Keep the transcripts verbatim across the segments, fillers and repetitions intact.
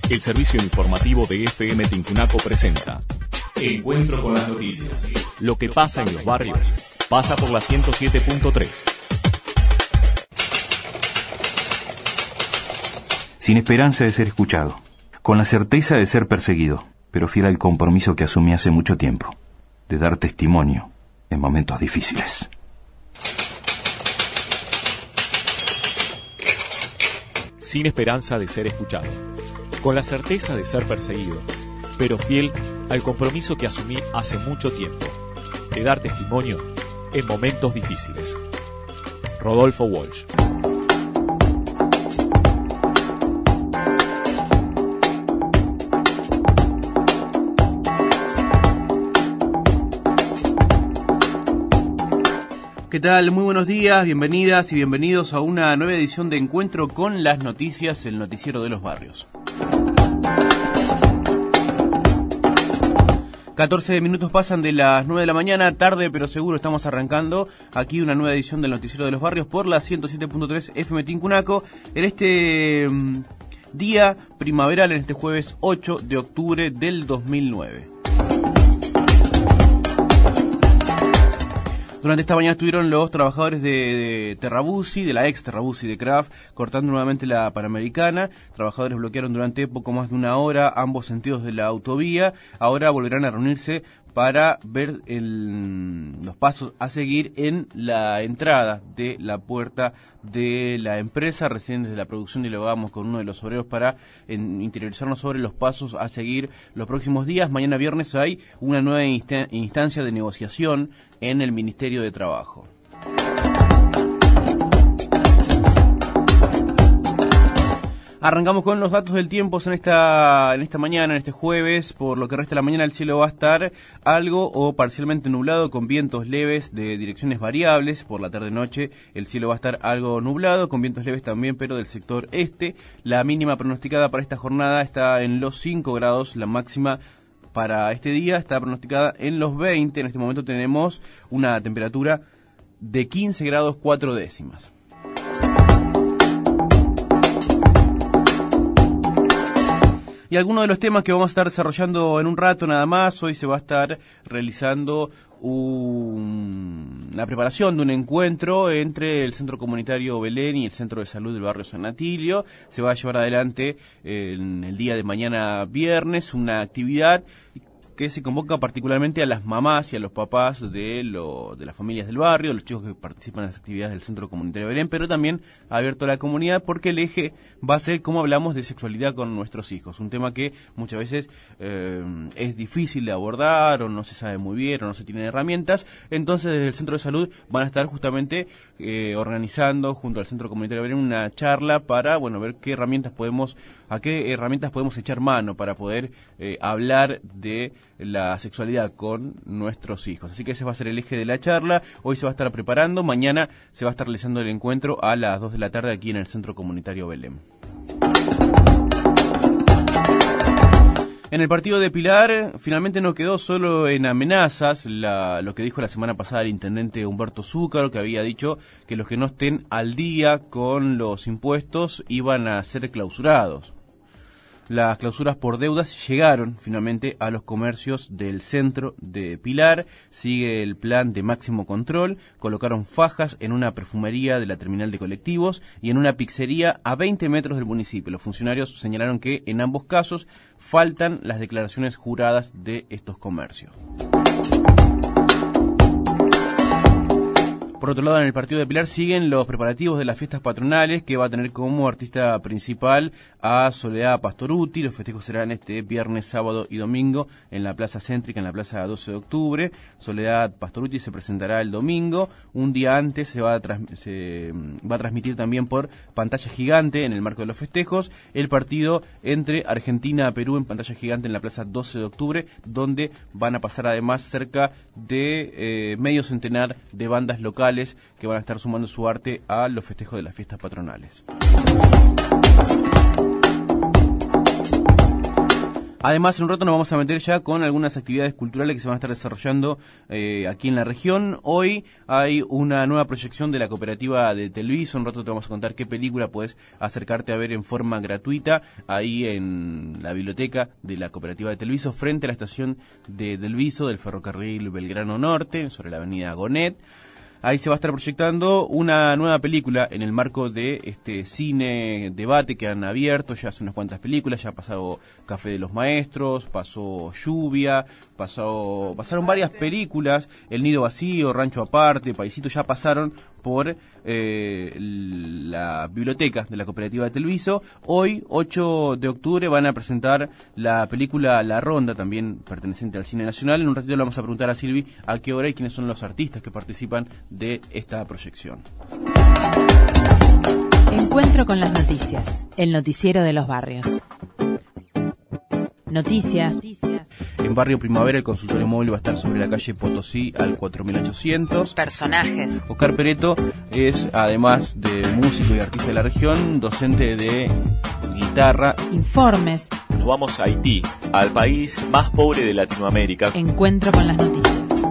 El servicio informativo de F M Tincunaco presenta Encuentro con las noticias. Lo que pasa en los barrios pasa por la ciento siete punto tres. Sin esperanza de ser escuchado, con la certeza de ser perseguido, pero fiel al compromiso que asumí hace mucho tiempo, de dar testimonio en momentos difíciles. Sin esperanza de ser escuchado, con la certeza de ser perseguido, pero fiel al compromiso que asumí hace mucho tiempo, de dar testimonio en momentos difíciles. Rodolfo Walsh. ¿Qué tal? Muy buenos días, bienvenidas y bienvenidos a una nueva edición de Encuentro con las Noticias, el noticiero de los barrios. catorce minutos pasan de las nueve de la mañana, tarde pero seguro estamos arrancando aquí una nueva edición del noticiero de los barrios por la ciento siete punto tres F M Tincunaco en este um, día primaveral, en este jueves ocho de octubre del dos mil nueve. Durante esta mañana estuvieron los trabajadores de, de Terrabuzzi, de la ex Terrabuzzi de Kraft, cortando nuevamente la Panamericana. Trabajadores bloquearon durante poco más de una hora ambos sentidos de la autovía. Ahora volverán a reunirse para ver el, los pasos a seguir en la entrada de la puerta de la empresa. Recién desde la producción dialogábamos con uno de los obreros para en, interiorizarnos sobre los pasos a seguir los próximos días. Mañana viernes hay una nueva insta- instancia de negociación en el Ministerio de Trabajo. Arrancamos con los datos del tiempo en esta en esta mañana, en este jueves. Por lo que resta de la mañana el cielo va a estar algo o parcialmente nublado con vientos leves de direcciones variables. Por la tarde-noche el cielo va a estar algo nublado con vientos leves también, pero del sector este. La mínima pronosticada para esta jornada está en los cinco grados, la máxima para este día está pronosticada en los veinte. En este momento tenemos una temperatura de quince grados cuatro décimas. Y algunos de los temas que vamos a estar desarrollando en un rato nada más. Hoy se va a estar realizando un, la preparación de un encuentro entre el Centro Comunitario Belén y el Centro de Salud del Barrio San Atilio. Se va a llevar adelante eh, en el día de mañana viernes una actividad que se convoca particularmente a las mamás y a los papás de, lo, de las familias del barrio, los chicos que participan en las actividades del Centro Comunitario Belén, pero también abierto a la comunidad porque el eje va a ser cómo hablamos de sexualidad con nuestros hijos, un tema que muchas veces eh, es difícil de abordar o no se sabe muy bien o no se tienen herramientas. Entonces desde el Centro de Salud van a estar justamente eh, organizando junto al Centro Comunitario Belén una charla para bueno ver qué herramientas podemos, a qué herramientas podemos echar mano para poder eh, hablar de la sexualidad con nuestros hijos. Así que ese va a ser el eje de la charla. Hoy se va a estar preparando, mañana se va a estar realizando el encuentro a las dos de la tarde aquí en el Centro Comunitario Belén. En el partido de Pilar, finalmente no quedó solo en amenazas la, lo que dijo la semana pasada el intendente Humberto Zúcaro, que había dicho que los que no estén al día con los impuestos iban a ser clausurados. Las clausuras por deudas llegaron finalmente a los comercios del centro de Pilar. Sigue el plan de máximo control. Colocaron fajas en una perfumería de la terminal de colectivos y en una pizzería a veinte metros del municipio. Los funcionarios señalaron que en ambos casos faltan las declaraciones juradas de estos comercios. Por otro lado, en el partido de Pilar siguen los preparativos de las fiestas patronales, que va a tener como artista principal a Soledad Pastorutti. Los festejos serán este viernes, sábado y domingo en la Plaza Céntrica, en la Plaza doce de octubre. Soledad Pastorutti se presentará el domingo. Un día antes se va a, trans- se va a transmitir también por pantalla gigante, en el marco de los festejos, el partido entre Argentina a Perú en pantalla gigante en la Plaza doce de octubre, donde van a pasar además cerca de eh, medio centenar de bandas locales que van a estar sumando su arte a los festejos de las fiestas patronales. Además, en un rato nos vamos a meter ya con algunas actividades culturales que se van a estar desarrollando eh, aquí en la región. Hoy hay una nueva proyección de la cooperativa de Telviso. En un rato te vamos a contar qué película puedes acercarte a ver en forma gratuita ahí en la biblioteca de la cooperativa de Telviso, frente a la estación de Telviso del ferrocarril Belgrano Norte, sobre la avenida Gonet. Ahí se va a estar proyectando una nueva película en el marco de este cine debate que han abierto ya hace unas cuantas películas. Ya ha pasado Café de los Maestros, pasó Lluvia, pasó, pasaron varias películas, El Nido Vacío, Rancho Aparte, Paisito, ya pasaron por eh, la biblioteca de la cooperativa de Telviso. Hoy, ocho de octubre, van a presentar la película La Ronda, también perteneciente al cine nacional. En un ratito le vamos a preguntar a Silvi a qué hora y quiénes son los artistas que participan de esta proyección. Encuentro con las noticias, el noticiero de los barrios. Noticias. En Barrio Primavera el consultorio móvil va a estar sobre la calle Potosí al cuatro mil ochocientos. Personajes. Oscar Pereto es, además de músico y artista de la región, docente de guitarra. Informes. Nos vamos a Haití, al país más pobre de Latinoamérica. Encuentro con las noticias.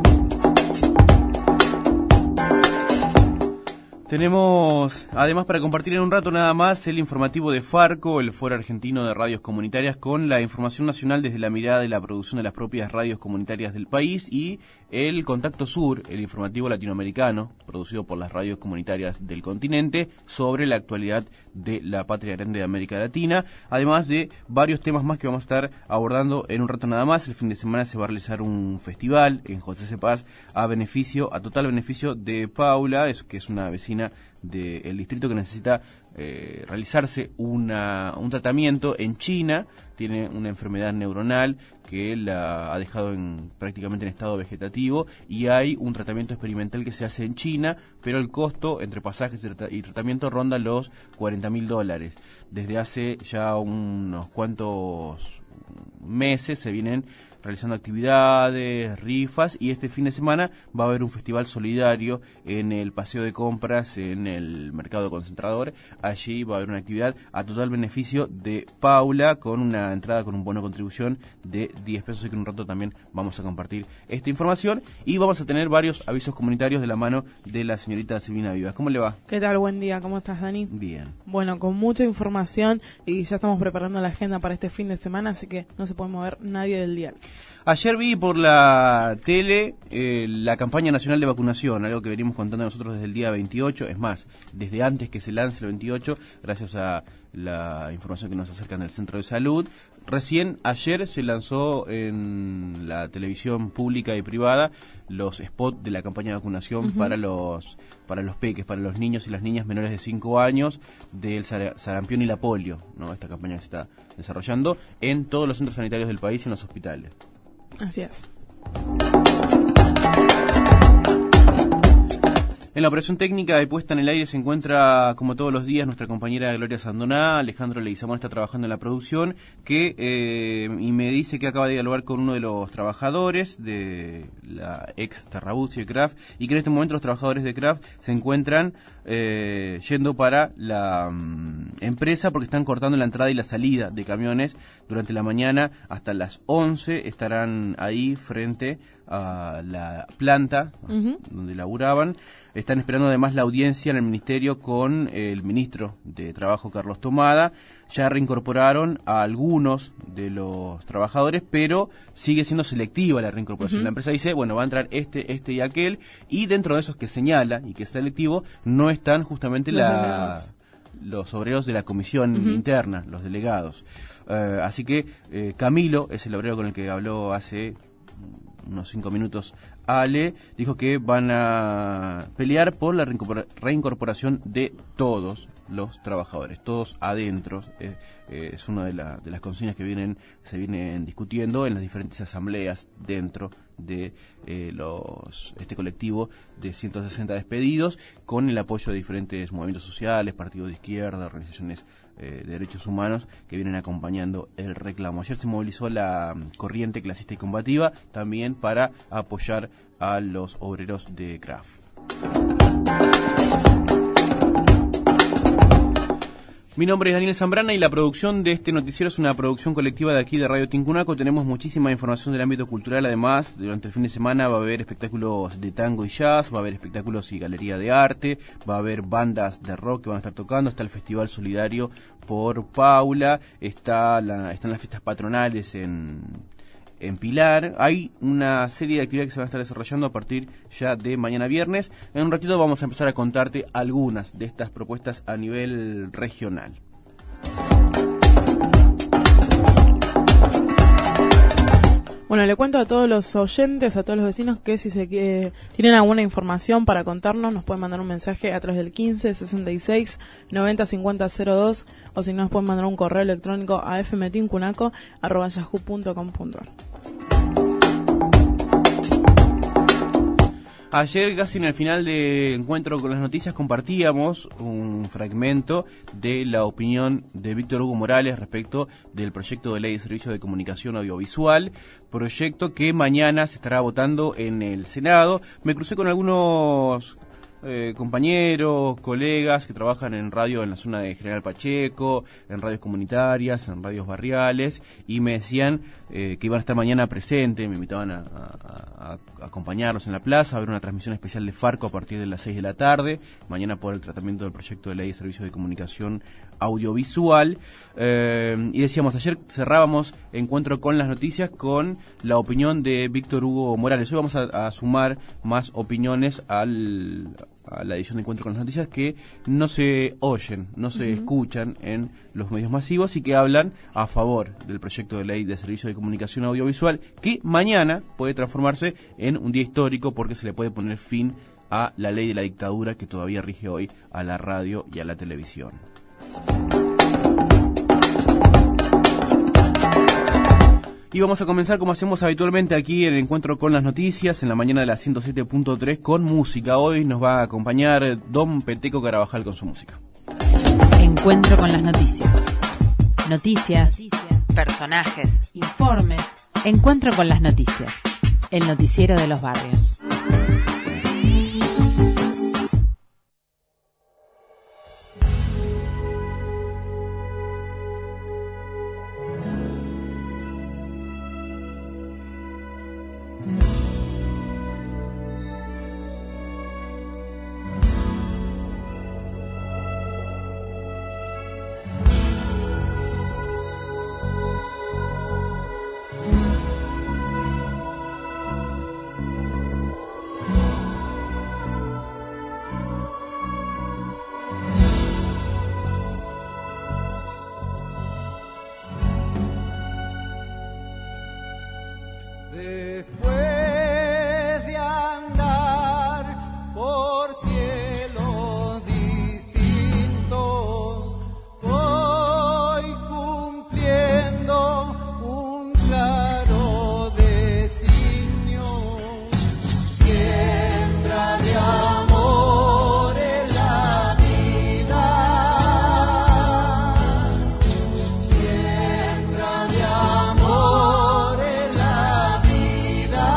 Tenemos, además, para compartir en un rato nada más, el informativo de Farco, el Foro Argentino de Radios Comunitarias, con la información nacional desde la mirada de la producción de las propias radios comunitarias del país, y el Contacto Sur, el informativo latinoamericano, producido por las radios comunitarias del continente, sobre la actualidad de la patria grande de América Latina, además de varios temas más que vamos a estar abordando en un rato nada más. El fin de semana se va a realizar un festival en José C. Paz a beneficio, a total beneficio de Paula, es, que es una vecina del distrito que necesita eh, realizarse una, un tratamiento en China. Tiene una enfermedad neuronal que la ha dejado en, prácticamente en estado vegetativo, y hay un tratamiento experimental que se hace en China, pero el costo entre pasajes y tratamiento ronda los cuarenta mil dólares. Desde hace ya unos cuantos meses se vienen realizando actividades, rifas, y este fin de semana va a haber un festival solidario en el paseo de compras, en el mercado concentrador. Allí va a haber una actividad a total beneficio de Paula, con una entrada con un bono de contribución de diez pesos, así que en un rato también vamos a compartir esta información, y vamos a tener varios avisos comunitarios de la mano de la señorita Silvina Vivas. ¿Cómo le va? ¿Qué tal? Buen día, ¿cómo estás, Dani? Bien. Bueno, con mucha información, y ya estamos preparando la agenda para este fin de semana, así que no se puede mover nadie del dial. Ayer vi por la tele eh, la campaña nacional de vacunación, algo que venimos contando nosotros desde el día veintiocho, es más, desde antes que se lance el veintiocho, gracias a la información que nos acercan del Centro de Salud. Recién ayer se lanzó en la televisión pública y privada los spots de la campaña de vacunación uh-huh. para los para los peques, para los niños y las niñas menores de cinco años del sarampión y la polio, ¿no? Esta campaña que se está desarrollando en todos los centros sanitarios del país y en los hospitales. Así es. En la operación técnica de puesta en el aire se encuentra, como todos los días, nuestra compañera Gloria Sandoná. Alejandro Leguizamón está trabajando en la producción, que eh, y me dice que acaba de dialogar con uno de los trabajadores de la ex Terrabucci de Kraft, y que en este momento los trabajadores de Kraft se encuentran eh, yendo para la um, empresa, porque están cortando la entrada y la salida de camiones durante la mañana. Hasta las once estarán ahí frente a la planta uh-huh. donde laburaban. Están esperando además la audiencia en el ministerio con el ministro de Trabajo, Carlos Tomada. Ya reincorporaron a algunos de los trabajadores, pero sigue siendo selectiva la reincorporación. Uh-huh. La empresa dice, bueno, va a entrar este, este y aquel, y dentro de esos que señala y que es selectivo, no están justamente los, la, los obreros de la comisión uh-huh. interna, los delegados. Uh, así que eh, Camilo es el obrero con el que habló hace unos cinco minutos Ale, dijo que van a pelear por la reincorporación de todos los trabajadores, todos adentro. Eh, eh, es una de, la, de las consignas que vienen se vienen discutiendo en las diferentes asambleas dentro de eh, los este colectivo de ciento sesenta despedidos, con el apoyo de diferentes movimientos sociales, partidos de izquierda, organizaciones Eh, de derechos humanos que vienen acompañando el reclamo. Ayer se movilizó la corriente clasista y combativa también para apoyar a los obreros de Kraft. Mi nombre es Daniel Zambrana y la producción de este noticiero es una producción colectiva de aquí de Radio Tincunaco. Tenemos muchísima información del ámbito cultural. Además, durante el fin de semana va a haber espectáculos de tango y jazz, va a haber espectáculos y galería de arte, va a haber bandas de rock que van a estar tocando, está el Festival Solidario por Paula, está la, están las fiestas patronales en... en Pilar. Hay una serie de actividades que se van a estar desarrollando a partir ya de mañana viernes. En un ratito vamos a empezar a contarte algunas de estas propuestas a nivel regional. Bueno, le cuento a todos los oyentes, a todos los vecinos, que si se eh, tienen alguna información para contarnos, nos pueden mandar un mensaje a través del quince sesenta y seis noventa cincuenta cero dos, o si no, nos pueden mandar un correo electrónico a f m tincunaco arroba yahoo punto com punto a r. Ayer, casi en el final de Encuentro con las Noticias, compartíamos un fragmento de la opinión de Víctor Hugo Morales respecto del proyecto de ley de servicios de comunicación audiovisual, proyecto que mañana se estará votando en el Senado. Me crucé con algunos eh, compañeros, colegas que trabajan en radio en la zona de General Pacheco, en radios comunitarias, en radios barriales, y me decían eh, que iban a estar mañana presentes, me invitaban a, a, a acompañarlos en la plaza, a ver una transmisión especial de Farco a partir de las seis de la tarde, mañana por el tratamiento del proyecto de ley de servicios de comunicación audiovisual. Eh, y decíamos, ayer cerrábamos Encuentro con las Noticias con la opinión de Víctor Hugo Morales. Hoy vamos a, a sumar más opiniones al, a la edición de Encuentro con las Noticias que no se oyen, no se uh-huh. escuchan en los medios masivos y que hablan a favor del proyecto de ley de servicios de comunicación audiovisual, que mañana puede transformarse en un día histórico porque se le puede poner fin a la ley de la dictadura que todavía rige hoy a la radio y a la televisión. Y vamos a comenzar como hacemos habitualmente aquí en el Encuentro con las Noticias, en la mañana de la ciento siete punto tres, con música. Hoy nos va a acompañar Don Peteco Carabajal con su música. Encuentro con las Noticias. Noticias, personajes, informes. Encuentro con las Noticias. El noticiero de los barrios. Siembra de amor en la vida.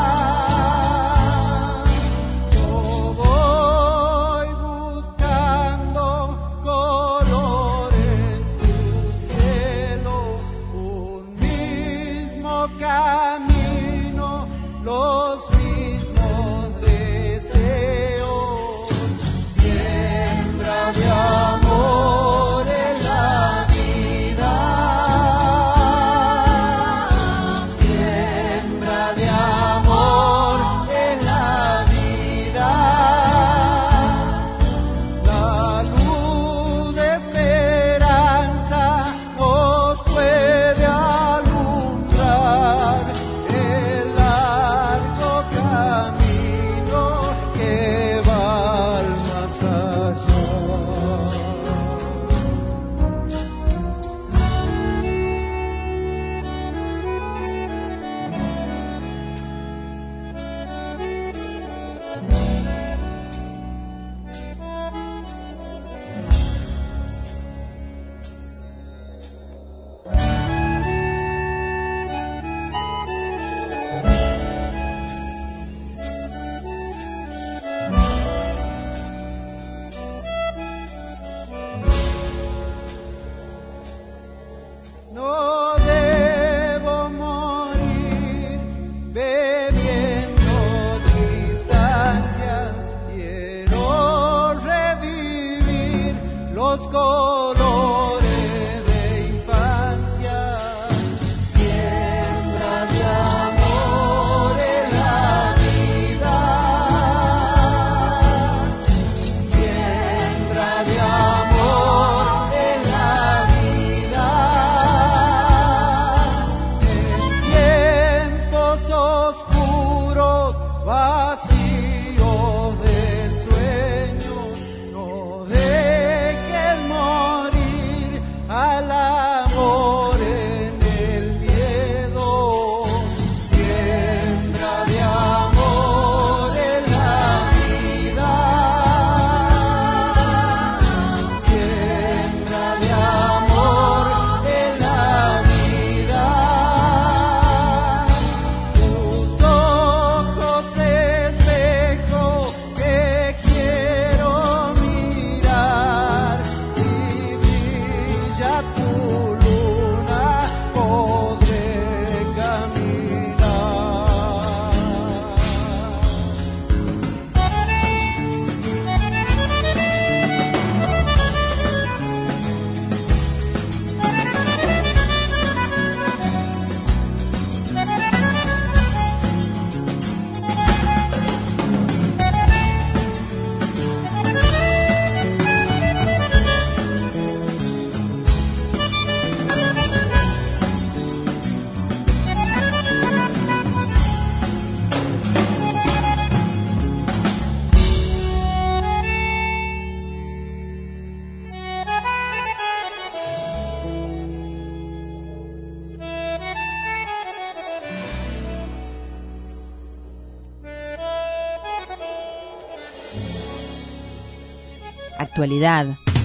actualidad,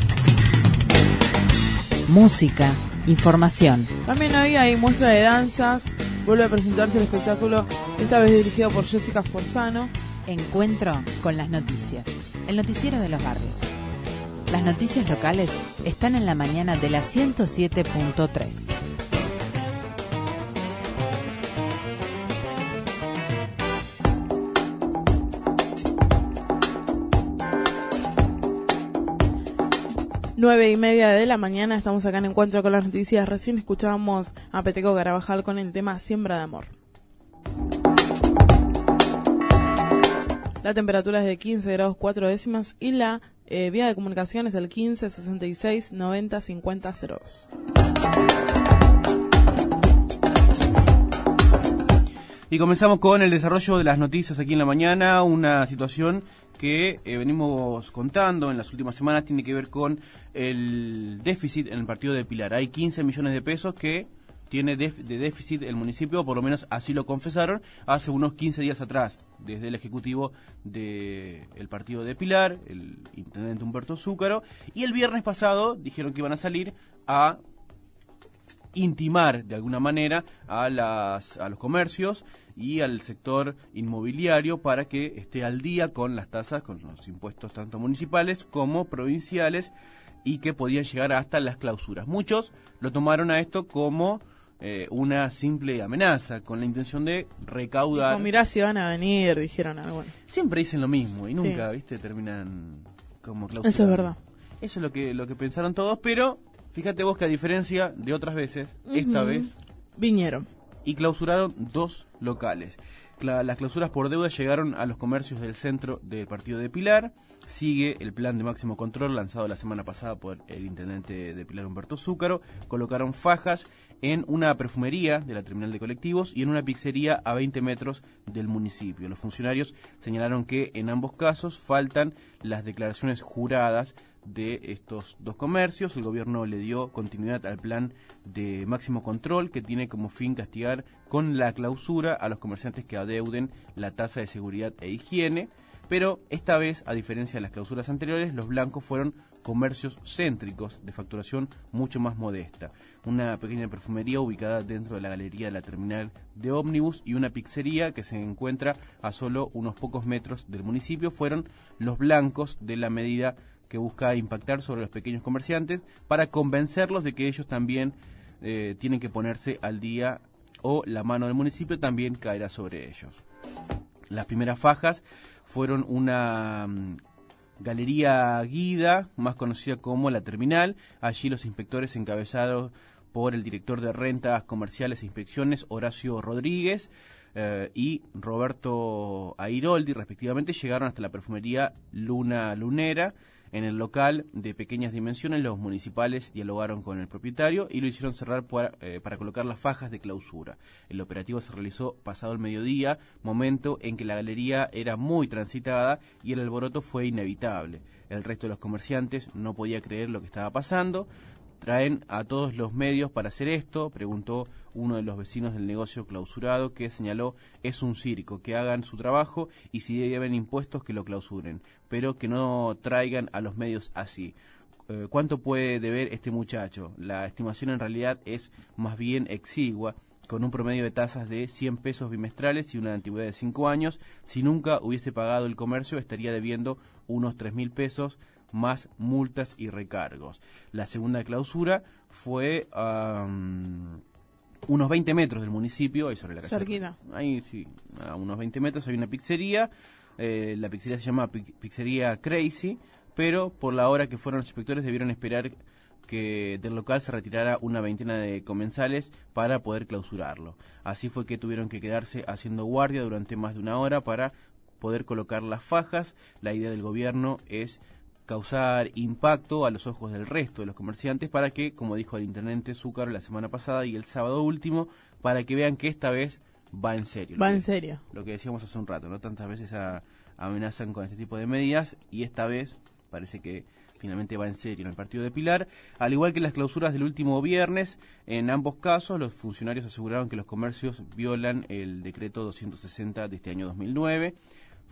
música, información. También hoy hay muestra de danzas, vuelve a presentarse el espectáculo, esta vez dirigido por Jessica Forzano. Encuentro con las noticias, el noticiero de los barrios. Las noticias locales están en la mañana de la ciento siete punto tres. Nueve y media de la mañana, estamos acá en Encuentro con las noticias. Recién escuchábamos a Peteco Carabajal con el tema Siembra de Amor. La temperatura es de quince grados cuatro décimas y la eh, vía de comunicación es el quince sesenta y seis noventa cincuenta cero dos. Y comenzamos con el desarrollo de las noticias aquí en la mañana, una situación que eh, venimos contando en las últimas semanas, tiene que ver con el déficit en el partido de Pilar. Hay quince millones de pesos que tiene de, de déficit el municipio, por lo menos así lo confesaron hace unos quince días atrás, desde el ejecutivo del partido de Pilar, el intendente Humberto Zúcaro, y el viernes pasado dijeron que iban a salir a intimar de alguna manera a, las, a los comercios y al sector inmobiliario para que esté al día con las tasas, con los impuestos tanto municipales como provinciales, y que podían llegar hasta las clausuras. Muchos lo tomaron a esto como eh, una simple amenaza, con la intención de recaudar. Dijo, mirá si van a venir, dijeron algo. Bueno. Siempre dicen lo mismo y nunca, sí. viste, terminan como clausuras. Eso es verdad. Eso es lo que, lo que pensaron todos, pero fíjate vos que a diferencia de otras veces, uh-huh. esta vez vinieron y clausuraron dos locales. La, las clausuras por deuda llegaron a los comercios del centro del partido de Pilar. Sigue el plan de máximo control lanzado la semana pasada por el intendente de Pilar, Humberto Zúcaro. Colocaron fajas en una perfumería de la terminal de colectivos y en una pizzería a veinte metros del municipio. Los funcionarios señalaron que en ambos casos faltan las declaraciones juradas de estos dos comercios. El gobierno le dio continuidad al plan de máximo control que tiene como fin castigar con la clausura a los comerciantes que adeuden la tasa de seguridad e higiene, pero esta vez, a diferencia de las clausuras anteriores, los blancos fueron comercios céntricos de facturación mucho más modesta. Una pequeña perfumería ubicada dentro de la galería de la terminal de ómnibus y una pizzería que se encuentra a solo unos pocos metros del municipio fueron los blancos de la medida que busca impactar sobre los pequeños comerciantes para convencerlos de que ellos también eh, tienen que ponerse al día o la mano del municipio también caerá sobre ellos. Las primeras fajas fueron una um, galería Guida, más conocida como La Terminal. Allí los inspectores encabezados por el director de Rentas Comerciales e Inspecciones, Horacio Rodríguez, eh, y Roberto Airoldi, respectivamente, llegaron hasta la perfumería Luna Lunera. En el local de pequeñas dimensiones, los municipales dialogaron con el propietario y lo hicieron cerrar para, eh, para colocar las fajas de clausura. El operativo se realizó pasado el mediodía, momento en que la galería era muy transitada y el alboroto fue inevitable. El resto de los comerciantes no podía creer lo que estaba pasando. ¿Traen a todos los medios para hacer esto?, preguntó uno de los vecinos del negocio clausurado, que señaló: es un circo, que hagan su trabajo y si deben impuestos que lo clausuren, pero que no traigan a los medios así. Eh, ¿Cuánto puede deber este muchacho? La estimación en realidad es más bien exigua, con un promedio de tasas de cien pesos bimestrales y una antigüedad de cinco años. Si nunca hubiese pagado el comercio, estaría debiendo unos tres mil pesos, más multas y recargos. La segunda clausura fue um, unos veinte metros del municipio, ahí sobre la calle. Cerquita. Ahí sí, a unos veinte metros hay una pizzería. Eh, la pizzería se llama Pizzería Crazy, pero por la hora que fueron los inspectores debieron esperar que del local se retirara una veintena de comensales para poder clausurarlo. Así fue que tuvieron que quedarse haciendo guardia durante más de una hora para poder colocar las fajas. La idea del gobierno es causar impacto a los ojos del resto de los comerciantes para que, como dijo el intendente Zúcaro la semana pasada y el sábado último, para que vean que esta vez va en serio. Va que, en serio. Lo que decíamos hace un rato, ¿no? Tantas veces a, amenazan con este tipo de medidas y esta vez parece que finalmente va en serio en el partido de Pilar. Al igual que las clausuras del último viernes, en ambos casos los funcionarios aseguraron que los comercios violan el decreto doscientos sesenta de este año dos mil nueve.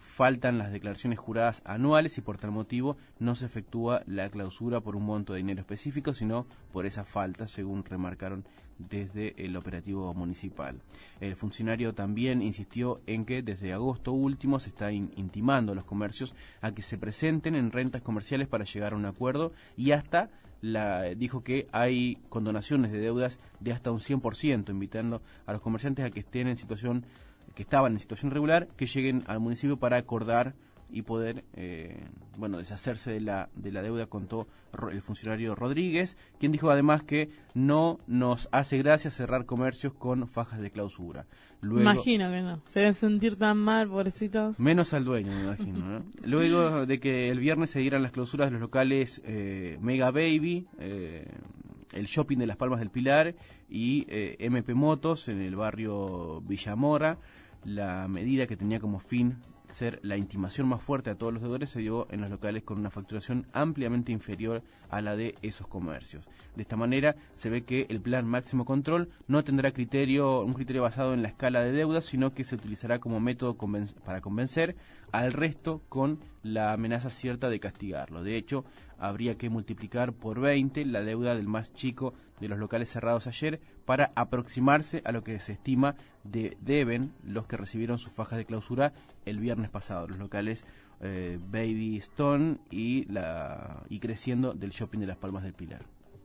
faltan las declaraciones juradas anuales y por tal motivo no se efectúa la clausura por un monto de dinero específico, sino por esa falta, según remarcaron desde el operativo municipal. El funcionario también insistió en que desde agosto último se está in- intimando a los comercios a que se presenten en rentas comerciales para llegar a un acuerdo y hasta la, dijo que hay condonaciones de deudas de hasta un cien por ciento, invitando a los comerciantes a que estén en situación que estaban en situación regular, que lleguen al municipio para acordar y poder, eh, bueno, deshacerse de la de la deuda, contó el funcionario Rodríguez, quien dijo además que no nos hace gracia cerrar comercios con fajas de clausura. Luego, imagino que no, se deben sentir tan mal, pobrecitos. Menos al dueño, me imagino, ¿no? Luego de que el viernes se dieran las clausuras de los locales eh, Mega Baby, eh, el Shopping de Las Palmas del Pilar y eh, M P Motos en el barrio Villamora, la medida que tenía como fin ser la intimación más fuerte a todos los deudores se dio en los locales con una facturación ampliamente inferior a la de esos comercios. De esta manera se ve que el plan máximo control no tendrá criterio un criterio basado en la escala de deudas, sino que se utilizará como método conven- para convencer al resto con la amenaza cierta de castigarlo. De hecho, habría que multiplicar por veinte la deuda del más chico de los locales cerrados ayer para aproximarse a lo que se estima de deben los que recibieron sus fajas de clausura el viernes pasado, los locales eh, Baby Stone y la y creciendo del Shopping de Las Palmas del Pilar.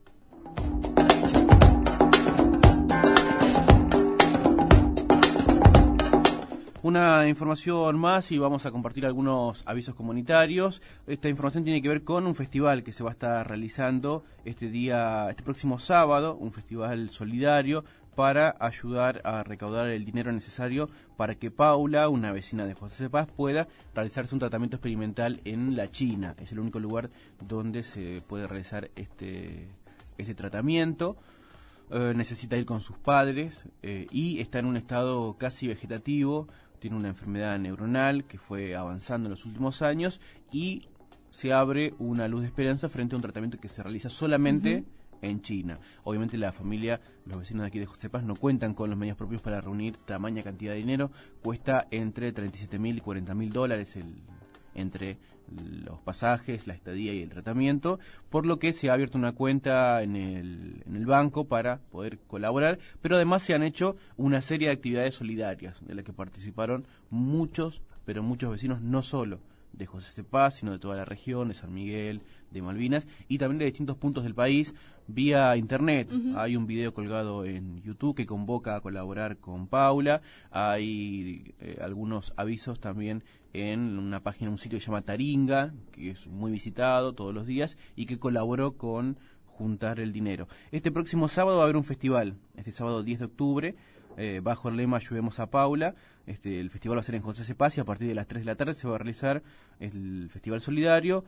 Una información más y vamos a compartir algunos avisos comunitarios. Esta información tiene que ver con un festival que se va a estar realizando este día, este próximo sábado, un festival solidario para ayudar a recaudar el dinero necesario para que Paula, una vecina de José Cepaz, pueda realizarse un tratamiento experimental en la China. Es el único lugar donde se puede realizar este, este tratamiento. Eh, necesita ir con sus padres eh, y está en un estado casi vegetativo. Tiene una enfermedad neuronal que fue avanzando en los últimos años y se abre una luz de esperanza frente a un tratamiento que se realiza solamente uh-huh. en China. Obviamente la familia, los vecinos de aquí de José Paz no cuentan con los medios propios para reunir tamaña cantidad de dinero. Cuesta entre treinta y siete mil y cuarenta mil dólares el, entre los pasajes, la estadía y el tratamiento, por lo que se ha abierto una cuenta en el, en el banco para poder colaborar, pero además se han hecho una serie de actividades solidarias de las que participaron muchos, pero muchos vecinos, no solo de José Cepaz, sino de toda la región, de San Miguel, de Malvinas y también de distintos puntos del país vía internet. Uh-huh. Hay un video colgado en YouTube que convoca a colaborar con Paula. Hay eh, algunos avisos también en una página, un sitio que se llama Taringa, que es muy visitado todos los días y que colaboró con juntar el dinero. Este próximo sábado va a haber un festival, este sábado diez de octubre, eh, bajo el lema Ayudemos a Paula. Este, el festival va a ser en José Cepaz y a partir de las tres de la tarde se va a realizar el Festival Solidario.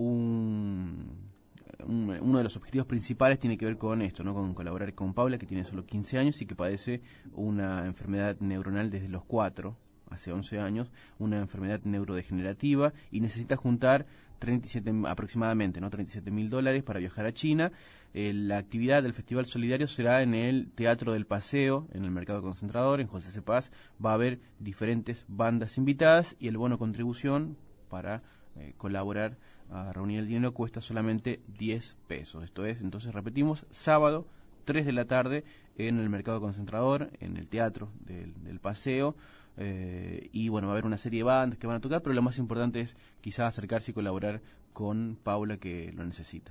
Un, un, uno de los objetivos principales tiene que ver con esto, ¿no? Con colaborar con Paula, que tiene solo quince años y que padece una enfermedad neuronal desde los cuatro, hace once años, una enfermedad neurodegenerativa y necesita juntar treinta y siete aproximadamente, ¿no? treinta y siete mil dólares para viajar a China. Eh, la actividad del Festival Solidario será en el Teatro del Paseo, en el Mercado Concentrador, en José Cepaz. Va a haber diferentes bandas invitadas y el bono contribución para eh, colaborar a reunir el dinero cuesta solamente diez pesos. Esto es, entonces repetimos, sábado, tres de la tarde, en el Mercado Concentrador, en el Teatro del, del Paseo. Eh, y bueno, va a haber una serie de bandas que van a tocar, pero lo más importante es quizás acercarse y colaborar con Paula, que lo necesita.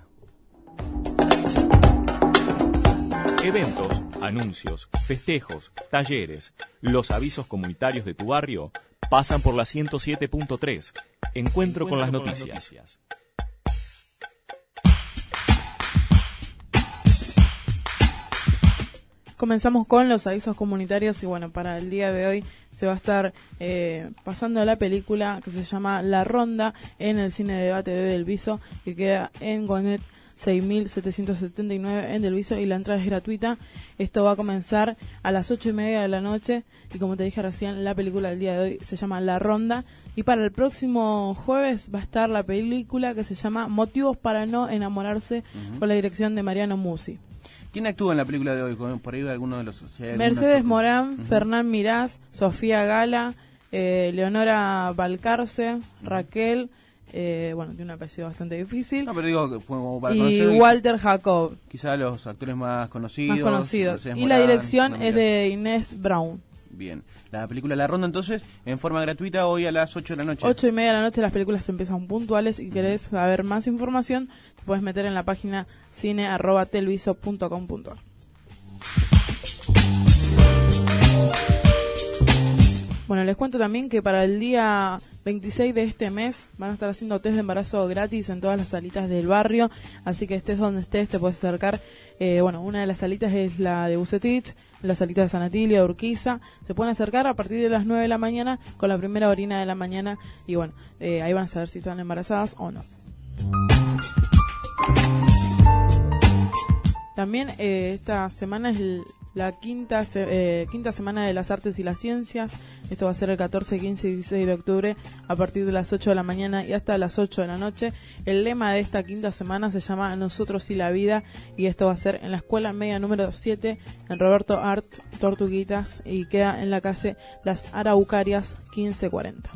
Eventos, anuncios, festejos, talleres, los avisos comunitarios de tu barrio pasan por la ciento siete punto tres. Encuentro, Encuentro con las con noticias. Las noticias. Comenzamos con los avisos comunitarios y bueno, para el día de hoy se va a estar eh, pasando la película que se llama La Ronda en el Cine Debate de Delviso, que queda en Gonet seis mil setecientos setenta y nueve en Delviso y la entrada es gratuita. Esto va a comenzar a las ocho y media de la noche y como te dije recién, la película del día de hoy se llama La Ronda. Y para el próximo jueves va a estar la película que se llama Motivos para no enamorarse, uh-huh. con la dirección de Mariano Musi. ¿Quién actúa en la película de hoy? Por ahí alguno de los... Si Mercedes Morán, uh-huh. Fernán Mirás, Sofía Gala, eh, Leonora Balcarce, Raquel, eh, bueno, tiene un apellido bastante difícil, No, pero digo, que fue como para y conocer, Walter Jacob, quizá los actores más conocidos. más conocidos. Mercedes Y la Morán, dirección bueno, es mira. de Inés Brown. Bien. La película La Ronda, entonces, en forma gratuita, hoy a las ocho de la noche. Ocho y media de la noche las películas empiezan puntuales. Si querés saber más información, te puedes meter en la página cine arroba telviso punto com punto ar. Bueno, les cuento también que para el día veintiséis de este mes van a estar haciendo test de embarazo gratis en todas las salitas del barrio, así que estés donde estés te puedes acercar. Eh, bueno, una de las salitas es la de Bucetich, la salita de San Atilio, de Urquiza. Se pueden acercar a partir de las nueve de la mañana con la primera orina de la mañana y bueno, eh, ahí van a saber si están embarazadas o no. También eh, esta semana es el la quinta se, eh, quinta semana de las artes y las ciencias. Esto va a ser el catorce, quince y dieciséis de octubre a partir de las ocho de la mañana y hasta las ocho de la noche. El lema de esta quinta semana se llama Nosotros y la Vida, y esto va a ser en la escuela media número siete en Roberto Art Tortuguitas, y queda en la calle Las Araucarias quince cuarenta.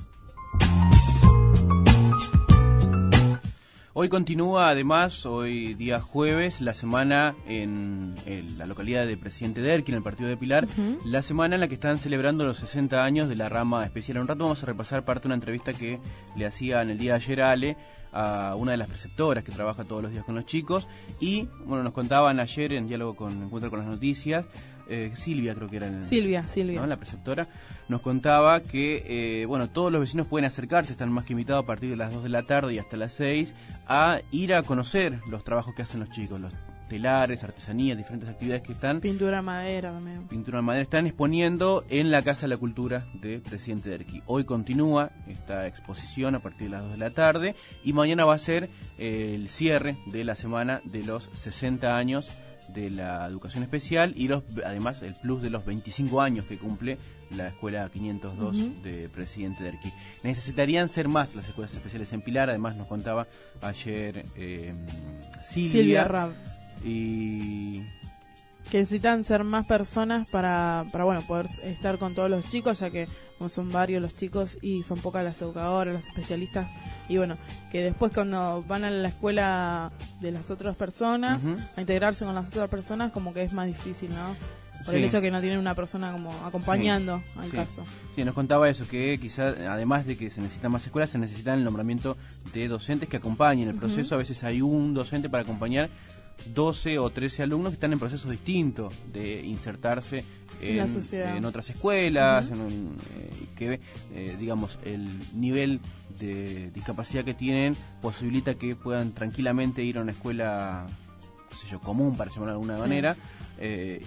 Hoy continúa, además, hoy día jueves, la semana en, en la localidad de Presidente Derqui, en el partido de Pilar, Uh-huh. la semana en la que están celebrando los sesenta años de la rama especial. En un rato vamos a repasar parte de una entrevista que le hacía en el día de ayer a Ale, a una de las preceptoras que trabaja todos los días con los chicos, y bueno, nos contaban ayer en diálogo con Encuentro con las Noticias, eh, Silvia creo que era el, Silvia, Silvia. ¿no? La preceptora, nos contaba que eh, bueno, todos los vecinos pueden acercarse, están más que invitados a partir de las dos de la tarde y hasta las seis, a ir a conocer los trabajos que hacen los chicos, los telares, artesanías, diferentes actividades que están, Pintura de madera también. pintura de madera, están exponiendo en la Casa de la Cultura de Presidente Derqui. Hoy continúa esta exposición a partir de las dos de la tarde y mañana va a ser eh, el cierre de la semana de los sesenta años de la educación especial y los además el plus de los veinticinco años que cumple la escuela quinientos dos uh-huh. de Presidente Derqui. Necesitarían ser más las escuelas especiales en Pilar, además nos contaba ayer eh, Silvia, Silvia Rab. Y que necesitan ser más personas para, para bueno, poder estar con todos los chicos, ya que como son varios los chicos y son pocas las educadoras, las especialistas, y bueno, que después cuando van a la escuela de las otras personas, uh-huh. a integrarse con las otras personas, como que es más difícil, ¿no? Por sí. el hecho de que no tienen una persona como acompañando sí. al sí. caso. Sí, nos contaba eso, que quizás, además de que se necesitan más escuelas, se necesita el nombramiento de docentes que acompañen el proceso. Uh-huh. A veces hay un docente para acompañar doce o trece alumnos que están en procesos distintos de insertarse en, en, en otras escuelas, uh-huh. en un, eh, que eh, digamos el nivel de discapacidad que tienen posibilita que puedan tranquilamente ir a una escuela, qué sé yo, común, para llamarlo de alguna manera, eh,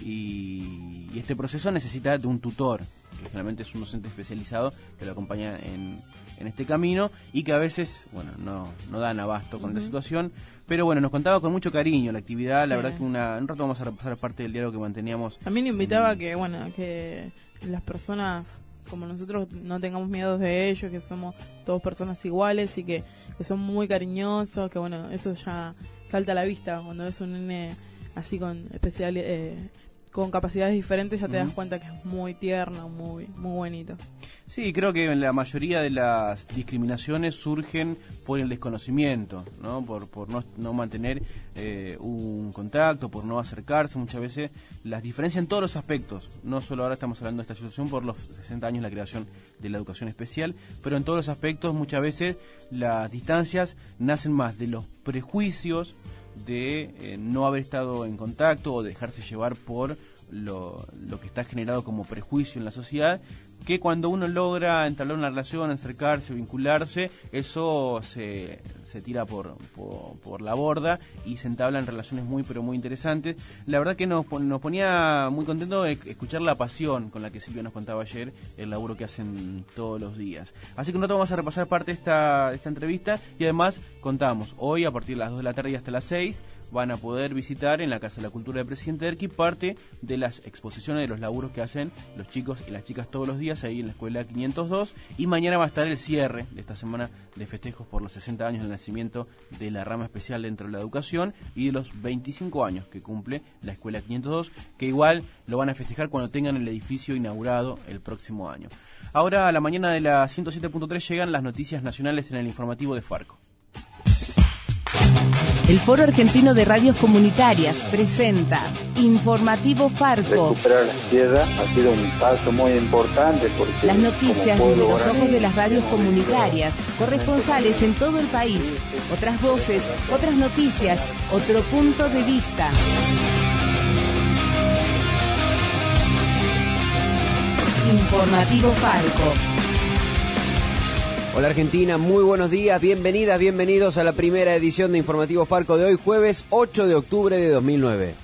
y, y este proceso necesita de un tutor, que generalmente es un docente especializado que lo acompaña en, en este camino y que a veces, bueno, no, no dan abasto con uh-huh. esta situación, pero bueno, nos contaba con mucho cariño la actividad, sí. La verdad que una, un rato vamos a repasar parte del diálogo que manteníamos. También invitaba en, que, bueno, que las personas como nosotros no tengamos miedo de ellos, que somos todos personas iguales y que, que son muy cariñosos, que bueno, eso ya salta a la vista cuando ves un nene así con especial eh, con capacidades diferentes, ya te uh-huh. das cuenta que es muy tierno, muy muy bonito. Sí, creo que la mayoría de las discriminaciones surgen por el desconocimiento, ¿no? Por, por no, no mantener eh, un contacto, por no acercarse. Muchas veces las diferencias en todos los aspectos, no solo ahora estamos hablando de esta situación por los sesenta años de la creación de la educación especial, pero en todos los aspectos muchas veces las distancias nacen más de los prejuicios, de eh, no haber estado en contacto o dejarse llevar por lo, lo que está generado como prejuicio en la sociedad, que cuando uno logra entablar una relación, acercarse, vincularse, eso se, se tira por, por, por la borda y se entablan relaciones muy pero muy interesantes. La verdad que nos, nos ponía muy contento escuchar la pasión con la que Silvia nos contaba ayer el laburo que hacen todos los días. Así que nosotros vamos a repasar parte de esta, de esta entrevista y además contamos, hoy a partir de las dos de la tarde y hasta las seis van a poder visitar en la Casa de la Cultura de Presidente Derqui parte de las exposiciones de los laburos que hacen los chicos y las chicas todos los días noticias ahí en la escuela quinientos dos, y mañana va a estar el cierre de esta semana de festejos por los sesenta años del nacimiento de la rama especial dentro de la educación y de los veinticinco años que cumple la escuela quinientos dos, que igual lo van a festejar cuando tengan el edificio inaugurado el próximo año. Ahora a la mañana de la ciento siete punto tres llegan las noticias nacionales en el informativo de Farco. El Foro Argentino de Radios Comunitarias presenta Informativo Farco. Recuperar la tierra ha sido un paso muy importante porque las noticias desde los ojos de las radios comunitarias, corresponsales en todo el país, otras voces, otras noticias, otro punto de vista. Informativo Farco. Hola Argentina, muy buenos días, bienvenidas, bienvenidos a la primera edición de Informativo Farco de hoy, jueves ocho de octubre de dos mil nueve.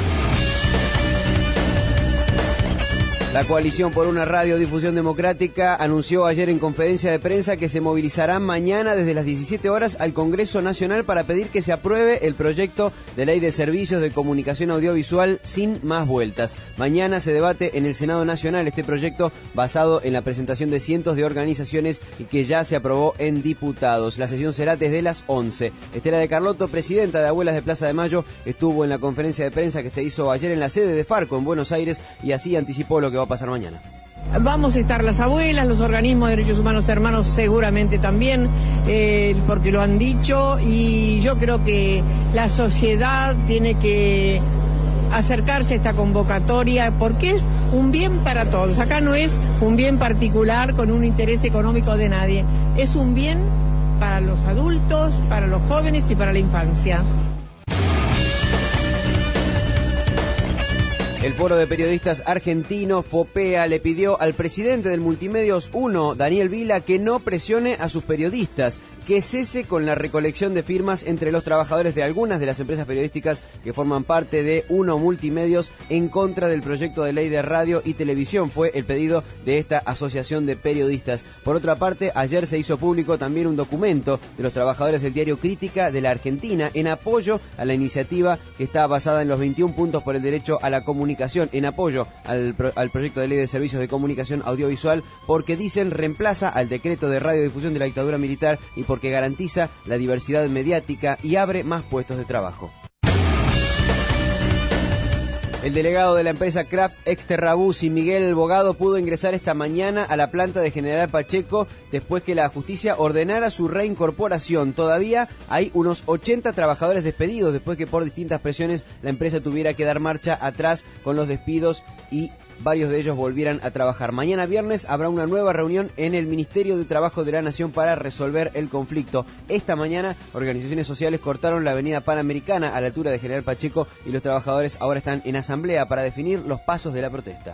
La Coalición por una Radiodifusión Democrática anunció ayer en conferencia de prensa que se movilizará mañana desde las diecisiete horas al Congreso Nacional para pedir que se apruebe el proyecto de ley de servicios de comunicación audiovisual sin más vueltas. Mañana se debate en el Senado Nacional este proyecto basado en la presentación de cientos de organizaciones y que ya se aprobó en diputados. La sesión será desde las once. Estela de Carlotto, presidenta de Abuelas de Plaza de Mayo, estuvo en la conferencia de prensa que se hizo ayer en la sede de Farco en Buenos Aires y así anticipó lo que va a pasar mañana. Vamos a estar las abuelas, los organismos de derechos humanos hermanos seguramente también, eh, porque lo han dicho, y yo creo que la sociedad tiene que acercarse a esta convocatoria porque es un bien para todos. Acá no es un bien particular con un interés económico de nadie, es un bien para los adultos, para los jóvenes y para la infancia. El Foro de Periodistas Argentinos, FOPEA, le pidió al presidente del Multimedios uno, Daniel Vila, que no presione a sus periodistas, que cese con la recolección de firmas entre los trabajadores de algunas de las empresas periodísticas que forman parte de uno Multimedios en contra del proyecto de ley de radio y televisión. Fue el pedido de esta asociación de periodistas. Por otra parte, ayer se hizo público también un documento de los trabajadores del diario Crítica de la Argentina en apoyo a la iniciativa que está basada en los veintiún puntos por el derecho a la comunicación, en apoyo al, pro, al proyecto de ley de servicios de comunicación audiovisual, porque dicen reemplaza al decreto de radiodifusión de la dictadura militar y porque garantiza la diversidad mediática y abre más puestos de trabajo. El delegado de la empresa Kraft Exterrabuzzi, Miguel Bogado, pudo ingresar esta mañana a la planta de General Pacheco después que la justicia ordenara su reincorporación. Todavía hay unos ochenta trabajadores despedidos después que por distintas presiones la empresa tuviera que dar marcha atrás con los despidos y varios de ellos volvieran a trabajar. Mañana viernes habrá una nueva reunión en el Ministerio de Trabajo de la Nación para resolver el conflicto. Esta mañana, organizaciones sociales cortaron la avenida Panamericana a la altura de General Pacheco y los trabajadores ahora están en asamblea para definir los pasos de la protesta.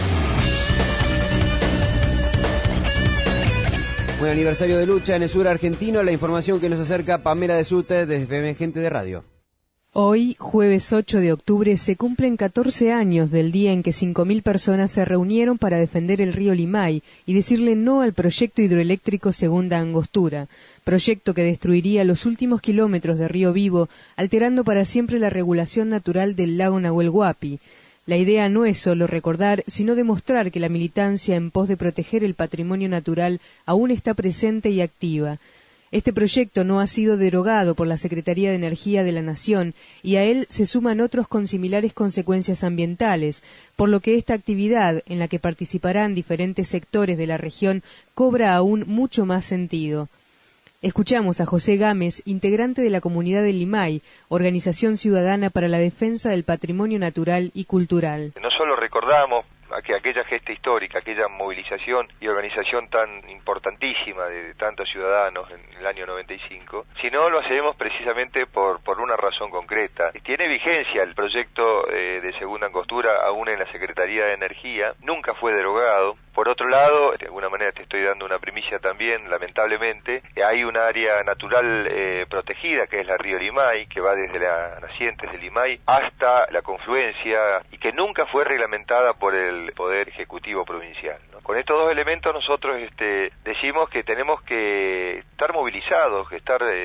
Un aniversario de lucha en el sur argentino, la información que nos acerca Pamela de Sute desde Gente de Radio. Hoy, jueves ocho de octubre, se cumplen catorce años del día en que cinco mil personas se reunieron para defender el río Limay y decirle no al proyecto hidroeléctrico Segunda Angostura, proyecto que destruiría los últimos kilómetros de Río Vivo, alterando para siempre la regulación natural del lago Nahuel Huapi. La idea no es solo recordar, sino demostrar que la militancia en pos de proteger el patrimonio natural aún está presente y activa. Este proyecto no ha sido derogado por la Secretaría de Energía de la Nación y a él se suman otros con similares consecuencias ambientales, por lo que esta actividad, en la que participarán diferentes sectores de la región, cobra aún mucho más sentido. Escuchamos a José Gámez, integrante de la Comunidad del Limay, organización ciudadana para la defensa del patrimonio natural y cultural. No solo recordamos aquella gesta histórica, aquella movilización y organización tan importantísima de, de tantos ciudadanos en el año noventa y cinco, sino lo hacemos precisamente por, por una razón concreta. Tiene vigencia el proyecto eh, de Segunda Angostura aún en la Secretaría de Energía, nunca fue derogado. Por otro lado, de alguna manera te estoy dando una primicia también, lamentablemente, hay un área natural eh, protegida que es la Río Limay, que va desde las nacientes de Limay hasta la confluencia y que nunca fue reglamentada por el Poder Ejecutivo Provincial, ¿no? Con estos dos elementos nosotros este, decimos que tenemos que estar movilizados, que estar eh,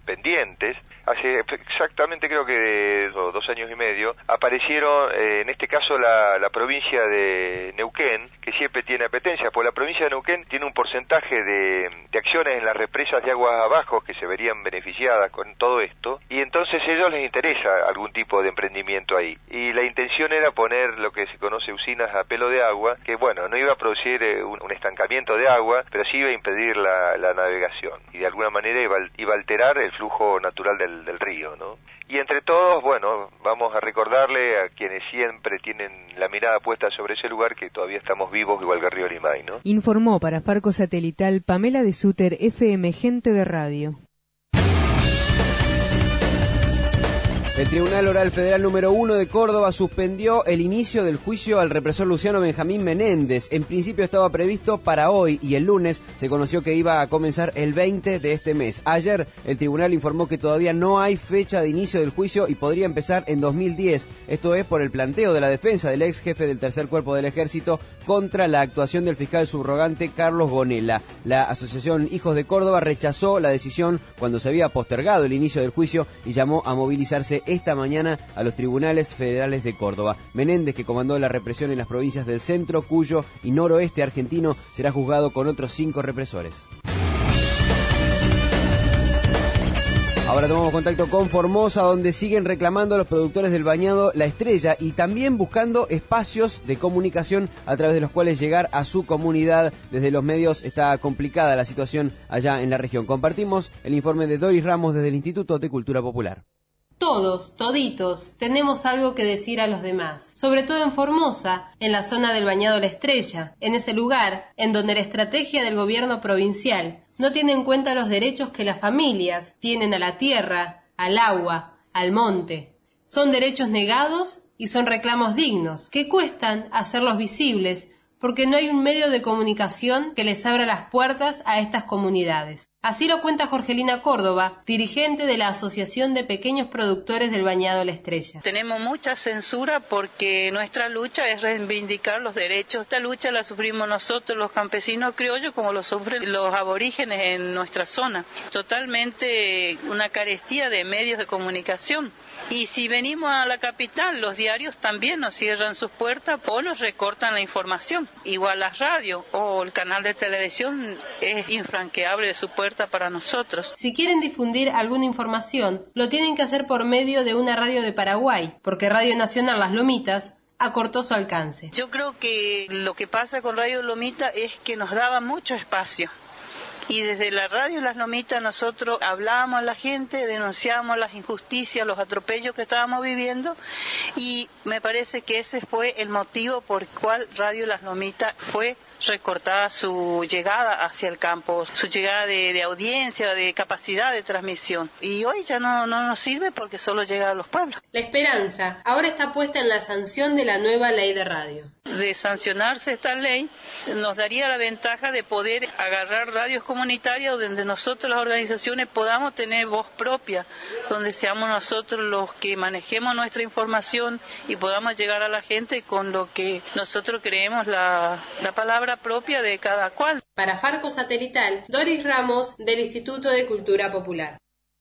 pendientes, hace exactamente creo que dos, dos años y medio, aparecieron, eh, en este caso la, la provincia de Neuquén, que siempre tiene apetencia, porque la provincia de Neuquén tiene un porcentaje de, de acciones en las represas de aguas abajo que se verían beneficiadas con todo esto, y entonces a ellos les interesa algún tipo de emprendimiento ahí. Y la intención era poner lo que se conoce usinas a pelo de agua, que bueno, no iba a producir eh, un, un estancamiento de agua, pero sí iba a impedir la, la navegación, y de alguna manera iba, iba a alterar el flujo natural del, del río, ¿no? Y entre todos, bueno, vamos a recordarle a quienes siempre tienen la mirada puesta sobre ese lugar que todavía estamos vivos igual que Río Limay, ¿no? Informó para Farco Satelital Pamela de Suter, F M Gente de Radio. El Tribunal Oral Federal número uno de Córdoba suspendió el inicio del juicio al represor Luciano Benjamín Menéndez. En principio estaba previsto para hoy y el lunes se conoció que iba a comenzar el veinte de este mes. Ayer el tribunal informó que todavía no hay fecha de inicio del juicio y podría empezar en dos mil diez. Esto es por el planteo de la defensa del ex jefe del Tercer Cuerpo del Ejército contra la actuación del fiscal subrogante Carlos Gonella. La asociación Hijos de Córdoba rechazó la decisión cuando se había postergado el inicio del juicio y llamó a movilizarse esta mañana a los tribunales federales de Córdoba. Menéndez, que comandó la represión en las provincias del centro, Cuyo y noroeste argentino, será juzgado con otros cinco represores. Ahora tomamos contacto con Formosa, donde siguen reclamando a los productores del bañado La Estrella y también buscando espacios de comunicación a través de los cuales llegar a su comunidad. Desde los medios está complicada la situación allá en la región. Compartimos el informe de Doris Ramos desde el Instituto de Cultura Popular. Todos, toditos, tenemos algo que decir a los demás, sobre todo en Formosa, en la zona del Bañado La Estrella, en ese lugar en donde la estrategia del gobierno provincial no tiene en cuenta los derechos que las familias tienen a la tierra, al agua, al monte. Son derechos negados y son reclamos dignos, que cuestan hacerlos visibles, porque no hay un medio de comunicación que les abra las puertas a estas comunidades. Así lo cuenta Jorgelina Córdoba, dirigente de la Asociación de Pequeños Productores del Bañado La Estrella. Tenemos mucha censura porque nuestra lucha es reivindicar los derechos. Esta lucha la sufrimos nosotros, los campesinos criollos, como lo sufren los aborígenes en nuestra zona. Totalmente una carestía de medios de comunicación. Y si venimos a la capital, los diarios también nos cierran sus puertas o nos recortan la información. Igual las radios o el canal de televisión es infranqueable de su puerta para nosotros. Si quieren difundir alguna información, lo tienen que hacer por medio de una radio de Paraguay, porque Radio Nacional Las Lomitas acortó su alcance. Yo creo que lo que pasa con Radio Lomita es que nos daba mucho espacio. Y desde la radio Las Lomitas nosotros hablábamos a la gente, denunciábamos las injusticias, los atropellos que estábamos viviendo, y me parece que ese fue el motivo por el cual Radio Las Lomitas fue recortada su llegada hacia el campo, su llegada de, de audiencia, de capacidad de transmisión. Y hoy ya no, no nos sirve porque solo llega a los pueblos. La esperanza ahora está puesta en la sanción de la nueva ley de radio. De sancionarse esta ley, nos daría la ventaja de poder agarrar radios comunitarias donde nosotros las organizaciones podamos tener voz propia, donde seamos nosotros los que manejemos nuestra información y podamos llegar a la gente con lo que nosotros creemos la, la palabra propia de cada cual. Para Farco Satelital, Doris Ramos del Instituto de Cultura Popular.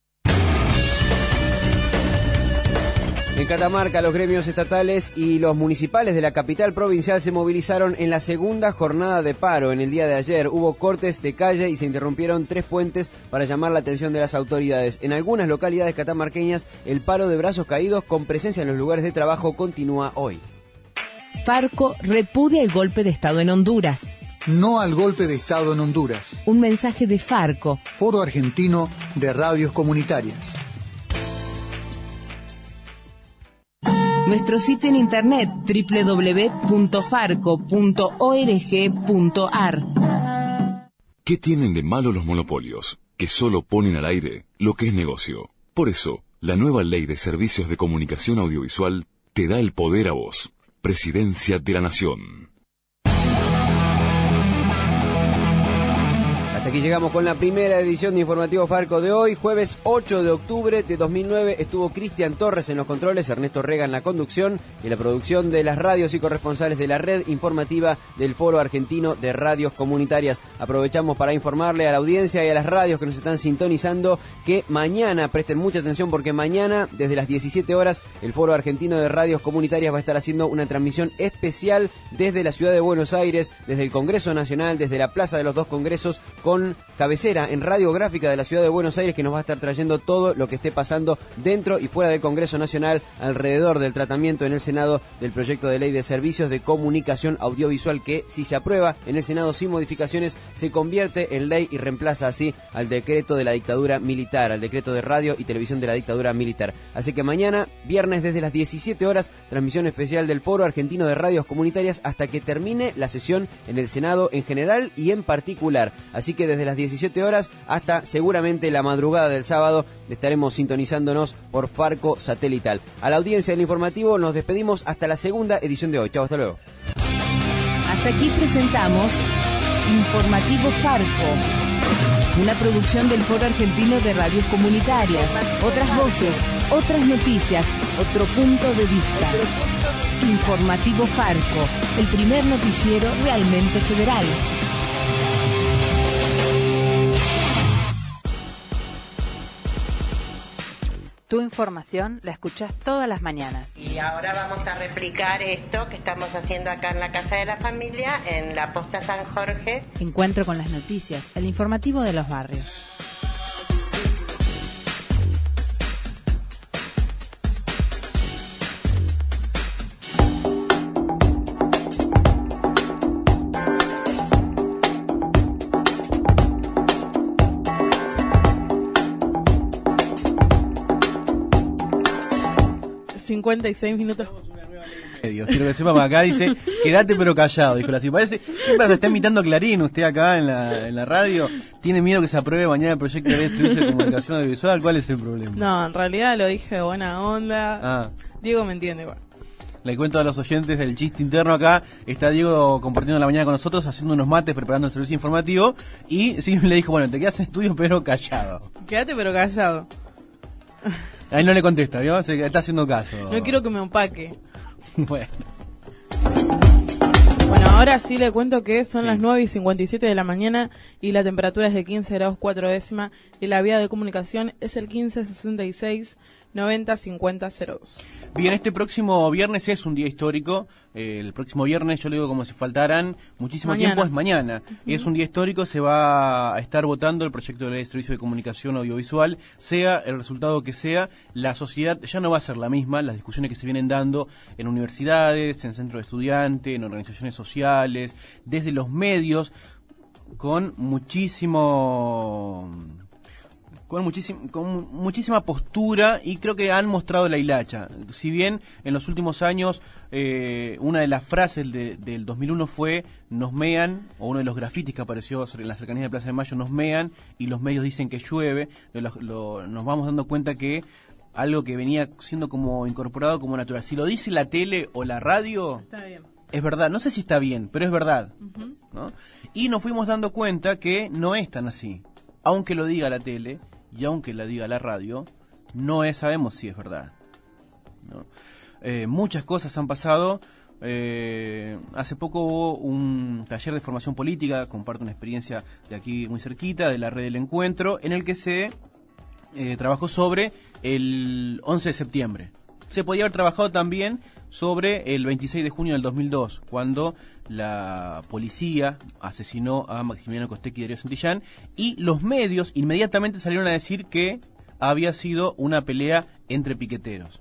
En Catamarca, los gremios estatales y los municipales de la capital provincial se movilizaron en la segunda jornada de paro. En el día de ayer hubo cortes de calle y se interrumpieron tres puentes para llamar la atención de las autoridades. En algunas localidades catamarqueñas, el paro de brazos caídos con presencia en los lugares de trabajo continúa hoy. Farco repudia el golpe de Estado en Honduras. No al golpe de Estado en Honduras. Un mensaje de Farco. Foro Argentino de Radios Comunitarias. Nuestro sitio en internet doble u doble u doble u punto farco punto org punto a r. ¿Qué tienen de malo los monopolios? Que solo ponen al aire lo que es negocio. Por eso, la nueva Ley de Servicios de Comunicación Audiovisual te da el poder a vos. Presidencia de la Nación. La Hasta aquí llegamos con la primera edición de Informativo Farco de hoy, jueves ocho de octubre de dos mil nueve. Estuvo Cristian Torres en los controles, Ernesto Rega en la conducción y la producción de las radios y corresponsales de la red informativa del Foro Argentino de Radios Comunitarias. Aprovechamos para informarle a la audiencia y a las radios que nos están sintonizando que mañana, presten mucha atención porque mañana desde las diecisiete horas el Foro Argentino de Radios Comunitarias va a estar haciendo una transmisión especial desde la ciudad de Buenos Aires, desde el Congreso Nacional, desde la Plaza de los Dos Congresos, con cabecera en radiográfica de la ciudad de Buenos Aires, que nos va a estar trayendo todo lo que esté pasando dentro y fuera del Congreso Nacional alrededor del tratamiento en el Senado del proyecto de ley de servicios de comunicación audiovisual que, si se aprueba en el Senado sin modificaciones, se convierte en ley y reemplaza así al decreto de la dictadura militar, al decreto de radio y televisión de la dictadura militar. Así que mañana, viernes desde las diecisiete horas, transmisión especial del Foro Argentino de Radios Comunitarias hasta que termine la sesión en el Senado en general y en particular. Así que desde las diecisiete horas hasta seguramente la madrugada del sábado estaremos sintonizándonos por Farco Satelital. A la audiencia del informativo nos despedimos hasta la segunda edición de hoy. Chau, hasta luego. Hasta aquí presentamos Informativo Farco, una producción del Foro Argentino de Radios Comunitarias. Otras voces, otras noticias, otro punto de vista. Informativo Farco, el primer noticiero realmente federal. Tu información la escuchás todas las mañanas. Y ahora vamos a replicar esto que estamos haciendo acá en la Casa de la Familia, en la Posta San Jorge. Encuentro con las noticias, el informativo de los barrios. cincuenta y seis minutos. Quiero que sepa, acá dice, quédate pero callado, dijo la así. Parece, siempre se está imitando a Clarín usted acá en la, en la radio. ¿Tiene miedo que se apruebe mañana el proyecto de ley de servicio de comunicación audiovisual? ¿Cuál es el problema? No, en realidad lo dije de buena onda. Ah. Diego me entiende, bueno. Le cuento a los oyentes del chiste interno acá. Está Diego compartiendo la mañana con nosotros, haciendo unos mates, preparando el servicio informativo. Y sí le dijo, bueno, te quedas en estudio pero callado. Quédate pero callado. Ahí no le contesta, ¿vio? Se está haciendo caso. No quiero que me opaque. Bueno. Bueno, ahora sí le cuento que son sí. las nueve y cincuenta y siete de la mañana y la temperatura es de quince grados cuatro décimas y la vía de comunicación es el quince sesenta y seis noventa cincuenta cero dos. Bien, este próximo viernes es un día histórico. Eh, el próximo viernes, yo le digo como si faltaran muchísimo mañana. tiempo, es mañana. Uh-huh. Y es un día histórico, se va a estar votando el proyecto de ley de servicio de comunicación audiovisual. Sea el resultado que sea, la sociedad ya no va a ser la misma. Las discusiones que se vienen dando en universidades, en centros de estudiantes, en organizaciones sociales, desde los medios, con muchísimo... Con, muchísim, con muchísima postura y creo que han mostrado la hilacha. Si bien en los últimos años eh, una de las frases de, del dos mil uno fue nos mean, o uno de los grafitis que apareció en las cercanías de Plaza de Mayo, nos mean y los medios dicen que llueve, lo, lo, nos vamos dando cuenta que algo que venía siendo como incorporado como natural. Si lo dice la tele o la radio, está bien. Es verdad, no sé si está bien, pero es verdad. Uh-huh. ¿No? Y nos fuimos dando cuenta que no es tan así. Aunque lo diga la tele y aunque la diga la radio, no es, sabemos si es verdad, ¿no? Eh, muchas cosas han pasado. Eh, hace poco hubo un taller de formación política, comparto una experiencia de aquí muy cerquita, de la red del encuentro, en el que se eh, trabajó sobre el once de septiembre. Se podía haber trabajado también sobre el veintiséis de junio del dos mil dos, cuando la policía asesinó a Maximiliano Costecchi y Darío Santillán, y los medios inmediatamente salieron a decir que había sido una pelea entre piqueteros.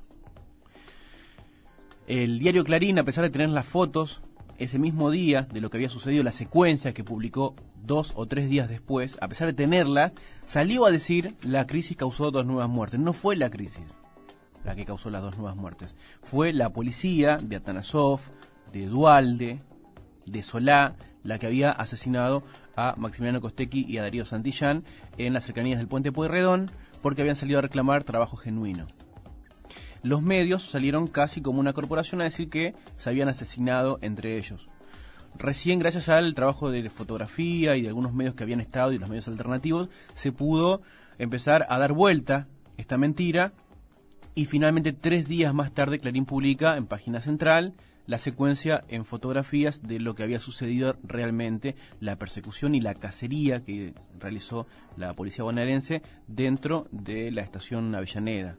El diario Clarín, a pesar de tener las fotos ese mismo día de lo que había sucedido, la secuencia que publicó dos o tres días después, a pesar de tenerlas, salió a decir la crisis causó dos nuevas muertes. No fue la crisis la que causó las dos nuevas muertes, fue la policía de Atanasov, de Duhalde, de Solá, la que había asesinado a Maximiliano Costecchi y a Darío Santillán en las cercanías del puente Pueyrredón, porque habían salido a reclamar trabajo genuino. Los medios salieron casi como una corporación a decir que se habían asesinado entre ellos. recién gracias al trabajo de fotografía y de algunos medios que habían estado y los medios alternativos, se pudo empezar a dar vuelta esta mentira y finalmente tres días más tarde Clarín publica en página central la secuencia en fotografías de lo que había sucedido realmente, la persecución y la cacería que realizó la policía bonaerense dentro de la estación Avellaneda.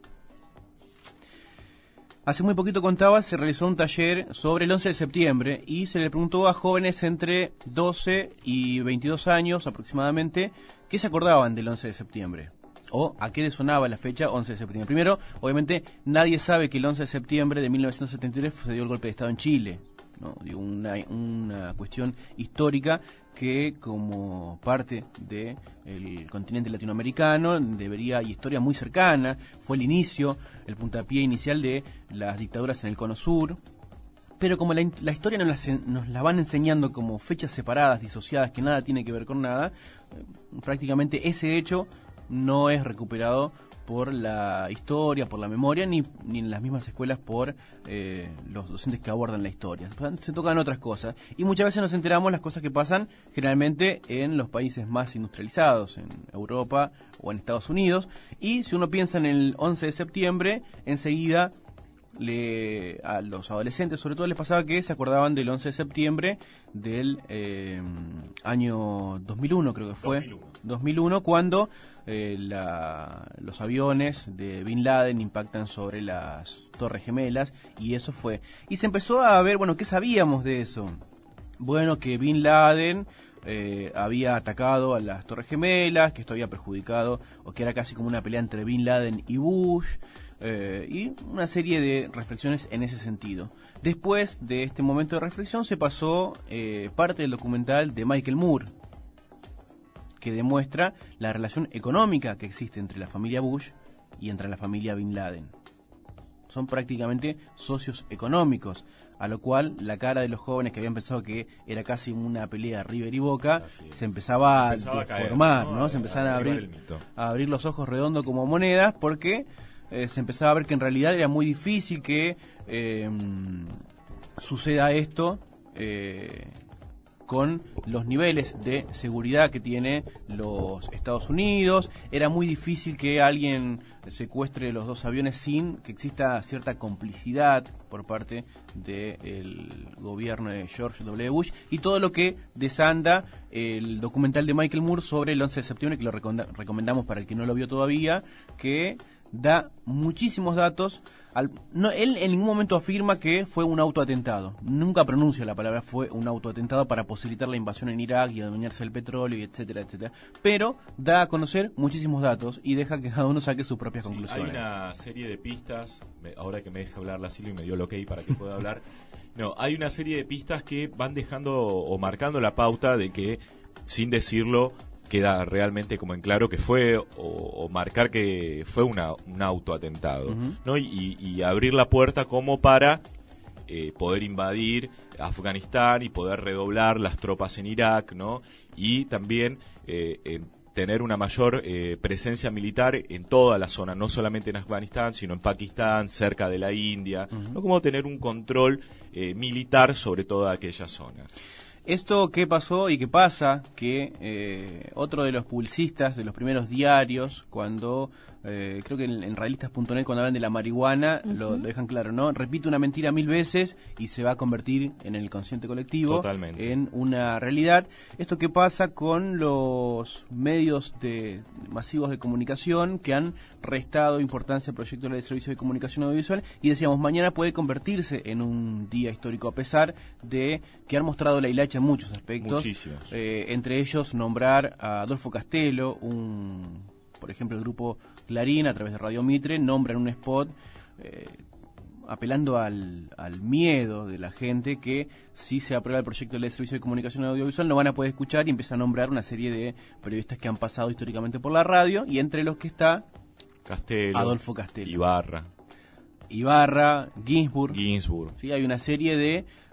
Hace muy poquito, contaba, se realizó un taller sobre el once de septiembre y se le preguntó a jóvenes entre doce y veintidós años aproximadamente qué se acordaban del once de septiembre o a qué les sonaba la fecha once de septiembre. Primero, obviamente, nadie sabe que el once de septiembre de mil novecientos setenta y tres se dio el golpe de Estado en Chile, ¿no? Digo, una, una cuestión histórica que como parte del continente latinoamericano debería, y historia muy cercana, fue el inicio, el puntapié inicial de las dictaduras en el Cono Sur. Pero como la, la historia nos la, nos la van enseñando como fechas separadas, disociadas, que nada tiene que ver con nada, eh, prácticamente ese hecho no es recuperado por la historia, por la memoria, ni, ni en las mismas escuelas por eh, los docentes que abordan la historia. Se tocan otras cosas. Y muchas veces nos enteramos las cosas que pasan generalmente en los países más industrializados, en Europa o en Estados Unidos. Y si uno piensa en el once de septiembre, enseguida le, a los adolescentes sobre todo les pasaba que se acordaban del once de septiembre del eh, año dos mil uno, creo que fue. dos mil uno, dos mil uno cuando eh, la, los aviones de Bin Laden impactan sobre las Torres Gemelas, y eso fue. Y se empezó a ver, bueno, ¿qué sabíamos de eso? Bueno, que Bin Laden eh, había atacado a las Torres Gemelas, que esto había perjudicado, o que era casi como una pelea entre Bin Laden y Bush, eh, y una serie de reflexiones en ese sentido. Después de este momento de reflexión se pasó eh, parte del documental de Michael Moore, que demuestra la relación económica que existe entre la familia Bush y entre la familia Bin Laden. Son prácticamente socios económicos, a lo cual la cara de los jóvenes que habían pensado que era casi una pelea River y Boca se empezaba, empezaba a deformar, a caer, ¿no? ¿no? Se empezaban a, a abrir, a abrir los ojos redondos como monedas, porque eh, se empezaba a ver que en realidad era muy difícil que eh, suceda esto eh, con los niveles de seguridad que tiene los Estados Unidos. Era muy difícil que alguien secuestre los dos aviones sin que exista cierta complicidad por parte del gobierno de George W. Bush, y todo lo que desanda el documental de Michael Moore sobre el once de septiembre, que lo recomendamos para el que no lo vio todavía, que da muchísimos datos. Al, no, él en ningún momento afirma que fue un autoatentado, nunca pronuncia la palabra fue un autoatentado para posibilitar la invasión en Irak y adueñarse del petróleo, y etcétera, etcétera, pero da a conocer muchísimos datos y deja que cada uno saque sus propias sí, conclusiones. Hay una serie de pistas, ahora que me deja hablar la Silvia y me dio el ok para que pueda hablar, no, hay una serie de pistas que van dejando o marcando la pauta de que, sin decirlo, queda realmente como en claro que fue, o, o marcar que fue una, un autoatentado, uh-huh. ¿no? Y, y abrir la puerta como para eh, poder invadir Afganistán y poder redoblar las tropas en Irak, ¿no? Y también eh, eh, tener una mayor eh, presencia militar en toda la zona, no solamente en Afganistán, sino en Pakistán, cerca de la India, uh-huh. ¿no? Como tener un control eh, militar sobre toda aquella zona. Esto qué pasó y qué pasa, que eh, otro de los publicistas de los primeros diarios, cuando eh, creo que en, en realistas punto net cuando hablan de la marihuana, uh-huh. lo, lo dejan claro, ¿no? Repite una mentira mil veces y se va a convertir en el consciente colectivo, totalmente, en una realidad. Esto qué pasa con los medios de masivos de comunicación que han restado importancia al proyecto de ley de servicios de comunicación audiovisual, y decíamos, mañana puede convertirse en un día histórico, a pesar de que han mostrado la hilacha en muchos aspectos. Muchísimos. Eh, entre ellos nombrar a Adolfo Castelo, un, por ejemplo, el grupo Clarín a través de Radio Mitre nombran un spot eh, apelando al, al miedo de la gente que si se aprueba el proyecto de ley de servicio de comunicación audiovisual no van a poder escuchar, y empieza a nombrar una serie de periodistas que han pasado históricamente por la radio, y entre los que está Castelo, Adolfo Castelo, Ibarra, Ibarra, Ginsburg. Ginsburg. Sí, hay una serie de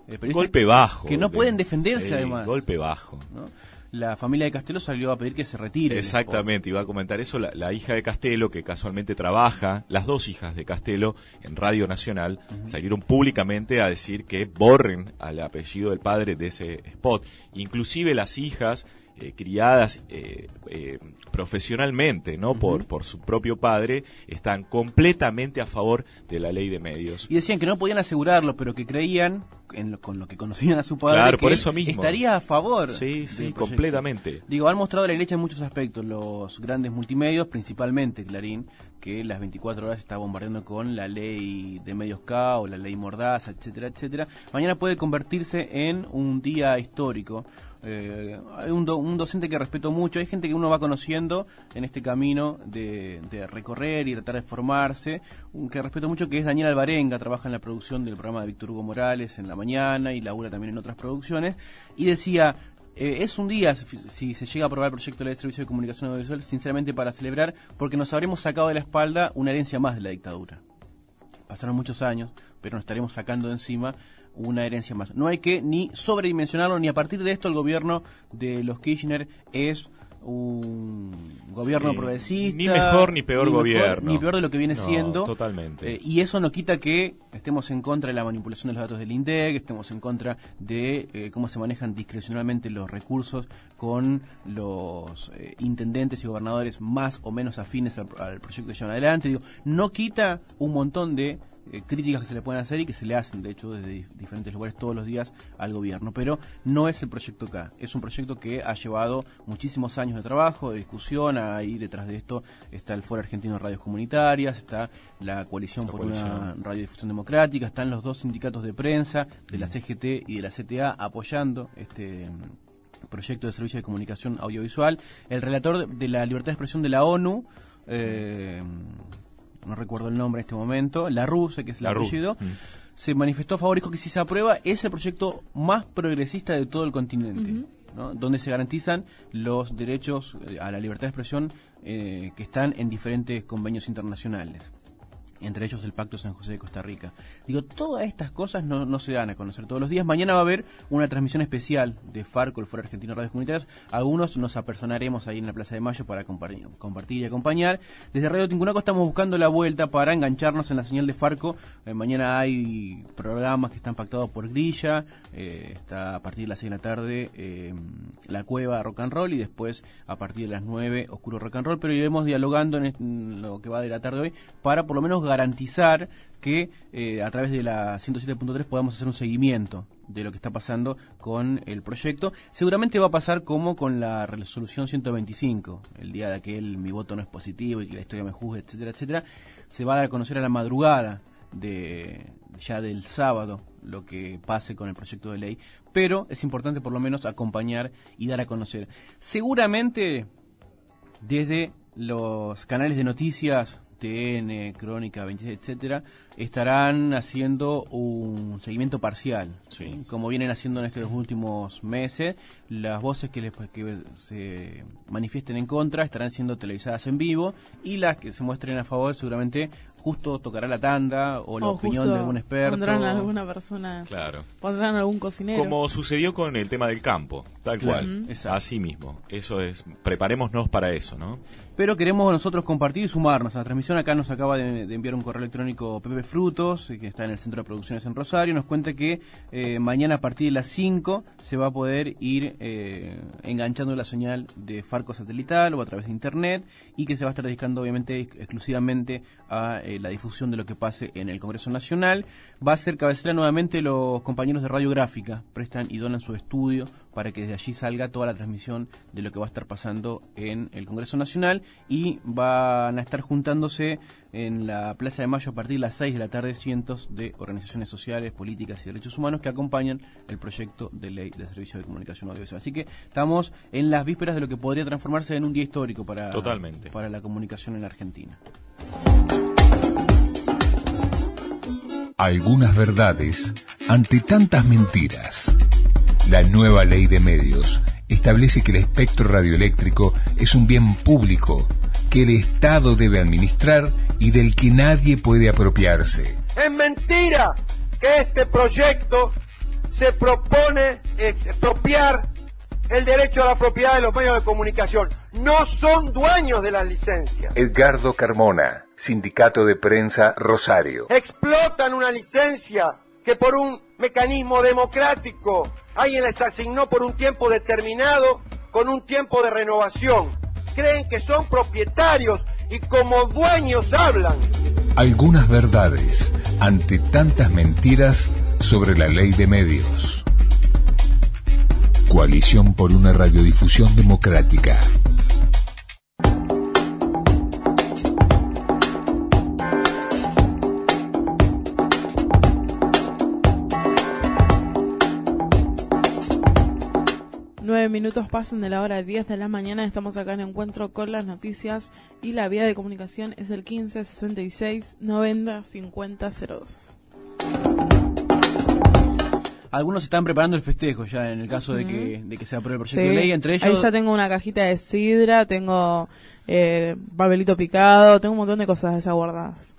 eh, periodistas golpe bajo. que no de, pueden defenderse sí, además. Golpe bajo. ¿No? La familia de Castelo salió a pedir que se retire. Exactamente, iba a comentar eso. La, la hija de Castelo, que casualmente trabaja, las dos hijas de Castelo en Radio Nacional, uh-huh. salieron públicamente a decir que borren al apellido del padre de ese spot. Inclusive las hijas, eh, criadas eh, eh, profesionalmente, ¿no? Uh-huh. por, por su propio padre, están completamente a favor de la ley de medios. Y decían que no podían asegurarlo, pero que creían, en lo, con lo que conocían a su padre, claro, que por eso mismo. estaría a favor. Sí, sí, completamente. Digo, han mostrado la derecha en muchos aspectos, los grandes multimedios, principalmente Clarín, que las veinticuatro horas está bombardeando con la ley de medios K o la ley Mordaza, etcétera, etcétera. Mañana puede convertirse en un día histórico. Eh, hay un, do, un docente que respeto mucho, hay gente que uno va conociendo en este camino de, de recorrer y tratar de formarse, un que respeto mucho, que es Daniel Alvarenga, trabaja en la producción del programa de Víctor Hugo Morales en la mañana y labura también en otras producciones, y decía, eh, es un día, si, si se llega a aprobar el proyecto de ley de servicio de comunicación audiovisual, sinceramente para celebrar, porque nos habremos sacado de la espalda una herencia más de la dictadura. Pasaron muchos años, pero nos estaremos sacando de encima una herencia más. No hay que ni sobredimensionarlo, ni a partir de esto el gobierno de los Kirchner es un gobierno sí, progresista. Ni mejor ni peor ni gobierno. Mejor, ni peor de lo que viene no, siendo. Totalmente. Eh, y eso no quita que estemos en contra de la manipulación de los datos del INDEC, estemos en contra de eh, cómo se manejan discrecionalmente los recursos con los eh, intendentes y gobernadores más o menos afines al, al proyecto que llevan adelante. Digo, no quita un montón de Eh, críticas que se le pueden hacer y que se le hacen, de hecho, desde dif- diferentes lugares todos los días al gobierno, pero no es el proyecto K, es un proyecto que ha llevado muchísimos años de trabajo, de discusión. Ahí detrás de esto está el Foro Argentino de Radios Comunitarias, está la Coalición la por coalición. una Radiodifusión Democrática, están los dos sindicatos de prensa, de la C G T y de la C T A, apoyando este proyecto de servicio de comunicación audiovisual. El relator de la libertad de expresión de la ONU, eh, no recuerdo el nombre en este momento, la Ruse, que es el la apellido, mm. se manifestó a favor, dijo que si se aprueba es el proyecto más progresista de todo el continente, uh-huh. ¿no? Donde se garantizan los derechos a la libertad de expresión eh, que están en diferentes convenios internacionales, entre ellos el Pacto San José de Costa Rica. Digo, todas estas cosas no, no se dan a conocer todos los días. Mañana va a haber una transmisión especial de Farco, el Foro Argentino de Radios Comunitarias. Algunos nos apersonaremos ahí en la Plaza de Mayo para compartir, compartir y acompañar. Desde Radio Tincunaco estamos buscando la vuelta para engancharnos en la señal de Farco. Eh, mañana hay programas que están pactados por Grilla. Eh, está a partir de las seis de la tarde eh, La Cueva Rock and Roll, y después a partir de las nueve Oscuro Rock and Roll. Pero iremos dialogando en, este, en lo que va de la tarde hoy para por lo menos garantizar que eh, a través de la ciento siete punto tres podamos hacer un seguimiento de lo que está pasando con el proyecto. Seguramente va a pasar como con la resolución ciento veinticinco, el día de aquel mi voto no es positivo y que la historia me juzgue, etcétera, etcétera. Se va a dar a conocer a la madrugada de ya del sábado lo que pase con el proyecto de ley, pero es importante por lo menos acompañar y dar a conocer. Seguramente desde los canales de noticias T N, Crónica veintiséis, etcétera, estarán haciendo un seguimiento parcial, sí. como vienen haciendo en estos últimos meses. Las voces que, les, que se manifiesten en contra estarán siendo televisadas en vivo, y las que se muestren a favor seguramente justo tocará la tanda o la o opinión de algún experto. Pondrán a alguna persona, claro. pondrán a algún cocinero. Como sucedió con el tema del campo, tal claro, cual, uh-huh. así mismo. Eso es, preparémonos para eso, ¿no? Pero queremos nosotros compartir y sumarnos a la transmisión. Acá nos acaba de, de enviar un correo electrónico Pepe Frutos, que está en el Centro de Producciones en Rosario. Nos cuenta que eh, mañana a partir de las cinco se va a poder ir eh, enganchando la señal de Farco satelital o a través de internet, y que se va a estar dedicando obviamente exclusivamente a eh, la difusión de lo que pase en el Congreso Nacional. Va a ser cabecera nuevamente los compañeros de Radiográfica, prestan y donan su estudio para que desde allí salga toda la transmisión de lo que va a estar pasando en el Congreso Nacional, y van a estar juntándose en la Plaza de Mayo a partir de las seis de la tarde cientos de organizaciones sociales, políticas y derechos humanos que acompañan el proyecto de ley de servicio de comunicación audiovisual. Así que estamos en las vísperas de lo que podría transformarse en un día histórico para, Totalmente. para la comunicación en la Argentina. Algunas verdades ante tantas mentiras. La nueva ley de medios establece que el espectro radioeléctrico es un bien público que el Estado debe administrar y del que nadie puede apropiarse. Es mentira que este proyecto se propone expropiar el derecho a la propiedad de los medios de comunicación. No son dueños de las licencias. Edgardo Carmona, Sindicato de Prensa Rosario. Explotan una licencia que por un mecanismo democrático alguien les asignó por un tiempo determinado, con un tiempo de renovación. Creen que son propietarios y como dueños hablan. Algunas verdades ante tantas mentiras sobre la ley de medios. Coalición por una radiodifusión democrática. Nueve minutos pasan de la hora diez de la mañana. Estamos acá en Encuentro con las Noticias y la vía de comunicación es el quince sesenta y seis noventa cincuenta cero dos. Algunos están preparando el festejo ya en el caso uh-huh. de que de que se apruebe el proyecto sí. de ley. Entre ellos, ahí ya tengo una cajita de sidra, tengo eh, papelito picado, tengo un montón de cosas allá guardadas.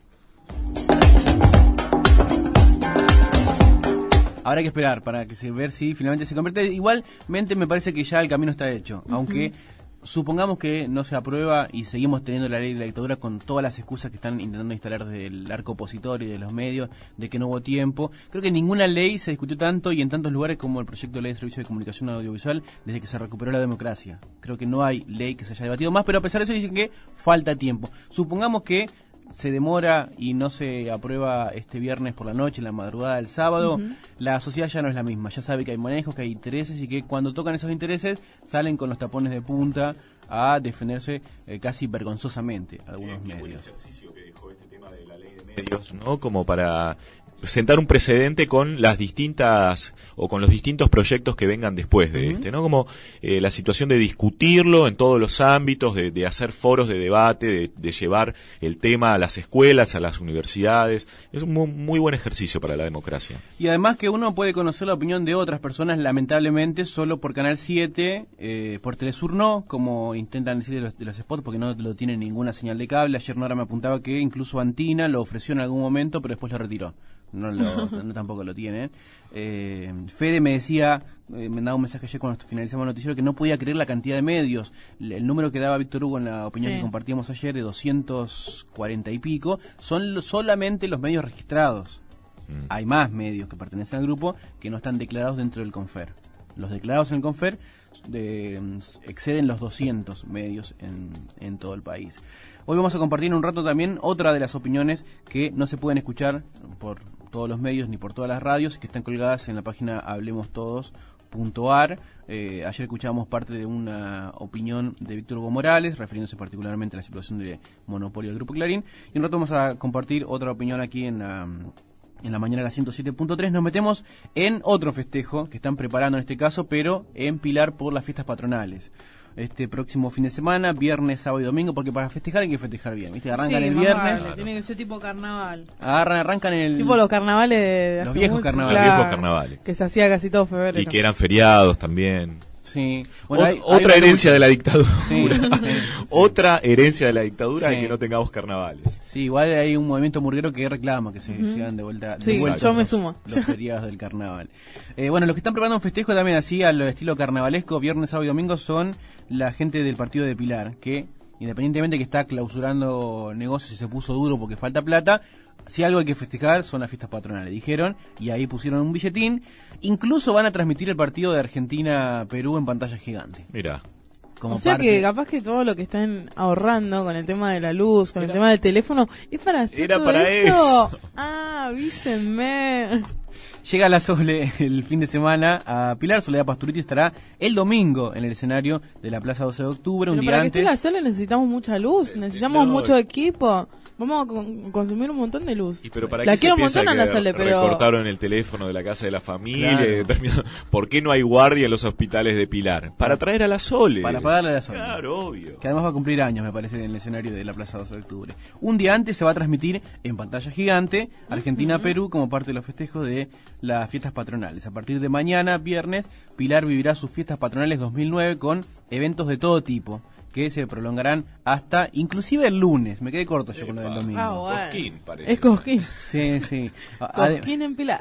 Habrá que esperar para que se ver si finalmente se convierte. Igualmente me parece que ya el camino está hecho, uh-huh. aunque supongamos que no se aprueba y seguimos teniendo la ley de la dictadura con todas las excusas que están intentando instalar desde el arco opositor y de los medios, de que no hubo tiempo. Creo que ninguna ley se discutió tanto y en tantos lugares como el proyecto de ley de servicio de comunicación audiovisual desde que se recuperó la democracia. Creo que no hay ley que se haya debatido más, pero a pesar de eso dicen que falta tiempo. Supongamos que se demora y no se aprueba este viernes por la noche, en la madrugada del sábado, uh-huh. la sociedad ya no es la misma, ya sabe que hay manejos, que hay intereses y que cuando tocan esos intereses salen con los tapones de punta a defenderse eh, casi vergonzosamente algunos Bien, medios. Qué buen ejercicio que dejó este tema de la ley de medios, ¿no? Como para sentar un precedente con las distintas o con los distintos proyectos que vengan después de uh-huh. este, ¿no? Como eh, la situación de discutirlo en todos los ámbitos, de, de hacer foros de debate, de, de llevar el tema a las escuelas, a las universidades. Es un muy, muy buen ejercicio para la democracia. Y además que uno puede conocer la opinión de otras personas, lamentablemente, solo por Canal siete, eh, por Telesur no, como intentan decir de los, de los spots, porque no lo tienen ninguna señal de cable. Ayer Nora me apuntaba que incluso Antina lo ofreció en algún momento, pero después lo retiró. No, lo, no tampoco lo tiene. Eh, Fede me decía, eh, me daba un mensaje ayer cuando finalizamos el noticiero, que no podía creer la cantidad de medios. El, el número que daba Víctor Hugo en la opinión sí. que compartíamos ayer, de doscientos cuarenta y pico, son lo, solamente los medios registrados. Mm. Hay más medios que pertenecen al grupo que no están declarados dentro del Confer. Los declarados en el Confer de, exceden los doscientos medios en, en todo el país. Hoy vamos a compartir en un rato también otra de las opiniones que no se pueden escuchar por todos los medios ni por todas las radios, que están colgadas en la página hablemos todos punto a r. Eh, ayer escuchábamos parte de una opinión de Víctor Hugo Morales, refiriéndose particularmente a la situación de monopolio del Grupo Clarín. Y en un rato vamos a compartir otra opinión aquí en la, en la mañana a la ciento siete punto tres. Nos metemos en otro festejo que están preparando en este caso, pero en Pilar por las fiestas patronales. Este próximo fin de semana, viernes, sábado y domingo, porque para festejar hay que festejar bien, ¿viste? Arrancan sí, el viernes. Vale, tiene que ser tipo carnaval. Agarran, arrancan el... Tipo los carnavales de Los viejos mucho, carnavales. claro, Los viejos carnavales. Que se hacía casi todo febrero. Y que eran feriados también. Sí. Bueno, o, hay, otra hay herencia mucha... de la dictadura. Sí, sí. Otra herencia de la dictadura sí. es que no tengamos carnavales. Sí, igual hay un movimiento murguero que reclama que se, uh-huh. se hagan de vuelta, de sí, vuelta yo los, me sumo. los feriados del carnaval. Eh, bueno, los que están preparando un festejo también así, al estilo carnavalesco, viernes, sábado y domingo, son la gente del partido de Pilar, que independientemente que está clausurando negocios y se puso duro porque falta plata, si algo hay que festejar son las fiestas patronales, dijeron, y ahí pusieron un billetín. Incluso van a transmitir el partido de Argentina-Perú en pantalla gigante. Mirá. Como o sea parte... que capaz que todo lo que están ahorrando con el tema de la luz, con Era... el tema del teléfono, es para hacer Era todo para eso. eso. Ah, avísenme. Llega la Sole el fin de semana a Pilar. Soledad Pasturiti estará el domingo en el escenario de la Plaza doce de octubre, un Pero día para antes. que esté la Sole necesitamos mucha luz, necesitamos no, mucho equipo. Vamos a con- consumir un montón de luz. ¿Y pero para la qué quiero se un montón a la que Sole, pero... recortaron el teléfono de la casa de la familia? Claro. ¿Por qué no hay guardia en los hospitales de Pilar? Para traer a la Sole. Para pagarle a la Sole. Claro, obvio. Que además va a cumplir años, me parece, en el escenario de la Plaza doce de octubre. Un día antes se va a transmitir en pantalla gigante Argentina-Perú como parte de los festejos de las fiestas patronales. A partir de mañana, viernes, Pilar vivirá sus fiestas patronales dos mil nueve con eventos de todo tipo, que se prolongarán hasta inclusive el lunes. Me quedé corto yo con lo del domingo. Ah, bueno. Cosquín, parece. Es Cosquín. Sí, sí. Cosquín en Pilar.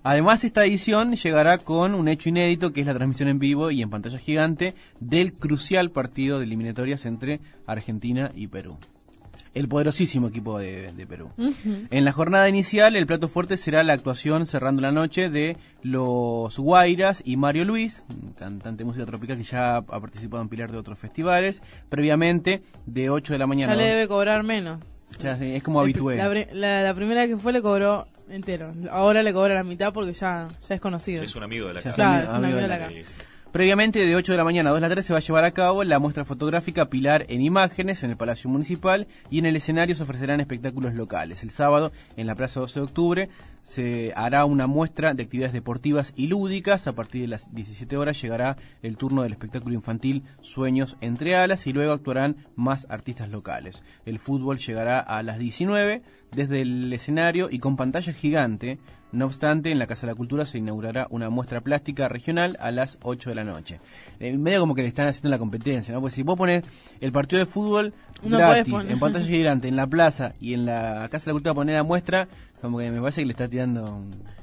Además, esta edición llegará con un hecho inédito, que es la transmisión en vivo y en pantalla gigante del crucial partido de eliminatorias entre Argentina y Perú. El poderosísimo equipo de, de Perú. Uh-huh. En la jornada inicial, el plato fuerte será la actuación cerrando la noche de los Guairas y Mario Luis, un cantante de música tropical que ya ha participado en pilar de otros festivales. Previamente, de ocho de la mañana. Ya le debe cobrar menos. Ya, es como habitué. La, la, la primera que fue le cobró entero. Ahora le cobra la mitad porque ya, ya es conocido. Es un amigo de la casa. Claro, es un amigo de la casa. Previamente, de ocho de la mañana a dos de la tarde, se va a llevar a cabo la muestra fotográfica Pilar en Imágenes en el Palacio Municipal, y en el escenario se ofrecerán espectáculos locales. El sábado, en la Plaza doce de octubre, se hará una muestra de actividades deportivas y lúdicas. A partir de las diecisiete horas llegará el turno del espectáculo infantil Sueños entre alas, y luego actuarán más artistas locales. El fútbol llegará a las diecinueve desde el escenario y con pantalla gigante. No obstante, en la Casa de la Cultura se inaugurará una muestra plástica regional a las ocho de la noche. En medio como que le están haciendo la competencia, ¿no? Pues si vos ponés el partido de fútbol no gratis, en pantalla gigante, en la plaza y en la Casa de la Cultura poner la muestra, como que me parece que le está tirando...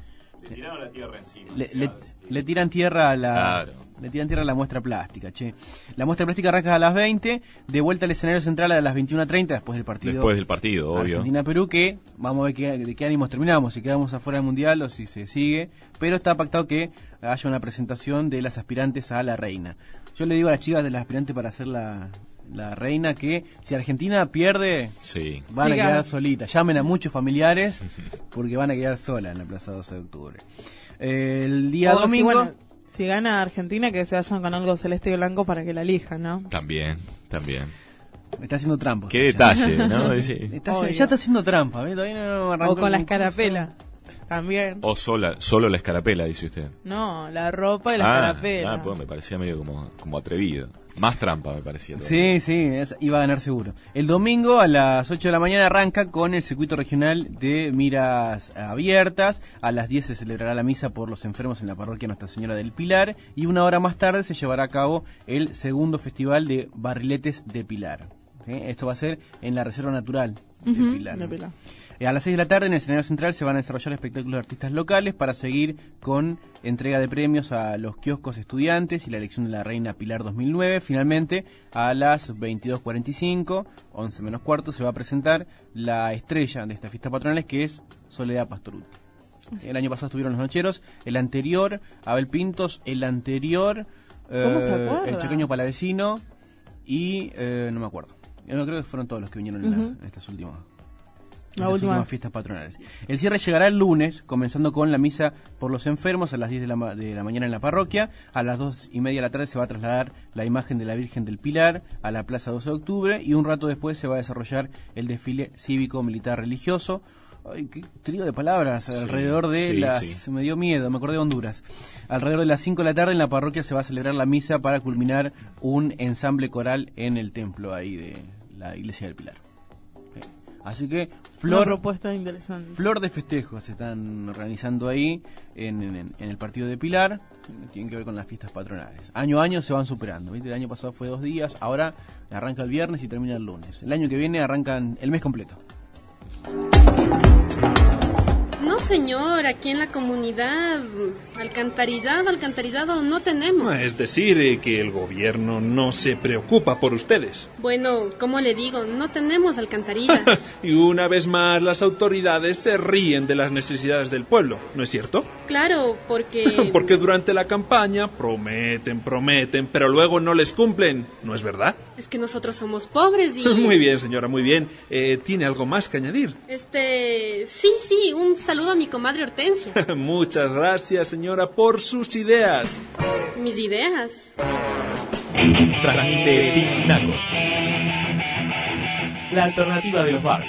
Le tiraron la tierra encima. Le, le, le tiran tierra a la... Claro. Le tiran tierra a la muestra plástica, che. La muestra plástica arranca a las veinte, de vuelta al escenario central a las veintiuna treinta, después del partido. Después del partido, obvio. Argentina-Perú, que vamos a ver qué, de qué ánimos terminamos, si quedamos afuera del Mundial o si se sigue. Pero está pactado que haya una presentación de las aspirantes a la reina. Yo le digo a las chicas de las aspirantes para hacer la... la reina, que si Argentina pierde, sí. van sí, a quedar claro. solitas. Llamen a muchos familiares porque van a quedar solas en la Plaza doce de octubre. Eh, el día o domingo... Si, bueno, si gana Argentina, que se vayan con algo celeste y blanco para que la elijan, ¿no? También, también. Me está haciendo trampa. Qué detalle, ¿no? Sí. Está, ya está haciendo trampa. ¿eh? Todavía no arrancó o con la el concurso. escarapela. También. O sola, solo la escarapela, dice usted. No, la ropa y la ah, escarapela. Ah, pues me parecía medio como, como atrevido. Más trampa me parecía. Todavía. Sí, sí, es, iba a ganar seguro. El domingo a las ocho de la mañana arranca con el circuito regional de miras abiertas. A las diez se celebrará la misa por los enfermos en la parroquia Nuestra Señora del Pilar. Y una hora más tarde se llevará a cabo el segundo festival de barriletes de Pilar. ¿Sí? Esto va a ser en la Reserva Natural de uh-huh, Pilar. De Pilar. A las seis de la tarde en el escenario central se van a desarrollar espectáculos de artistas locales para seguir con entrega de premios a los kioscos estudiantes y la elección de la Reina Pilar dos mil nueve. Finalmente, a las veintidós cuarenta y cinco, once menos cuarto, se va a presentar la estrella de estas fiestas patronales, que es Soledad Pastoruti. El año pasado estuvieron los Nocheros, el anterior Abel Pintos, el anterior ¿Cómo se eh, acuerda? el Chaqueño Palavecino y eh, no me acuerdo. Yo creo que fueron todos los que vinieron en, la, Uh-huh. en estas últimas La las última. últimas fiestas patronales. El cierre llegará el lunes, comenzando con la misa por los enfermos a las diez de la, ma- de la mañana en la parroquia. A las dos y media de la tarde se va a trasladar la imagen de la Virgen del Pilar a la Plaza doce de octubre, y un rato después se va a desarrollar el desfile cívico-militar religioso. Ay, qué trío de palabras, Sí, alrededor de sí, las... sí. Me dio miedo, me acordé de Honduras. Alrededor de las cinco de la tarde en la parroquia se va a celebrar la misa para culminar un ensamble coral en el templo ahí de la Iglesia del Pilar. Sí. Así que, Una flor... propuesta interesante. Flor de festejos se están organizando ahí en, en- en el partido de Pilar. Tienen que ver con las fiestas patronales. Año a año se van superando. ¿viste? El año pasado fue dos días, ahora arranca el viernes y termina el lunes. El año que viene arrancan el mes completo. No, señor, aquí en la comunidad, alcantarillado, alcantarillado no tenemos. Es decir, eh, que el gobierno no se preocupa por ustedes. Bueno, ¿cómo le digo? No tenemos alcantarillas. Y una vez más las autoridades se ríen de las necesidades del pueblo, ¿no es cierto? Claro, porque... Porque durante la campaña prometen, prometen, pero luego no les cumplen, ¿no es verdad? Es que nosotros somos pobres y... Muy bien, señora, muy bien. Eh, ¿Tiene algo más que añadir? Este... Sí, sí, un saludo a mi comadre Hortensia. Muchas gracias, señora, por sus ideas. Mis ideas. Transmite Tincunaco, la alternativa de los barrios.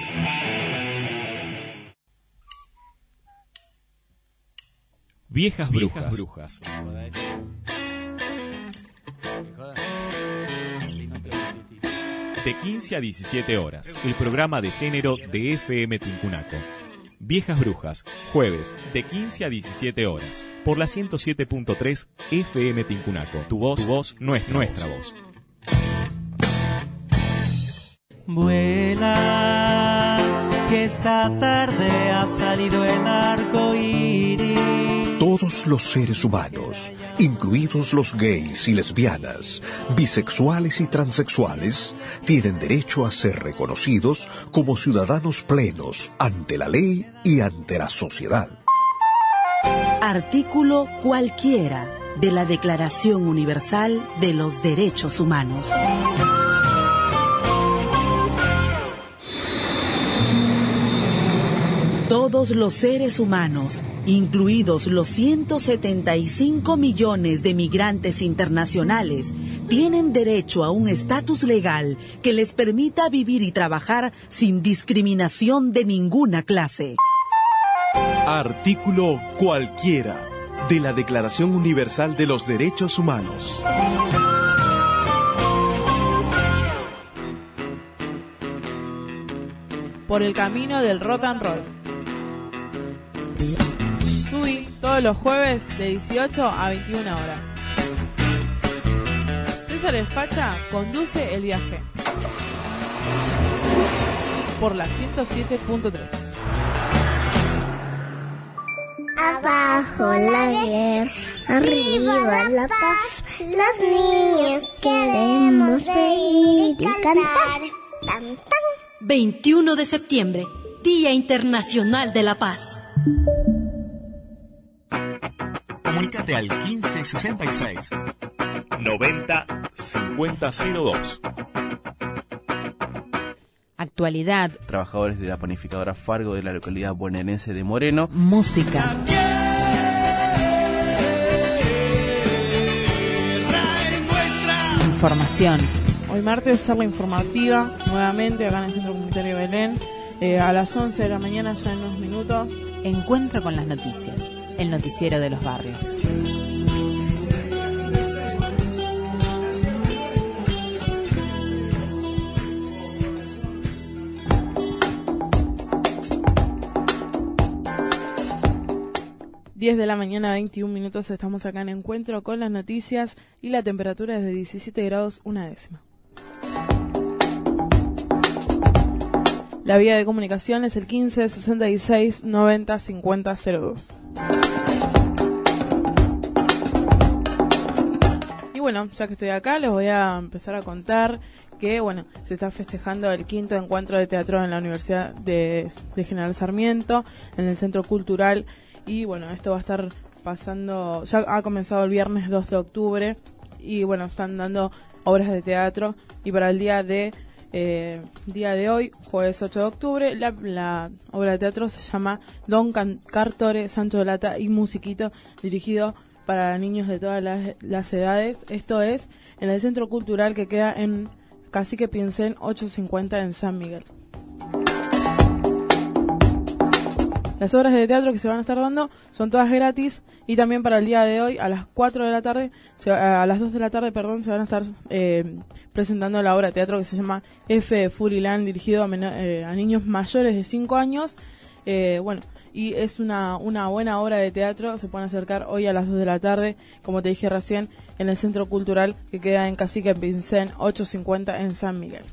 Viejas brujas. Viejas brujas. De quince a diecisiete horas, el programa de género de F M Tincunaco. Viejas Brujas, jueves, de quince a diecisiete horas, por la ciento siete punto tres F M Tincunaco. Tu voz, tu voz, nuestra, nuestra voz. Vuela, que esta tarde ha salido el arco iris. Todos los seres humanos, incluidos los gays y lesbianas, bisexuales y transexuales, tienen derecho a ser reconocidos como ciudadanos plenos ante la ley y ante la sociedad. Artículo cualquiera de la Declaración Universal de los Derechos Humanos. Todos los seres humanos, incluidos los ciento setenta y cinco millones de migrantes internacionales, tienen derecho a un estatus legal que les permita vivir y trabajar sin discriminación de ninguna clase. Artículo cualquiera de la Declaración Universal de los Derechos Humanos. Por el camino del rock and roll. Subí todos los jueves de dieciocho a veintiuna horas. César El Facha conduce el viaje. Por la ciento siete punto tres. Abajo la guerra, arriba la paz. Los niños queremos reír y cantar. Tan, tan. veintiuno de septiembre, Día Internacional de la Paz. Comunícate al quince sesenta y seis noventa cincuenta cero dos. Actualidad. Trabajadores de la panificadora Fargo de la localidad bonaerense de Moreno. Música. Información. Hoy martes, charla informativa, nuevamente acá en el Centro Comunitario Belén, eh, a las once de la mañana, ya en unos minutos. Encuentro con las noticias, el noticiero de los barrios. diez de la mañana, veintiún minutos, estamos acá en Encuentro con las noticias y la temperatura es de diecisiete grados, una décima. La vía de comunicación es el quince sesenta y seis noventa cincuenta cero dos. Y bueno, ya que estoy acá, les voy a empezar a contar que, bueno, se está festejando el quinto encuentro de teatro en la Universidad de, de General Sarmiento, en el Centro Cultural. Y bueno, esto va a estar pasando, ya ha comenzado el viernes dos de octubre y bueno, están dando obras de teatro y para el día de eh, día de hoy, jueves ocho de octubre, la, la obra de teatro se llama Don Can- Cartore, Sancho de Lata y Musiquito, dirigido para niños de todas las, las edades. Esto es en el Centro Cultural que queda en Cacique Pincén ochocientos cincuenta en San Miguel. Las obras de teatro que se van a estar dando son todas gratis y también para el día de hoy a las cuatro de la tarde, se, a las dos de la tarde, perdón, se van a estar eh, presentando la obra de teatro que se llama F de Furiland, dirigido a, menor, eh, a niños mayores de cinco años. Eh, bueno, y es una, una buena obra de teatro, se pueden acercar hoy a las dos de la tarde, como te dije recién, en el Centro Cultural que queda en Cacique Pincén ochocientos cincuenta en San Miguel.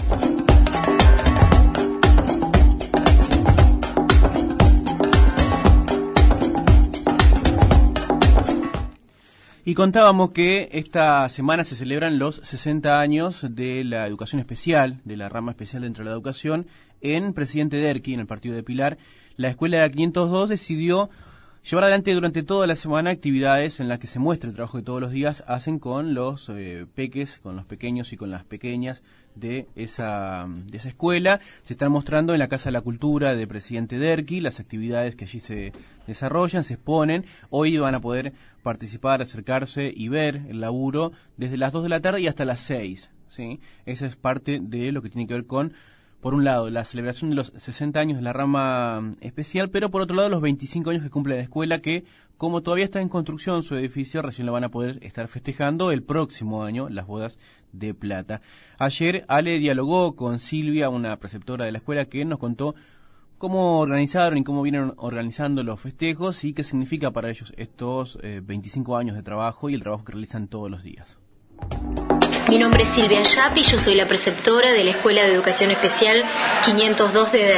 Y contábamos que esta semana se celebran los sesenta años de la educación especial, de la rama especial dentro de la educación, en Presidente Derqui, en el partido de Pilar. La escuela de quinientos dos decidió llevar adelante durante toda la semana actividades en las que se muestra el trabajo que todos los días hacen con los eh, peques, con los pequeños y con las pequeñas de esa, de esa escuela. Se están mostrando en la Casa de la Cultura de Presidente Derqui las actividades que allí se desarrollan, se exponen. Hoy van a poder participar, acercarse y ver el laburo desde las dos de la tarde y hasta las seis, ¿sí? Esa es parte de lo que tiene que ver con, por un lado, la celebración de los sesenta años de la rama especial, pero por otro lado los veinticinco años que cumple la escuela, que como todavía está en construcción su edificio, recién lo van a poder estar festejando el próximo año, las bodas de plata. Ayer Ale dialogó con Silvia, una preceptora de la escuela, que nos contó cómo organizaron y cómo vienen organizando los festejos y qué significa para ellos estos eh, veinticinco años de trabajo y el trabajo que realizan todos los días. Mi nombre es Silvia Yapi, yo soy la preceptora de la Escuela de Educación Especial quinientos dos de Derqui.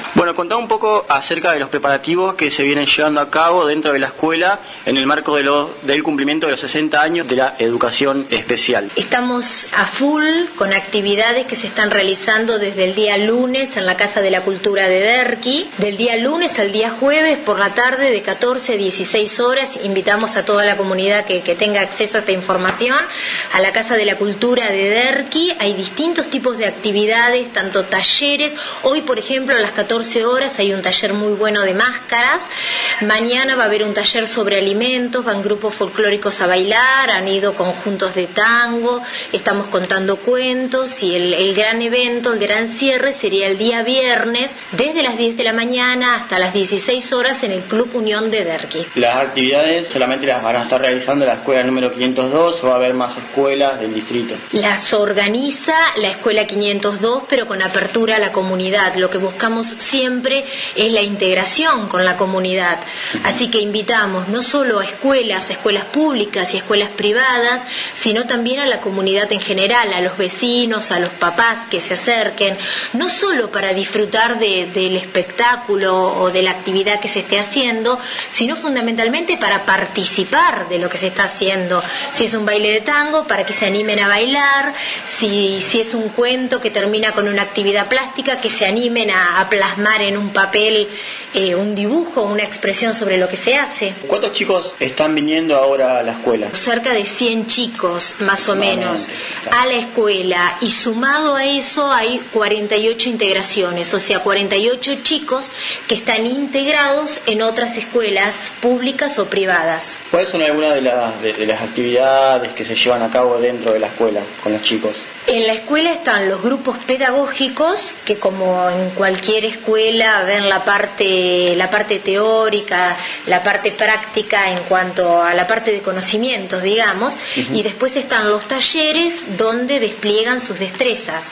Bueno, contá un poco acerca de los preparativos que se vienen llevando a cabo dentro de la escuela en el marco de lo, del cumplimiento de los sesenta años de la educación especial. Estamos a full con actividades que se están realizando desde el día lunes en la Casa de la Cultura de Derqui. Del día lunes al día jueves por la tarde de catorce a dieciséis horas. Invitamos a toda la comunidad que, que tenga acceso a esta información a la Casa de la Cultura de Derqui. Hay distintos tipos de actividades, tanto talleres. Hoy, por ejemplo, a las catorce horas hay un taller muy bueno de máscaras. Mañana va a haber un taller sobre alimentos, van grupos folclóricos a bailar, han ido conjuntos de tango, estamos contando cuentos y el, el gran evento, el gran cierre sería el día viernes desde las diez de la mañana hasta las dieciséis horas en el Club Unión de Derqui. ¿Las actividades solamente las van a estar realizando la escuela número quinientos dos o va a haber más escuelas del distrito? Las organiza la escuela quinientos dos, pero con apertura a la comunidad. Lo que buscamos siempre es la integración con la comunidad. Así que invitamos no solo a escuelas, a escuelas públicas y escuelas privadas, sino también a la comunidad en general, a los vecinos, a los papás que se acerquen, no solo para disfrutar de, del espectáculo o de la actividad que se esté haciendo, sino fundamentalmente para participar de lo que se está haciendo. Si es un baile de tango, para que se animen a bailar, si, si es un cuento que termina con una actividad plástica, que se animen a, a plasmar en un papel eh, un dibujo, una expresión sobre lo que se hace. ¿Cuántos chicos están viniendo ahora a la escuela? Cerca de cien chicos, más o menos, a la escuela, y sumado a eso hay cuarenta y ocho integraciones, o sea, cuarenta y ocho chicos que están integrados en otras escuelas públicas o privadas. ¿Cuáles son algunas de, la, de, de las actividades que se llevan a cabo dentro de la escuela con los chicos? En la escuela están los grupos pedagógicos, que como en cualquier escuela ven la parte, la parte teórica, la parte práctica en cuanto a la parte de conocimientos, digamos, uh-huh. Y después están los talleres donde despliegan sus destrezas.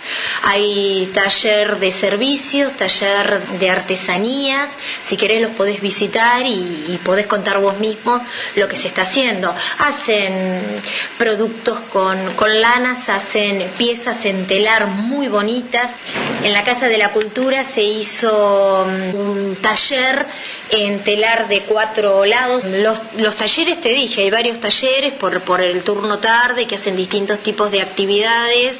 Hay taller de servicios, taller de artesanías, si querés los podés visitar y, y podés contar vos mismo lo que se está haciendo. Hacen productos con, con lanas, hacen piezas en telar muy bonitas. En la Casa de la Cultura se hizo un taller en telar de cuatro lados. Los, los talleres, te dije, hay varios talleres por, por el turno tarde que hacen distintos tipos de actividades,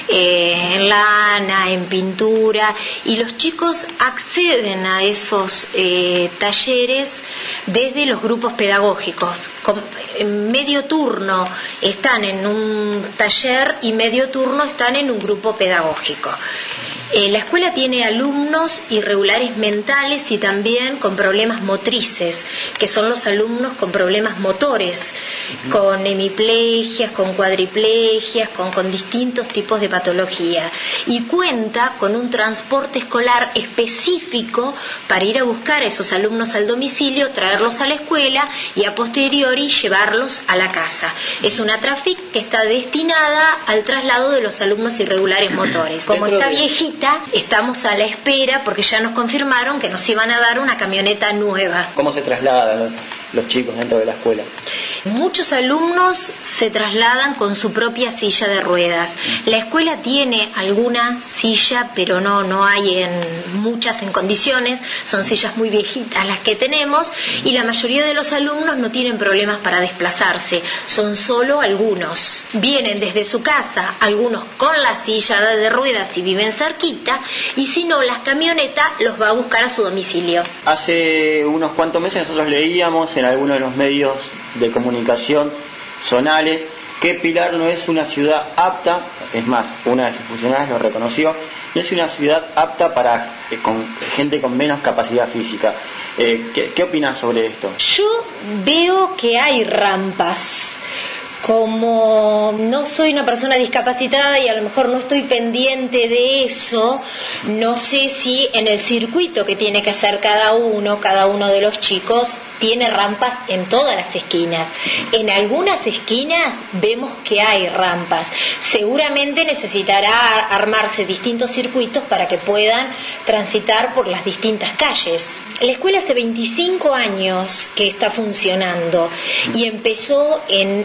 eh, en lana, en pintura, y los chicos acceden a esos eh, talleres desde los grupos pedagógicos. Con, en medio turno están en un taller y medio turno están en un grupo pedagógico. Eh, la escuela tiene alumnos irregulares mentales y también con problemas motrices, que son los alumnos con problemas motores, uh-huh. con hemiplegias, con cuadriplegias, con, con distintos tipos de patología. Y cuenta con un transporte escolar específico para ir a buscar a esos alumnos al domicilio, traerlos a la escuela y a posteriori llevarlos a la casa. Es una Trafic que está destinada al traslado de los alumnos irregulares motores. Como está viejita, estamos a la espera porque ya nos confirmaron que nos iban a dar una camioneta nueva. ¿Cómo se trasladan los, los chicos dentro de la escuela? Muchos alumnos se trasladan con su propia silla de ruedas. La escuela tiene alguna silla, pero no, no hay en muchas en condiciones. Son sillas muy viejitas las que tenemos y la mayoría de los alumnos no tienen problemas para desplazarse. Son solo algunos. Vienen desde su casa, algunos con la silla de ruedas si viven cerquita, y si no, la camioneta los va a buscar a su domicilio. Hace unos cuantos meses nosotros leíamos en algunos de los medios de comunicación zonales que Pilar no es una ciudad apta, es más, una de sus funcionarias lo reconoció, no es una ciudad apta para eh, con gente con menos capacidad física. Eh, ¿qué, ¿Qué opinas sobre esto? Yo veo que hay rampas. Como no soy una persona discapacitada y a lo mejor no estoy pendiente de eso, no sé si en el circuito que tiene que hacer cada uno, cada uno de los chicos, tiene rampas en todas las esquinas. En algunas esquinas vemos que hay rampas. Seguramente necesitará armarse distintos circuitos para que puedan transitar por las distintas calles. La escuela hace veinticinco años que está funcionando y empezó en dentro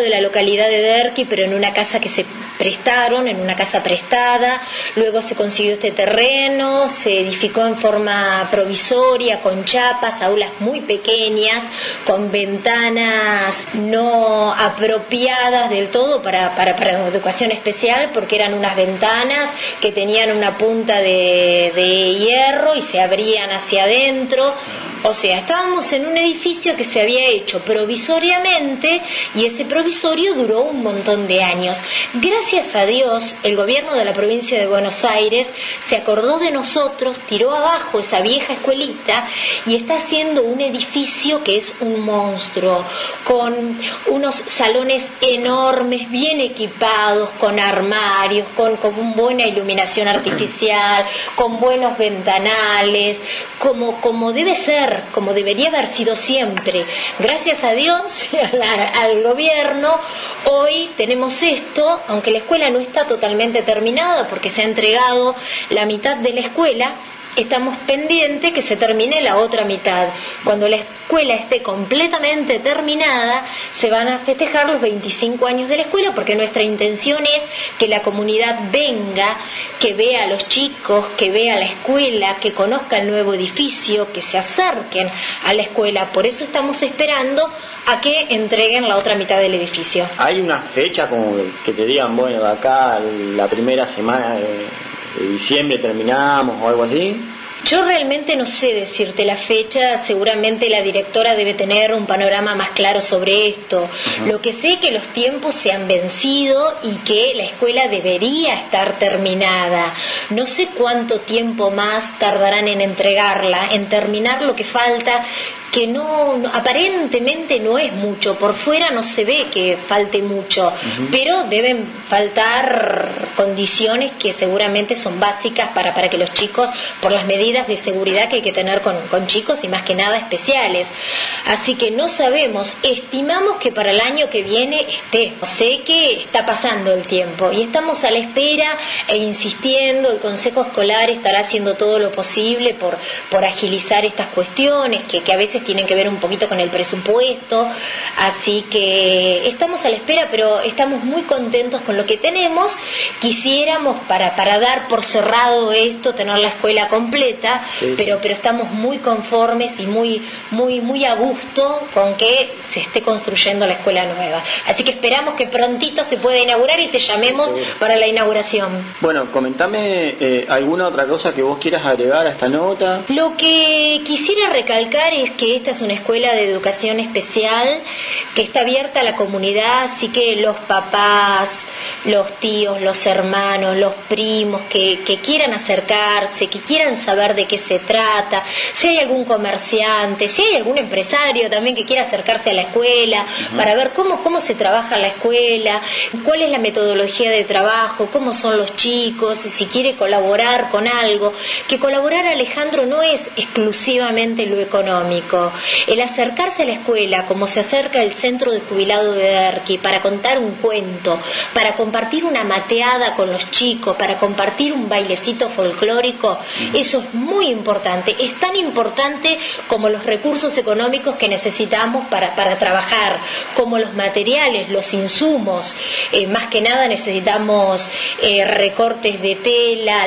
de la localidad de Derqui, pero en una casa que se prestaron, en una casa prestada. Luego se consiguió este terreno, se edificó en forma provisoria, con chapas, aulas muy pequeñas, con ventanas no apropiadas del todo para, para, para educación especial, porque eran unas ventanas que tenían una punta de, de hierro y se abrían hacia adentro. O sea, estábamos en un edificio que se había hecho provisoriamente y ese provisorio duró un montón de años. Gracias a Dios, el gobierno de la provincia de Buenos Aires se acordó de nosotros, tiró abajo esa vieja escuelita y está haciendo un edificio que es un monstruo, con unos salones enormes, bien equipados, con armarios, con, con buena iluminación artificial, con buenos ventanales, como, como debe ser, como debería haber sido siempre. Gracias a Dios y a la, al gobierno, hoy tenemos esto, aunque la escuela no está totalmente terminada porque se ha entregado la mitad de la escuela. Estamos pendientes que se termine la otra mitad. Cuando la escuela esté completamente terminada, se van a festejar los veinticinco años de la escuela, porque nuestra intención es que la comunidad venga, que vea a los chicos, que vea la escuela, que conozca el nuevo edificio, que se acerquen a la escuela. Por eso estamos esperando a que entreguen la otra mitad del edificio. ¿Hay una fecha como que te digan, bueno, de acá la primera semana de... de diciembre terminamos o algo así? Yo realmente no sé decirte la fecha, seguramente la directora debe tener un panorama más claro sobre esto. Uh-huh. Lo que sé es que los tiempos se han vencido y que la escuela debería estar terminada. No sé cuánto tiempo más tardarán en entregarla, en terminar lo que falta, que no, no aparentemente no es mucho, por fuera no se ve que falte mucho, uh-huh. pero deben faltar condiciones que seguramente son básicas para, para que los chicos, por las medidas de seguridad que hay que tener con, con chicos y más que nada especiales. Así que no sabemos, estimamos que para el año que viene esté. Sé que está pasando el tiempo y estamos a la espera e insistiendo, el Consejo Escolar estará haciendo todo lo posible por, por agilizar estas cuestiones que, que a veces tienen que ver un poquito con el presupuesto, así que estamos a la espera, pero estamos muy contentos con lo que tenemos. Quisiéramos para, para dar por cerrado esto, tener la escuela completa, sí. pero, pero estamos muy conformes y muy, muy, muy a gusto con que se esté construyendo la escuela nueva. Así que esperamos que prontito se pueda inaugurar y te llamemos sí. para la inauguración. Bueno, comentame eh, alguna otra cosa que vos quieras agregar a esta nota. Lo que quisiera recalcar es que esta es una escuela de educación especial que está abierta a la comunidad, así que los papás, los tíos, los hermanos, los primos que, que quieran acercarse, que quieran saber de qué se trata, si hay algún comerciante, si hay algún empresario también que quiera acercarse a la escuela uh-huh. para ver cómo, cómo se trabaja en la escuela, cuál es la metodología de trabajo, cómo son los chicos, si quiere colaborar con algo, que colaborar, Alejandro, no es exclusivamente lo económico. El acercarse a la escuela, como se acerca el centro de jubilado de Derqui, para contar un cuento, para compartir una mateada con los chicos, para compartir un bailecito folclórico, uh-huh. eso es muy importante. Es tan importante como los recursos económicos que necesitamos para, para trabajar, como los materiales, los insumos. Eh, más que nada necesitamos eh, recortes de tela,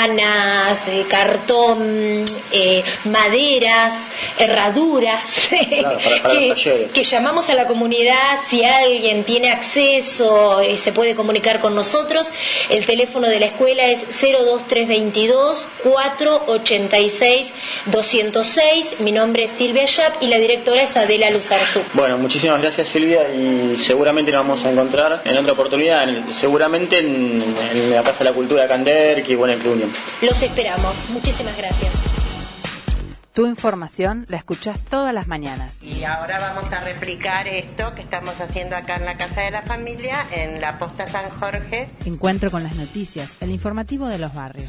lanas, eh, cartón, eh, maderas, herraduras, claro, para, para que, que llamamos a la comunidad si alguien tiene acceso y se puede comunicar con nosotros. El teléfono de la escuela es cero dos tres veintidós, cuatro ochenta y seis, doscientos seis. Mi nombre es Silvia Yap y la directora es Adela Luzarzú. Bueno, muchísimas gracias, Silvia, y seguramente nos vamos a encontrar en otra oportunidad, en, seguramente en, en la Casa de la Cultura de Canderqui o en el Club Unión. Los esperamos. Muchísimas gracias. Tu información la escuchás todas las mañanas. Y ahora vamos a replicar esto que estamos haciendo acá en la Casa de la Familia, en la Posta San Jorge. Encuentro con las noticias, el informativo de los barrios.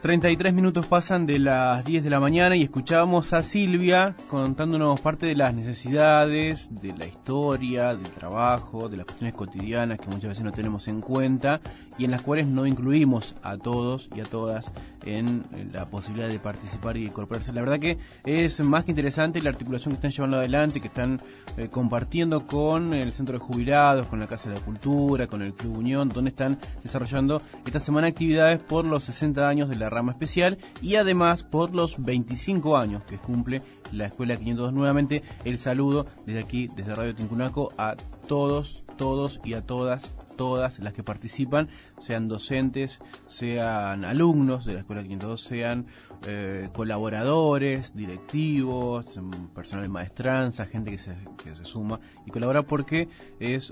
treinta y tres minutos pasan de las diez de la mañana y escuchábamos a Silvia contándonos parte de las necesidades, de la historia, del trabajo, de las cuestiones cotidianas que muchas veces no tenemos en cuenta y en las cuales no incluimos a todos y a todas en la posibilidad de participar y de incorporarse. La verdad que es más que interesante la articulación que están llevando adelante, que están eh, compartiendo con el Centro de Jubilados, con la Casa de la Cultura, con el Club Unión, donde están desarrollando esta semana actividades por los sesenta años de la rama especial y además por los veinticinco años que cumple la Escuela quinientos dos. Nuevamente el saludo desde aquí, desde Radio Tincunaco, a todos, todos y a todas, todas las que participan, sean docentes, sean alumnos de la Escuela quinientos dos, sean eh, colaboradores, directivos, personal de maestranza, gente que se, que se suma y colabora, porque es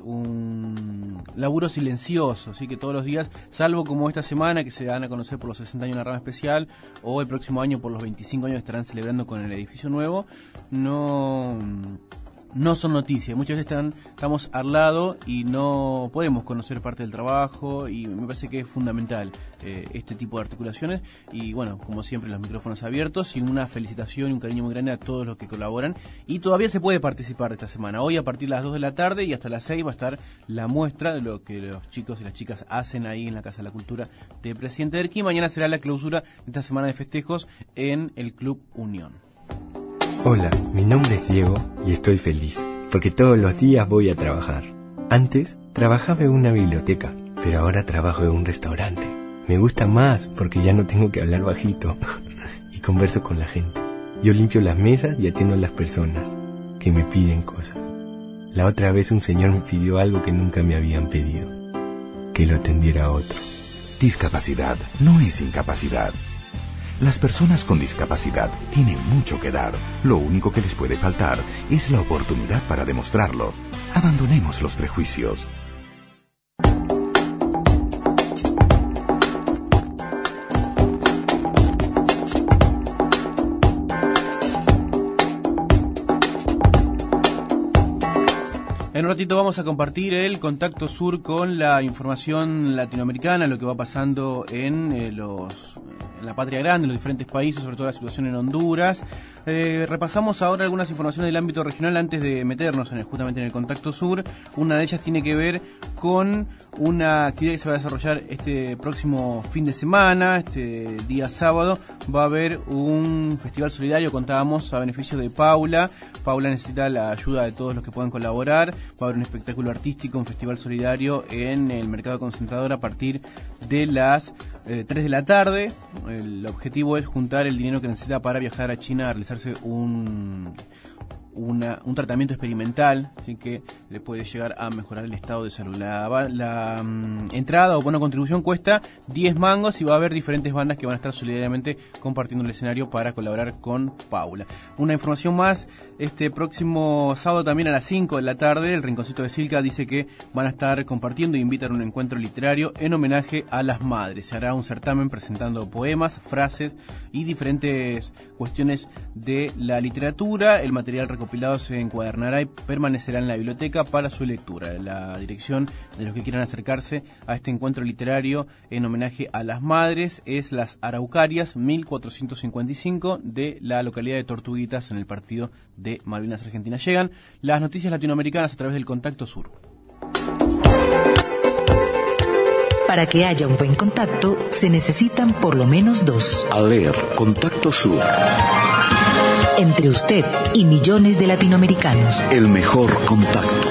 un laburo silencioso, así que todos los días, salvo como esta semana que se dan a conocer por los sesenta años de la rama especial, o el próximo año por los veinticinco años que estarán celebrando con el edificio nuevo, no... no son noticias. Muchas veces están, estamos al lado y no podemos conocer parte del trabajo, y me parece que es fundamental eh, este tipo de articulaciones. Y bueno, como siempre, los micrófonos abiertos y una felicitación y un cariño muy grande a todos los que colaboran. Y todavía se puede participar esta semana. Hoy a partir de las dos de la tarde y hasta las seis va a estar la muestra de lo que los chicos y las chicas hacen ahí en la Casa de la Cultura de Presidente Derqui. Mañana será la clausura de esta semana de festejos en el Club Unión. Hola, mi nombre es Diego y estoy feliz, porque todos los días voy a trabajar. Antes trabajaba en una biblioteca, pero ahora trabajo en un restaurante. Me gusta más porque ya no tengo que hablar bajito y converso con la gente. Yo limpio las mesas y atiendo a las personas que me piden cosas. La otra vez un señor me pidió algo que nunca me habían pedido, que lo atendiera a otro. Discapacidad no es incapacidad. Las personas con discapacidad tienen mucho que dar. Lo único que les puede faltar es la oportunidad para demostrarlo. Abandonemos los prejuicios. En un ratito vamos a compartir el Contacto Sur con la información latinoamericana, lo que va pasando en eh, los... en la patria grande, en los diferentes países, sobre todo la situación en Honduras. Eh, repasamos ahora algunas informaciones del ámbito regional antes de meternos en el, justamente en el Contacto Sur. Una de ellas tiene que ver con una actividad que se va a desarrollar este próximo fin de semana, este día sábado. Va a haber un festival solidario, contábamos, a beneficio de Paula. Paula necesita la ayuda de todos los que puedan colaborar. Va a haber un espectáculo artístico, un festival solidario en el Mercado Concentrador a partir de las eh, tres de la tarde. El objetivo es juntar el dinero que necesita para viajar a China a realizarse un, una, un tratamiento experimental, así que le puede llegar a mejorar el estado de salud. La, la um, entrada o buena contribución cuesta diez mangos y va a haber diferentes bandas que van a estar solidariamente compartiendo el escenario para colaborar con Paula. Una información más, este próximo sábado también a las cinco de la tarde, el Rinconcito de Silca dice que van a estar compartiendo e invitan a un encuentro literario en homenaje a las madres. Se hará un certamen presentando poemas, frases y diferentes cuestiones de la literatura. El material recopilado se encuadernará y permanecerá en la biblioteca para su lectura. La dirección de los que quieran acercarse a este encuentro literario en homenaje a las madres es Las Araucarias mil cuatrocientos cincuenta y cinco de la localidad de Tortuguitas, en el partido de Malvinas Argentina. Llegan las noticias latinoamericanas a través del Contacto Sur. Para que haya un buen contacto, se necesitan por lo menos dos. A leer, Contacto Sur. Entre usted y millones de latinoamericanos. El mejor contacto.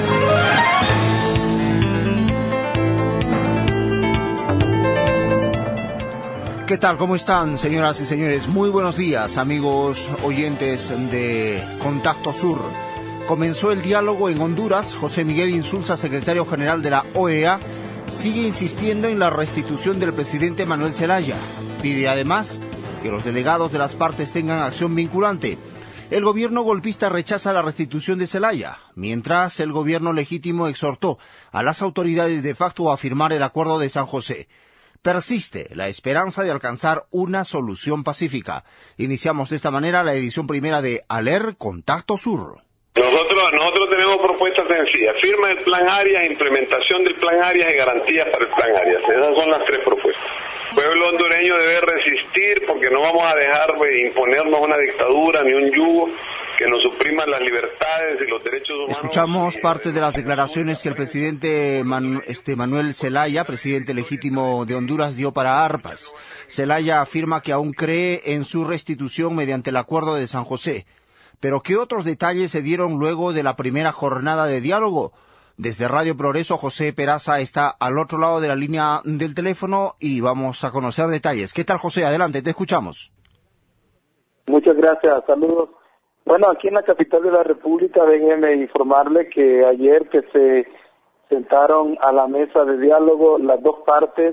¿Qué tal? ¿Cómo están, señoras y señores? Muy buenos días, amigos oyentes de Contacto Sur. Comenzó el diálogo en Honduras. José Miguel Insulza, secretario general de la O E A, sigue insistiendo en la restitución del presidente Manuel Zelaya. Pide además que los delegados de las partes tengan acción vinculante. El gobierno golpista rechaza la restitución de Zelaya, mientras el gobierno legítimo exhortó a las autoridades de facto a firmar el acuerdo de San José. Persiste la esperanza de alcanzar una solución pacífica. Iniciamos de esta manera la edición primera de Aler Contacto Sur. Nosotros, nosotros tenemos propuestas sencillas: firma del Plan Arias, implementación del Plan Arias y garantías para el Plan Arias. Esas son las tres propuestas. El pueblo hondureño debe resistir porque no vamos a dejar de imponernos una dictadura ni un yugo que nos supriman las libertades y los derechos humanos. Escuchamos parte de las declaraciones que el presidente Man, este, Manuel Zelaya, presidente legítimo de Honduras, dio para ARPAS. Zelaya afirma que aún cree en su restitución mediante el Acuerdo de San José. Pero ¿qué otros detalles se dieron luego de la primera jornada de diálogo? Desde Radio Progreso, José Peraza está al otro lado de la línea del teléfono y vamos a conocer detalles. ¿Qué tal, José? Adelante, te escuchamos. Muchas gracias, saludos. Bueno, aquí en la capital de la República, déjeme informarle que ayer que se sentaron a la mesa de diálogo las dos partes,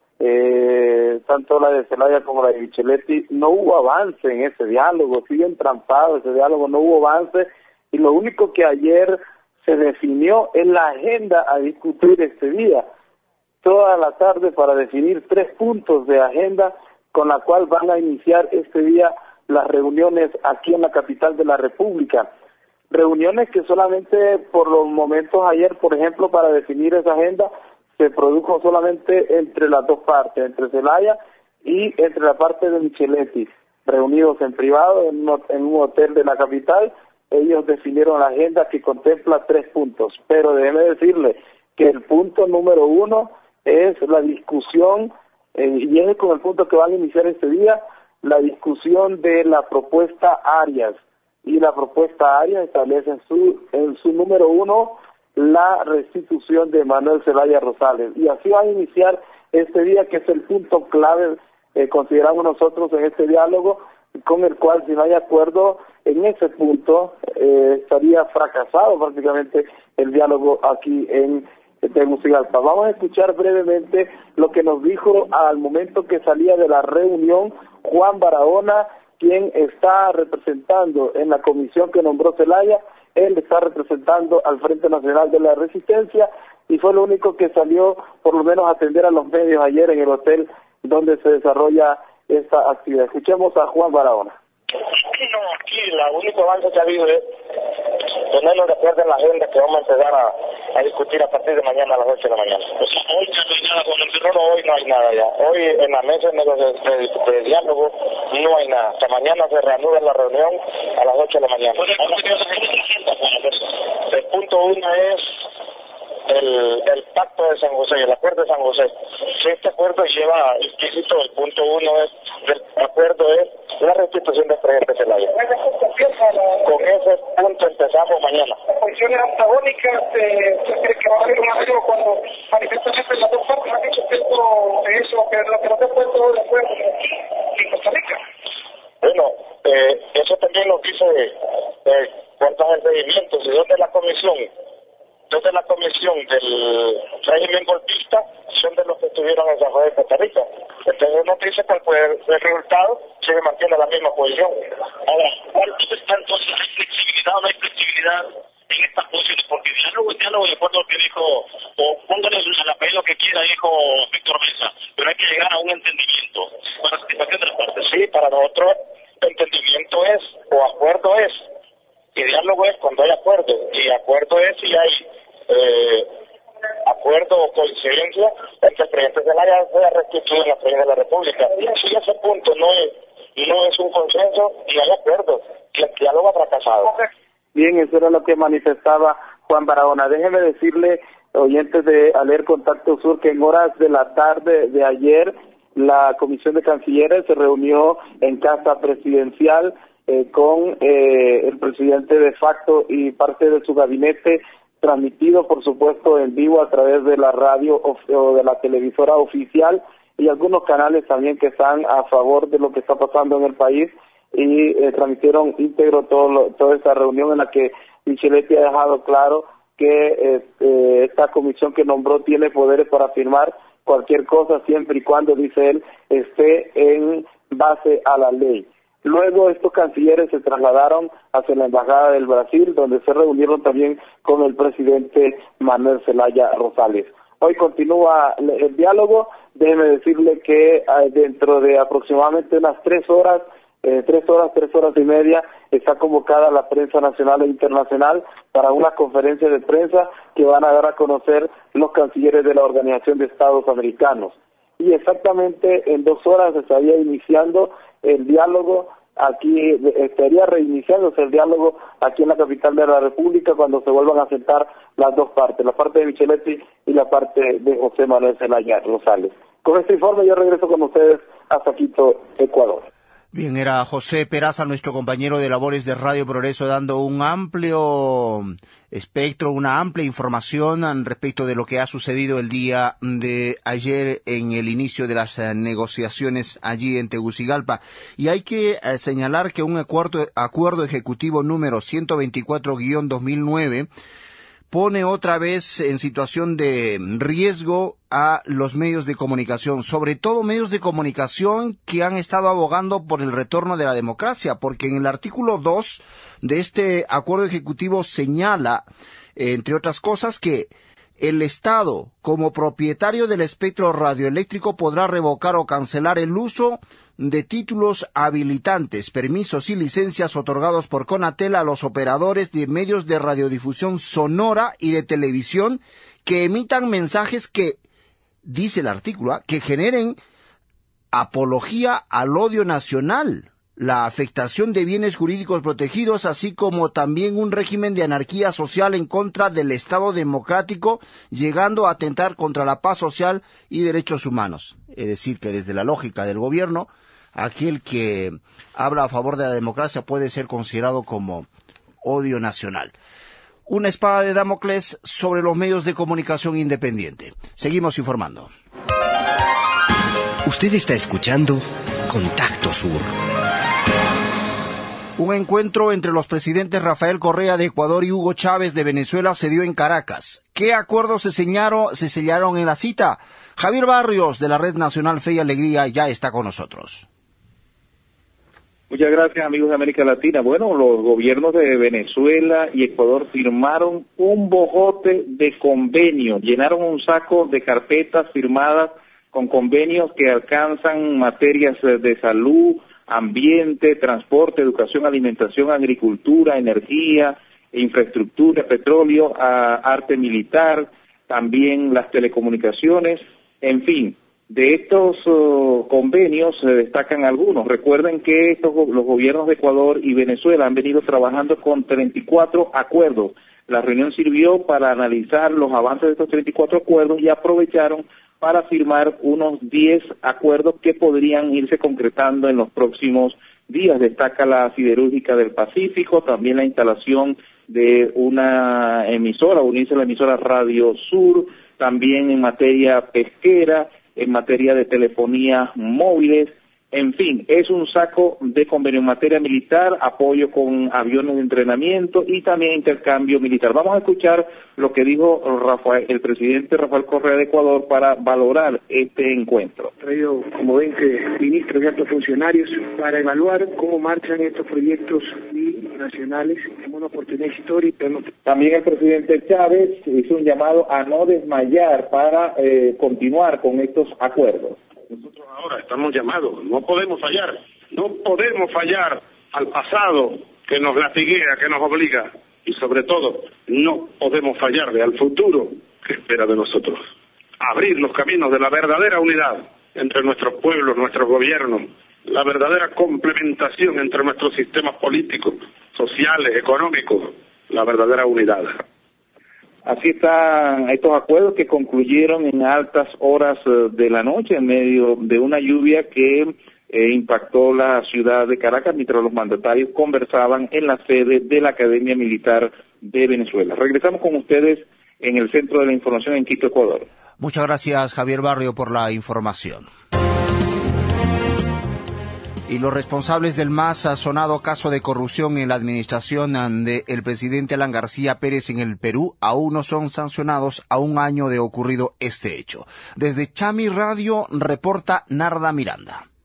eh, tanto la de Zelaya como la de Micheletti, no hubo avance en ese diálogo, sigue entrampado ese diálogo, no hubo avance, y lo único que ayer se definió es la agenda a discutir este día, toda la tarde para definir tres puntos de agenda con la cual van a iniciar este día las reuniones aquí en la capital de la República. Reuniones que solamente por los momentos ayer, por ejemplo, para definir esa agenda, se produjo solamente entre las dos partes, entre Zelaya y entre la parte de Micheletti, reunidos en privado en un, en un hotel de la capital. Ellos definieron la agenda que contempla tres puntos, pero déjeme decirle que el punto número uno es la discusión, eh, y es con el punto que van a iniciar este día, la discusión de la propuesta Arias, y la propuesta Arias establece en su, en su número uno la restitución de Manuel Zelaya Rosales, y así va a iniciar este día, que es el punto clave, eh, consideramos nosotros en este diálogo, con el cual si no hay acuerdo en ese punto, eh, estaría fracasado prácticamente el diálogo aquí en Tegucigalpa. Vamos a escuchar brevemente lo que nos dijo al momento que salía de la reunión Juan Barahona, quien está representando en la comisión que nombró Zelaya. Él está representando al Frente Nacional de la Resistencia y fue lo único que salió, por lo menos, a atender a los medios ayer en el hotel donde se desarrolla esta actividad. Escuchemos a Juan Barahona. No, aquí el único avance que ha habido es ponernos de acuerdo en la agenda que vamos a empezar a, a discutir a partir de mañana a las ocho de la mañana. O sea, hoy ya no hay nada, con el terror hoy no hay nada ya. Hoy en la mesa de, de, de, de diálogo no hay nada. Hasta mañana se reanuda la reunión a las ocho de la mañana. El punto uno es el, el pacto de San José, el acuerdo de San José. Si este acuerdo lleva implícito, el punto uno es del acuerdo es la restitución del presidente Zelaya. Con ese punto empezamos mañana. Las posiciones antagónicas, eh, ¿se cree que va a haber un arreglo cuando manifestamente las dos partes han dicho que esto, eso, que lo que no se ha puesto de acuerdo en Costa Rica? Bueno, eh, eso también nos dice eh, cuántos seguimientos y dónde la comisión, dónde la comisión del régimen golpista son de los que estuvieron en San José de Costa Rica. Entonces nos dice cuál fue el resultado si se mantiene la misma posición. Ahora, ¿cuánto está entonces? ¿Hay flexibilidad o no hay flexibilidad en estas posiciones? Porque diálogo es diálogo, de acuerdo a lo que dijo, o póngale al apellido que quiera, dijo Víctor Mesa, pero hay que llegar a un entendimiento para la satisfacción de las partes. Sí, para nosotros entendimiento es, o acuerdo es, y diálogo es cuando hay acuerdo, y acuerdo es si hay eh, acuerdo o coincidencia entre el presidente Zelaya sea restituido en la presidencia de la República. Y si ese punto no es, no es un consenso, y hay acuerdo, y el diálogo ha fracasado. Bien, eso era lo que manifestaba Juan Barahona. Déjeme decirle, oyentes de Aler Contacto Sur, que en horas de la tarde de ayer la Comisión de Cancilleres se reunió en Casa Presidencial eh, con eh, el presidente de facto y parte de su gabinete, transmitido por supuesto en vivo a través de la radio o de la televisora oficial y algunos canales también que están a favor de lo que está pasando en el país, y eh, transmitieron íntegro todo lo, toda esta reunión en la que Micheletti ha dejado claro que eh, eh, esta comisión que nombró tiene poderes para firmar cualquier cosa siempre y cuando, dice él, esté en base a la ley. Luego estos cancilleres se trasladaron hacia la Embajada del Brasil, donde se reunieron también con el presidente Manuel Zelaya Rosales. Hoy continúa el diálogo. Déjeme decirle que eh, dentro de aproximadamente unas tres horas, eh, tres horas, tres horas y media, está convocada la prensa nacional e internacional para una conferencia de prensa que van a dar a conocer los cancilleres de la Organización de Estados Americanos. y exactamente en dos horas estaría iniciando el diálogo aquí, estaría reiniciándose el diálogo aquí en la capital de la República cuando se vuelvan a sentar las dos partes, la parte de Micheletti y la parte de José Manuel Zelaya Rosales. Con este informe yo regreso con ustedes hasta Quito, Ecuador. Bien, era José Peraza, nuestro compañero de labores de Radio Progreso, dando un amplio espectro, una amplia información respecto de lo que ha sucedido el día de ayer en el inicio de las eh, negociaciones allí en Tegucigalpa. Y hay que eh, señalar que un acuerdo, acuerdo ejecutivo número ciento veinticuatro guión dos mil nueve pone otra vez en situación de riesgo a los medios de comunicación, sobre todo medios de comunicación que han estado abogando por el retorno de la democracia, porque en el artículo dos de este acuerdo ejecutivo señala, entre otras cosas, que el Estado, como propietario del espectro radioeléctrico, podrá revocar o cancelar el uso de títulos habilitantes, permisos y licencias otorgados por Conatel a los operadores de medios de radiodifusión sonora y de televisión que emitan mensajes que, dice el artículo, que generen apología al odio nacional, la afectación de bienes jurídicos protegidos, así como también un régimen de anarquía social en contra del Estado democrático, llegando a atentar contra la paz social y derechos humanos. Es decir, que desde la lógica del gobierno, aquel que habla a favor de la democracia puede ser considerado como odio nacional. Una espada de Damocles sobre los medios de comunicación independiente. Seguimos informando. Usted está escuchando Contacto Sur. Un encuentro entre los presidentes Rafael Correa de Ecuador y Hugo Chávez de Venezuela se dio en Caracas. ¿Qué acuerdos se sellaron, se sellaron en la cita? Javier Barrios, de la Red Nacional Fe y Alegría, ya está con nosotros. Muchas gracias, amigos de América Latina. Bueno, los gobiernos de Venezuela y Ecuador firmaron un bojote de convenios, llenaron un saco de carpetas firmadas con convenios que alcanzan materias de salud, ambiente, transporte, educación, alimentación, agricultura, energía, infraestructura, petróleo, arte militar, también las telecomunicaciones, en fin. De estos uh, convenios se destacan algunos. Recuerden que estos, los gobiernos de Ecuador y Venezuela han venido trabajando con treinta y cuatro acuerdos. La reunión sirvió para analizar los avances de estos treinta y cuatro acuerdos y aprovecharon para firmar unos diez acuerdos que podrían irse concretando en los próximos días. Destaca la siderúrgica del Pacífico, también la instalación de una emisora, unirse a la emisora Radio Sur, también en materia pesquera, en materia de telefonía móviles, en fin, es un saco de convenio en materia militar, apoyo con aviones de entrenamiento y también intercambio militar. Vamos a escuchar lo que dijo Rafael, el presidente Rafael Correa de Ecuador para valorar este encuentro. Traído como veinte ministros y altos funcionarios para evaluar cómo marchan estos proyectos nacionales en una oportunidad histórica. También el presidente Chávez hizo un llamado a no desmayar para eh, continuar con estos acuerdos. Nosotros ahora estamos llamados, no podemos fallar, no podemos fallar al pasado que nos latiguea, que nos obliga, y sobre todo, no podemos fallarle al futuro que espera de nosotros. Abrir los caminos de la verdadera unidad entre nuestros pueblos, nuestros gobiernos, la verdadera complementación entre nuestros sistemas políticos, sociales, económicos, la verdadera unidad. Así están estos acuerdos que concluyeron en altas horas de la noche en medio de una lluvia que eh, impactó la ciudad de Caracas mientras los mandatarios conversaban en la sede de la Academia Militar de Venezuela. Regresamos con ustedes en el Centro de la Información en Quito, Ecuador. Muchas gracias, Javier Barrio, por la información. Y los responsables del más sonado caso de corrupción en la administración del presidente Alan García Pérez en el Perú aún no son sancionados a un año de ocurrido este hecho. Desde Chami Radio reporta Narda Miranda.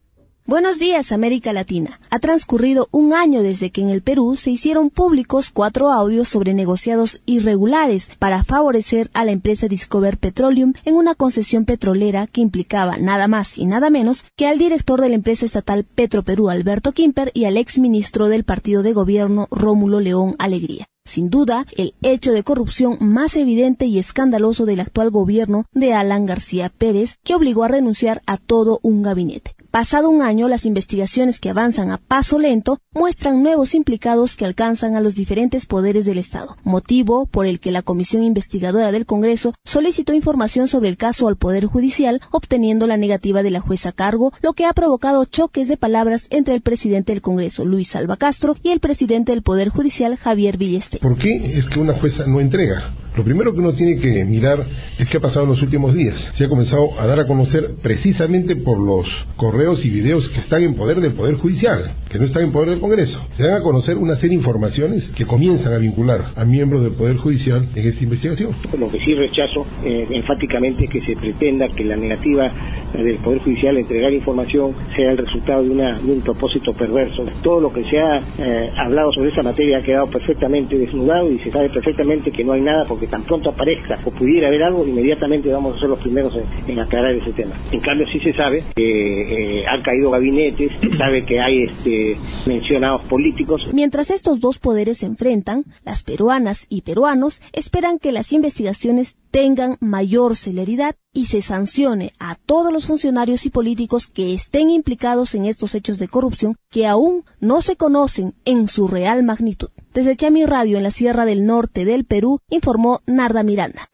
Buenos días, América Latina. Ha transcurrido un año desde que en el Perú se hicieron públicos cuatro audios sobre negociados irregulares para favorecer a la empresa Discover Petroleum en una concesión petrolera que implicaba nada más y nada menos que al director de la empresa estatal Petroperú, Alberto Quimper, y al exministro del partido de gobierno, Rómulo León Alegría. Sin duda, el hecho de corrupción más evidente y escandaloso del actual gobierno de Alan García Pérez, que obligó a renunciar a todo un gabinete. Pasado un año, las investigaciones que avanzan a paso lento muestran nuevos implicados que alcanzan a los diferentes poderes del Estado, motivo por el que la Comisión Investigadora del Congreso solicitó información sobre el caso al Poder Judicial, obteniendo la negativa de la jueza a cargo, lo que ha provocado choques de palabras entre el presidente del Congreso, Luis Alba Castro, y el presidente del Poder Judicial, Javier Villeste. ¿Por qué es que una jueza no entrega? Lo primero que uno tiene que mirar es qué ha pasado en los últimos días. Se ha comenzado a dar a conocer precisamente por los correos y videos que están en poder del Poder Judicial, que no están en poder del Congreso. Se dan a conocer una serie de informaciones que comienzan a vincular a miembros del Poder Judicial en esta investigación. Lo que sí rechazo eh, enfáticamente es que se pretenda que la negativa del Poder Judicial a entregar información sea el resultado de, una, de un propósito perverso. Todo lo que se ha eh, hablado sobre esa materia ha quedado perfectamente desnudado y se sabe perfectamente que no hay nada, porque tan pronto aparezca o pudiera haber algo, inmediatamente vamos a ser los primeros en, en aclarar ese tema. En cambio, sí se sabe que eh, han caído gabinetes, se sabe que hay este, mencionados políticos. Mientras estos dos poderes se enfrentan, las peruanas y peruanos esperan que las investigaciones tengan mayor celeridad y se sancione a todos los funcionarios y políticos que estén implicados en estos hechos de corrupción que aún no se conocen en su real magnitud. Desde Chami Radio, en la Sierra del Norte del Perú, informó Narda Miranda.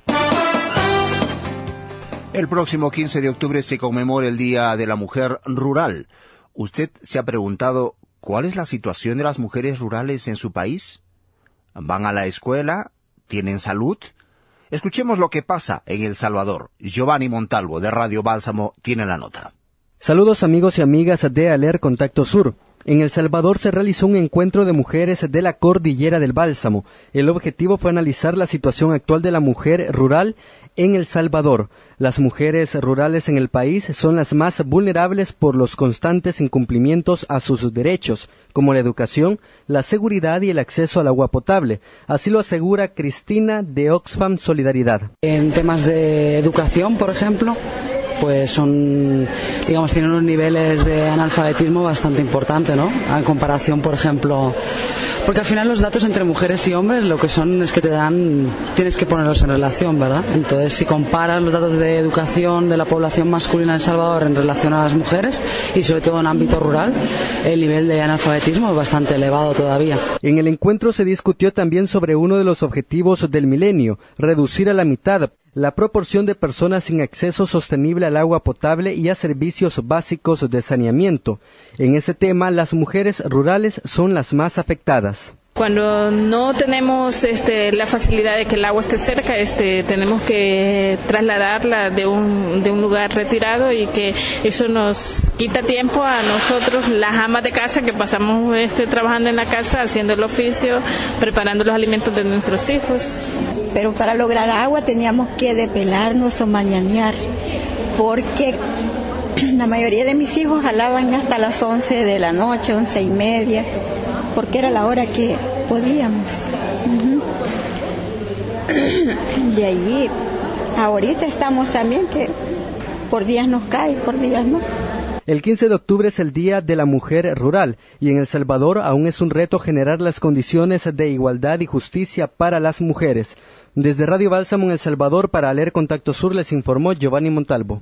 El próximo quince de octubre se conmemora el Día de la Mujer Rural. ¿Usted se ha preguntado cuál es la situación de las mujeres rurales en su país? ¿Van a la escuela? ¿Tienen salud? Escuchemos lo que pasa en El Salvador. Giovanni Montalvo, de Radio Bálsamo, tiene la nota. Saludos amigos y amigas de Aler Contacto Sur. En El Salvador se realizó un encuentro de mujeres de la Cordillera del Bálsamo. El objetivo fue analizar la situación actual de la mujer rural en El Salvador. Las mujeres rurales en el país son las más vulnerables por los constantes incumplimientos a sus derechos, como la educación, la seguridad y el acceso al agua potable. Así lo asegura Cristina de Oxfam Solidaridad. En temas de educación, por ejemplo, pues son, digamos, tienen unos niveles de analfabetismo bastante importantes, ¿no? En comparación, por ejemplo, porque al final los datos entre mujeres y hombres lo que son es que te dan, tienes que ponerlos en relación, ¿verdad? Entonces, si comparas los datos de educación de la población masculina en El Salvador en relación a las mujeres, y sobre todo en ámbito rural, el nivel de analfabetismo es bastante elevado todavía. En el encuentro se discutió también sobre uno de los objetivos del milenio, reducir a la mitad la proporción de personas sin acceso sostenible al agua potable y a servicios básicos de saneamiento. En ese tema, las mujeres rurales son las más afectadas. Cuando no tenemos este, la facilidad de que el agua esté cerca, este, tenemos que trasladarla de un, de un lugar retirado, y que eso nos quita tiempo a nosotros, las amas de casa, que pasamos este, trabajando en la casa, haciendo el oficio, preparando los alimentos de nuestros hijos. Pero para lograr agua teníamos que depelarnos o mañanear, porque la mayoría de mis hijos jalaban hasta las once de la noche, once y media, porque era la hora que podíamos. Uh-huh. De allí, ahorita estamos también que por días nos cae, por días no. El quince de octubre es el Día de la Mujer Rural, y en El Salvador aún es un reto generar las condiciones de igualdad y justicia para las mujeres. Desde Radio Bálsamo en El Salvador, para Aler Contacto Sur, les informó Giovanni Montalvo.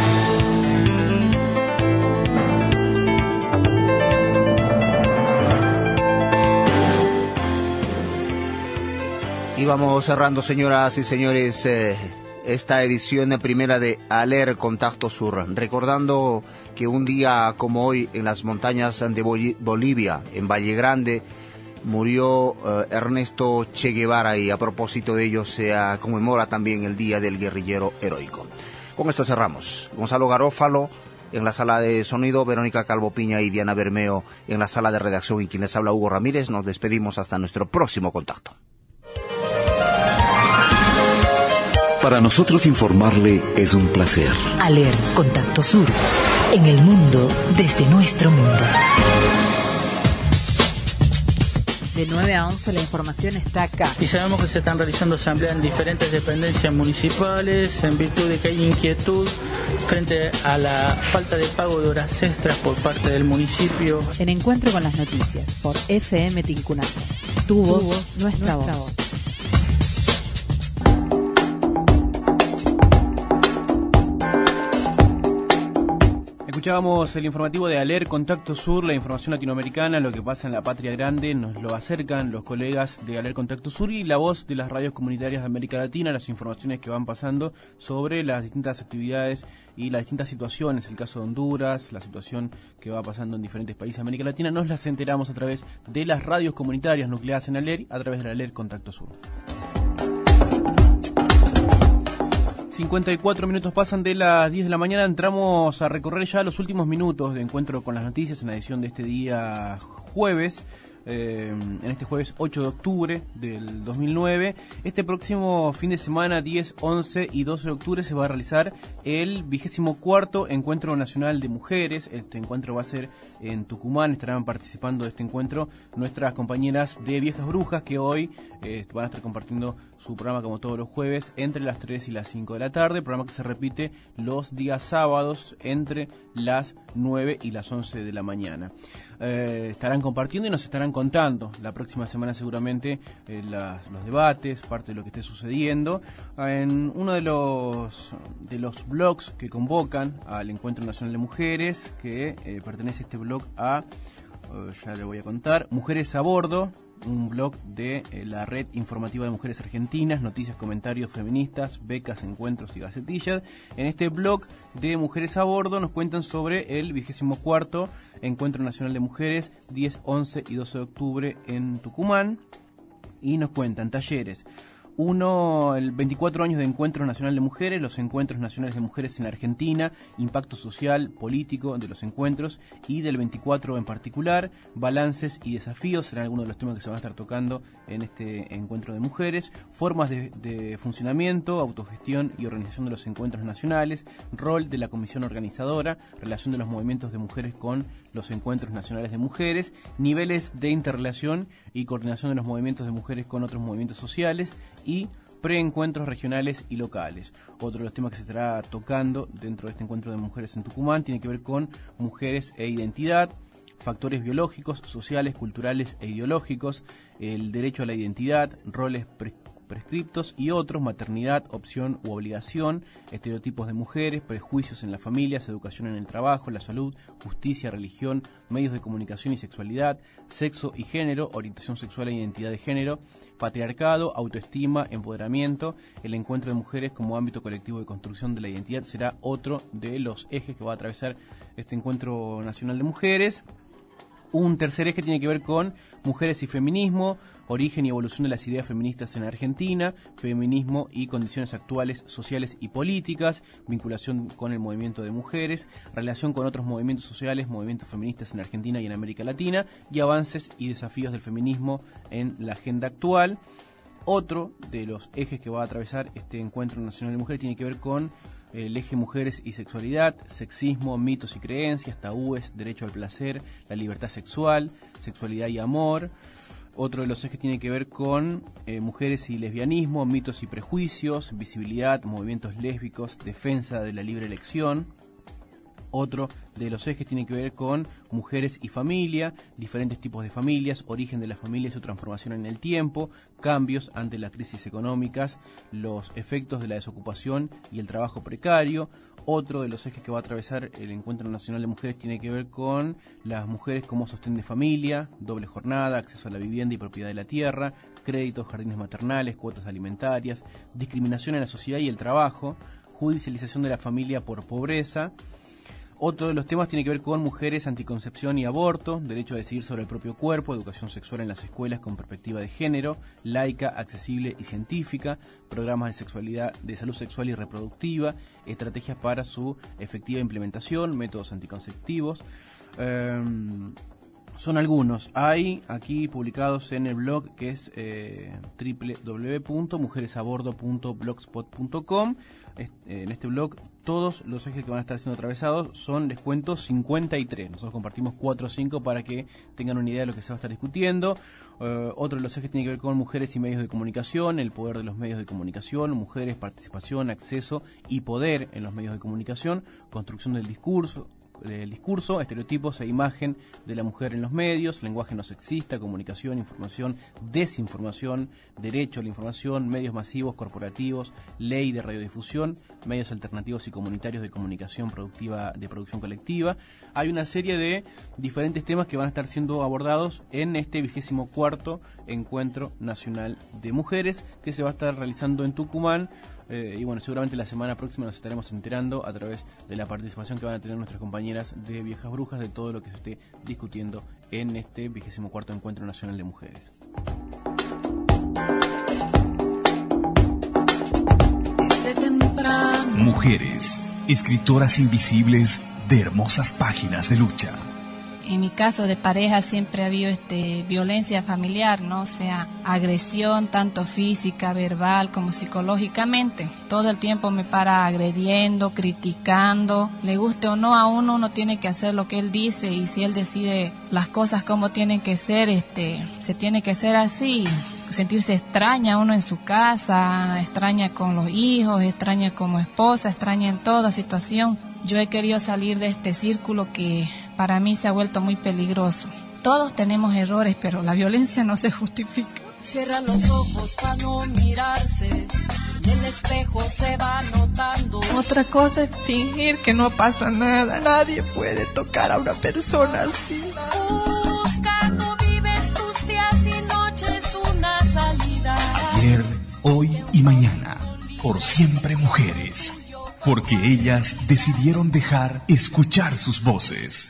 Y vamos cerrando, señoras y señores, eh, esta edición primera de Aler Contacto Sur, recordando que un día como hoy en las montañas de Bolivia, en Valle Grande, murió eh, Ernesto Che Guevara, y a propósito de ello se conmemora también el Día del Guerrillero Heroico. Con esto cerramos. Gonzalo Garófalo en la sala de sonido, Verónica Calvo Piña y Diana Bermeo en la sala de redacción, y quien les habla, Hugo Ramírez. Nos despedimos hasta nuestro próximo contacto. Para nosotros informarle es un placer. Aler Contacto Sur. En el mundo, desde nuestro mundo. De nueve a once la información está acá. Y sabemos que se están realizando asambleas en diferentes dependencias municipales en virtud de que hay inquietud frente a la falta de pago de horas extras por parte del municipio. En Encuentro con las Noticias por F M Tincunaco. Tu voz, tu voz nuestra, nuestra voz. voz. Escuchábamos el informativo de ALER Contacto Sur, la información latinoamericana, lo que pasa en la patria grande, nos lo acercan los colegas de ALER Contacto Sur y la voz de las radios comunitarias de América Latina, las informaciones que van pasando sobre las distintas actividades y las distintas situaciones, el caso de Honduras, la situación que va pasando en diferentes países de América Latina, nos las enteramos a través de las radios comunitarias nucleadas en ALER, a través de ALER Contacto Sur. cincuenta y cuatro minutos pasan de las diez de la mañana, entramos a recorrer ya los últimos minutos de Encuentro con las Noticias en la edición de este día jueves, eh, en este jueves ocho de octubre del dos mil nueve. Este próximo fin de semana, diez, once y doce de octubre, se va a realizar el vigésimo cuarto Encuentro Nacional de Mujeres. Este encuentro va a ser en Tucumán, estarán participando de este encuentro nuestras compañeras de Viejas Brujas, que hoy eh, van a estar compartiendo su programa como todos los jueves entre las tres y las cinco de la tarde, programa que se repite los días sábados entre las nueve y las once de la mañana. Eh, estarán compartiendo y nos estarán contando la próxima semana seguramente eh, las, los debates, parte de lo que esté sucediendo. En uno de los de los blogs que convocan al Encuentro Nacional de Mujeres, que eh, pertenece este blog a, eh, ya le voy a contar, Mujeres a Bordo, un blog de eh, la Red Informativa de Mujeres Argentinas, noticias, comentarios feministas, becas, encuentros y gacetillas. En este blog de Mujeres a Bordo nos cuentan sobre el vigésimo cuarto Encuentro Nacional de Mujeres, diez, once y doce de octubre en Tucumán, y nos cuentan talleres. Uno, el veinticuatro años de Encuentro Nacional de Mujeres, los Encuentros Nacionales de Mujeres en Argentina, impacto social, político de los encuentros, y del veinticuatro en particular, balances y desafíos, serán algunos de los temas que se van a estar tocando en este encuentro de mujeres, formas de, de funcionamiento, autogestión y organización de los encuentros nacionales, rol de la comisión organizadora, relación de los movimientos de mujeres con los encuentros nacionales de mujeres, niveles de interrelación y coordinación de los movimientos de mujeres con otros movimientos sociales, y preencuentros regionales y locales. Otro de los temas que se estará tocando dentro de este encuentro de mujeres en Tucumán tiene que ver con mujeres e identidad, factores biológicos, sociales, culturales e ideológicos, el derecho a la identidad, roles pre prescriptos y otros, maternidad, opción u obligación, estereotipos de mujeres, prejuicios en las familias, educación en el trabajo, la salud, justicia, religión, medios de comunicación y sexualidad, sexo y género, orientación sexual e identidad de género, patriarcado, autoestima, empoderamiento. El encuentro de mujeres como ámbito colectivo de construcción de la identidad será otro de los ejes que va a atravesar este encuentro nacional de mujeres. Un tercer eje tiene que ver con mujeres y feminismo, origen y evolución de las ideas feministas en Argentina, feminismo y condiciones actuales sociales y políticas, vinculación con el movimiento de mujeres, relación con otros movimientos sociales, movimientos feministas en Argentina y en América Latina, y avances y desafíos del feminismo en la agenda actual. Otro de los ejes que va a atravesar este encuentro nacional de mujeres tiene que ver con el eje mujeres y sexualidad, sexismo, mitos y creencias, tabúes, derecho al placer, la libertad sexual, sexualidad y amor. Otro de los ejes tiene que ver con eh, mujeres y lesbianismo, mitos y prejuicios, visibilidad, movimientos lésbicos, defensa de la libre elección. Otro de los ejes tiene que ver con mujeres y familia, diferentes tipos de familias, origen de la familia y su transformación en el tiempo, cambios ante las crisis económicas, los efectos de la desocupación y el trabajo precario. Otro de los ejes que va a atravesar el Encuentro Nacional de Mujeres tiene que ver con las mujeres como sostén de familia, doble jornada, acceso a la vivienda y propiedad de la tierra, créditos, jardines maternales, cuotas alimentarias, discriminación en la sociedad y el trabajo, judicialización de la familia por pobreza. Otro de los temas tiene que ver con mujeres, anticoncepción y aborto, derecho a decidir sobre el propio cuerpo, educación sexual en las escuelas con perspectiva de género, laica, accesible y científica, programas de sexualidad, de salud sexual y reproductiva, estrategias para su efectiva implementación, métodos anticonceptivos. Eh, son algunos. Hay aquí publicados en el blog que es eh, doble u doble u doble u punto mujeres a bordo punto blogspot punto com. En este blog todos los ejes que van a estar siendo atravesados son descuentos cincuenta y tres. Nosotros compartimos cuatro o cinco para que tengan una idea de lo que se va a estar discutiendo. Uh, otro de los ejes tiene que ver con mujeres y medios de comunicación, el poder de los medios de comunicación, mujeres, participación, acceso y poder en los medios de comunicación, construcción del discurso, del discurso, estereotipos e imagen de la mujer en los medios, lenguaje no sexista, comunicación, información, desinformación, derecho a la información, medios masivos, corporativos, ley de radiodifusión, medios alternativos y comunitarios de comunicación productiva, de producción colectiva. Hay una serie de diferentes temas que van a estar siendo abordados en este vigésimo cuarto Encuentro Nacional de Mujeres que se va a estar realizando en Tucumán. Eh, y bueno, seguramente la semana próxima nos estaremos enterando a través de la participación que van a tener nuestras compañeras de Viejas Brujas de todo lo que se esté discutiendo en este vigésimo cuarto Encuentro Nacional de Mujeres. Mujeres, escritoras invisibles de hermosas páginas de lucha. En mi caso de pareja siempre ha habido este, violencia familiar, ¿no? O sea, agresión tanto física, verbal como psicológicamente. Todo el tiempo me para agrediendo, criticando. Le guste o no a uno, uno tiene que hacer lo que él dice y si él decide las cosas como tienen que ser, este, se tiene que ser así. Sentirse extraña uno en su casa, extraña con los hijos, extraña como esposa, extraña en toda situación. Yo he querido salir de este círculo que para mí se ha vuelto muy peligroso. Todos tenemos errores, pero la violencia no se justifica. Cierra los ojos para no mirarse, el espejo se va notando. Otra cosa es fingir que no pasa nada. Nadie puede tocar a una persona así. Buscando vives tus días y noches una salida. Ayer, hoy y mañana, por siempre mujeres. Porque ellas decidieron dejar escuchar sus voces.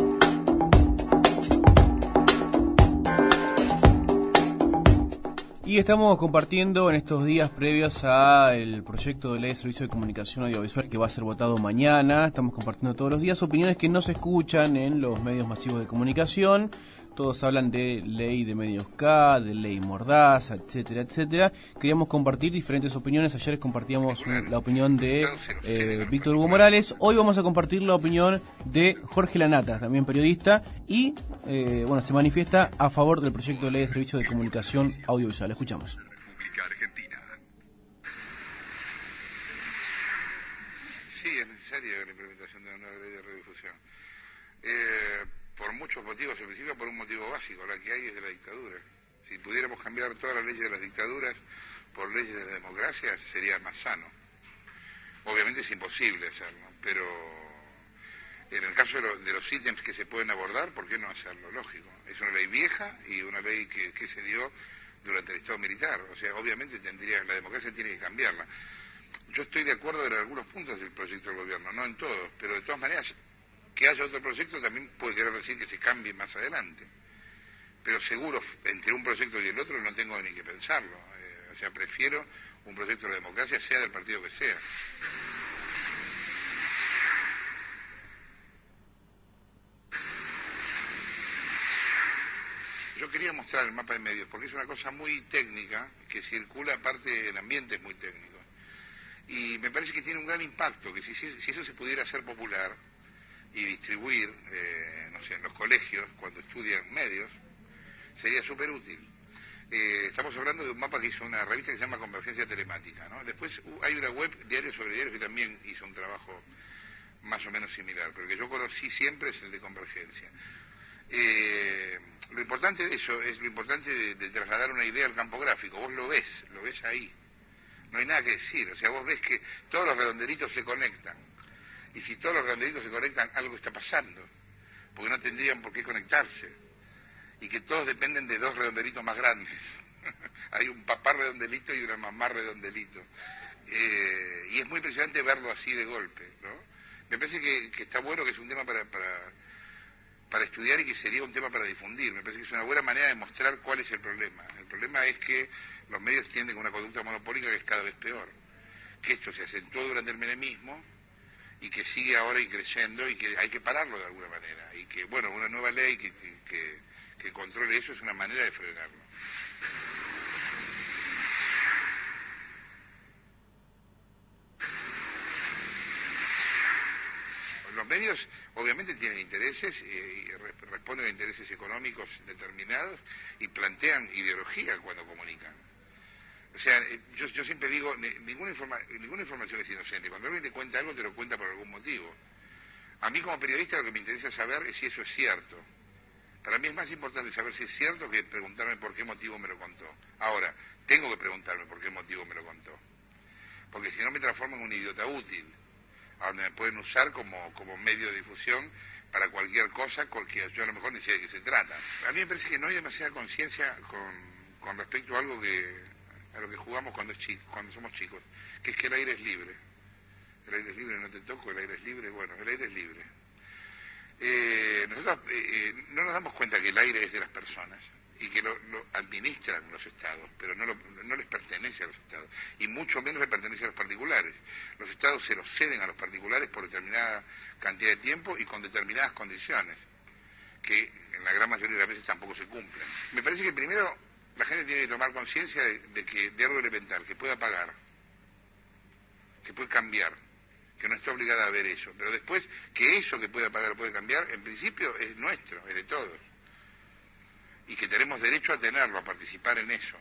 Y estamos compartiendo en estos días previos al proyecto de ley de servicio de comunicación audiovisual que va a ser votado mañana. Estamos compartiendo todos los días opiniones que no se escuchan en los medios masivos de comunicación. Todos hablan de ley de medios K, de ley Mordaza, etcétera, etcétera. Queríamos compartir diferentes opiniones. Ayer compartíamos la opinión de eh, Víctor Hugo Morales. Hoy vamos a compartir la opinión de Jorge Lanata, también periodista, y eh, bueno, se manifiesta a favor del proyecto de ley de servicio de comunicación audiovisual. Escuchamos. Sí, es necesaria la implementación de una nueva ley de radiodifusión. Eh... Por muchos motivos, en principio por un motivo básico, la que hay es de la dictadura. Si pudiéramos cambiar todas las leyes de las dictaduras por leyes de la democracia, sería más sano. Obviamente es imposible hacerlo, pero en el caso de, lo, de los ítems que se pueden abordar, ¿por qué no hacerlo? Lógico. Es una ley vieja y una ley que, que se dio durante el Estado militar. O sea, obviamente tendría, la democracia tiene que cambiarla. Yo estoy de acuerdo en algunos puntos del proyecto del gobierno, no en todos, pero de todas maneras, que haya otro proyecto también puede querer decir que se cambie más adelante. Pero seguro, entre un proyecto y el otro no tengo ni que pensarlo. Eh, o sea, prefiero un proyecto de la democracia, sea del partido que sea. Yo quería mostrar el mapa de medios, porque es una cosa muy técnica, que circula, aparte el ambiente es muy técnico. Y me parece que tiene un gran impacto, que si, si eso se pudiera hacer popular y distribuir, eh, no sé, en los colegios, cuando estudian medios, sería súper útil. Eh, estamos hablando de un mapa que hizo una revista que se llama Convergencia Telemática, ¿no? Después uh, hay una web, Diario sobre Diario, que también hizo un trabajo más o menos similar, pero que yo conocí siempre es el de Convergencia. Eh, lo importante de eso es lo importante de, de trasladar una idea al campo gráfico. Vos lo ves, lo ves ahí. No hay nada que decir, o sea, vos ves que todos los redondelitos se conectan. Y si todos los redondelitos se conectan, algo está pasando, porque no tendrían por qué conectarse. Y que todos dependen de dos redondelitos más grandes. Hay un papá redondelito y una mamá redondelito. Eh, y es muy impresionante verlo así de golpe, ¿no? Me parece que, que está bueno, que es un tema para, para, para estudiar y que sería un tema para difundir. Me parece que es una buena manera de mostrar cuál es el problema. El problema es que los medios tienden con una conducta monopólica que es cada vez peor. Que esto se acentuó durante el menemismo y que sigue ahora y creciendo y que hay que pararlo de alguna manera. Y que, bueno, una nueva ley que, que, que, que controle eso es una manera de frenarlo. los medios obviamente tienen intereses eh, y re responden a intereses económicos determinados y plantean ideología cuando comunican. O sea, eh, yo, yo siempre digo, ninguna, informa ninguna información es inocente. Cuando alguien te cuenta algo, te lo cuenta por algún motivo. A mí como periodista lo que me interesa saber es si eso es cierto. Para mí es más importante saber si es cierto que preguntarme por qué motivo me lo contó. Ahora, tengo que preguntarme por qué motivo me lo contó. Porque si no me transformo en un idiota útil, a donde me pueden usar como, como medio de difusión para cualquier cosa que yo a lo mejor ni sé de qué se trata. A mí me parece que no hay demasiada conciencia con, con respecto a algo que, a lo que jugamos cuando, es chico, cuando somos chicos, que es que el aire es libre. El aire es libre, no te toco, el aire es libre, bueno, el aire es libre. Eh, nosotros eh, eh, no nos damos cuenta que el aire es de las personas y que lo, lo administran los estados, pero no, lo, no les pertenece a los estados, y mucho menos les pertenece a los particulares. Los estados se los ceden a los particulares por determinada cantidad de tiempo y con determinadas condiciones, que en la gran mayoría de las veces tampoco se cumplen. Me parece que primero la gente tiene que tomar conciencia de, de que de algo elemental, que pueda pagar, que puede cambiar, que no está obligada a ver eso, pero después que eso que pueda pagar o puede cambiar, en principio es nuestro, es de todos, y que tenemos derecho a tenerlo, a participar en eso.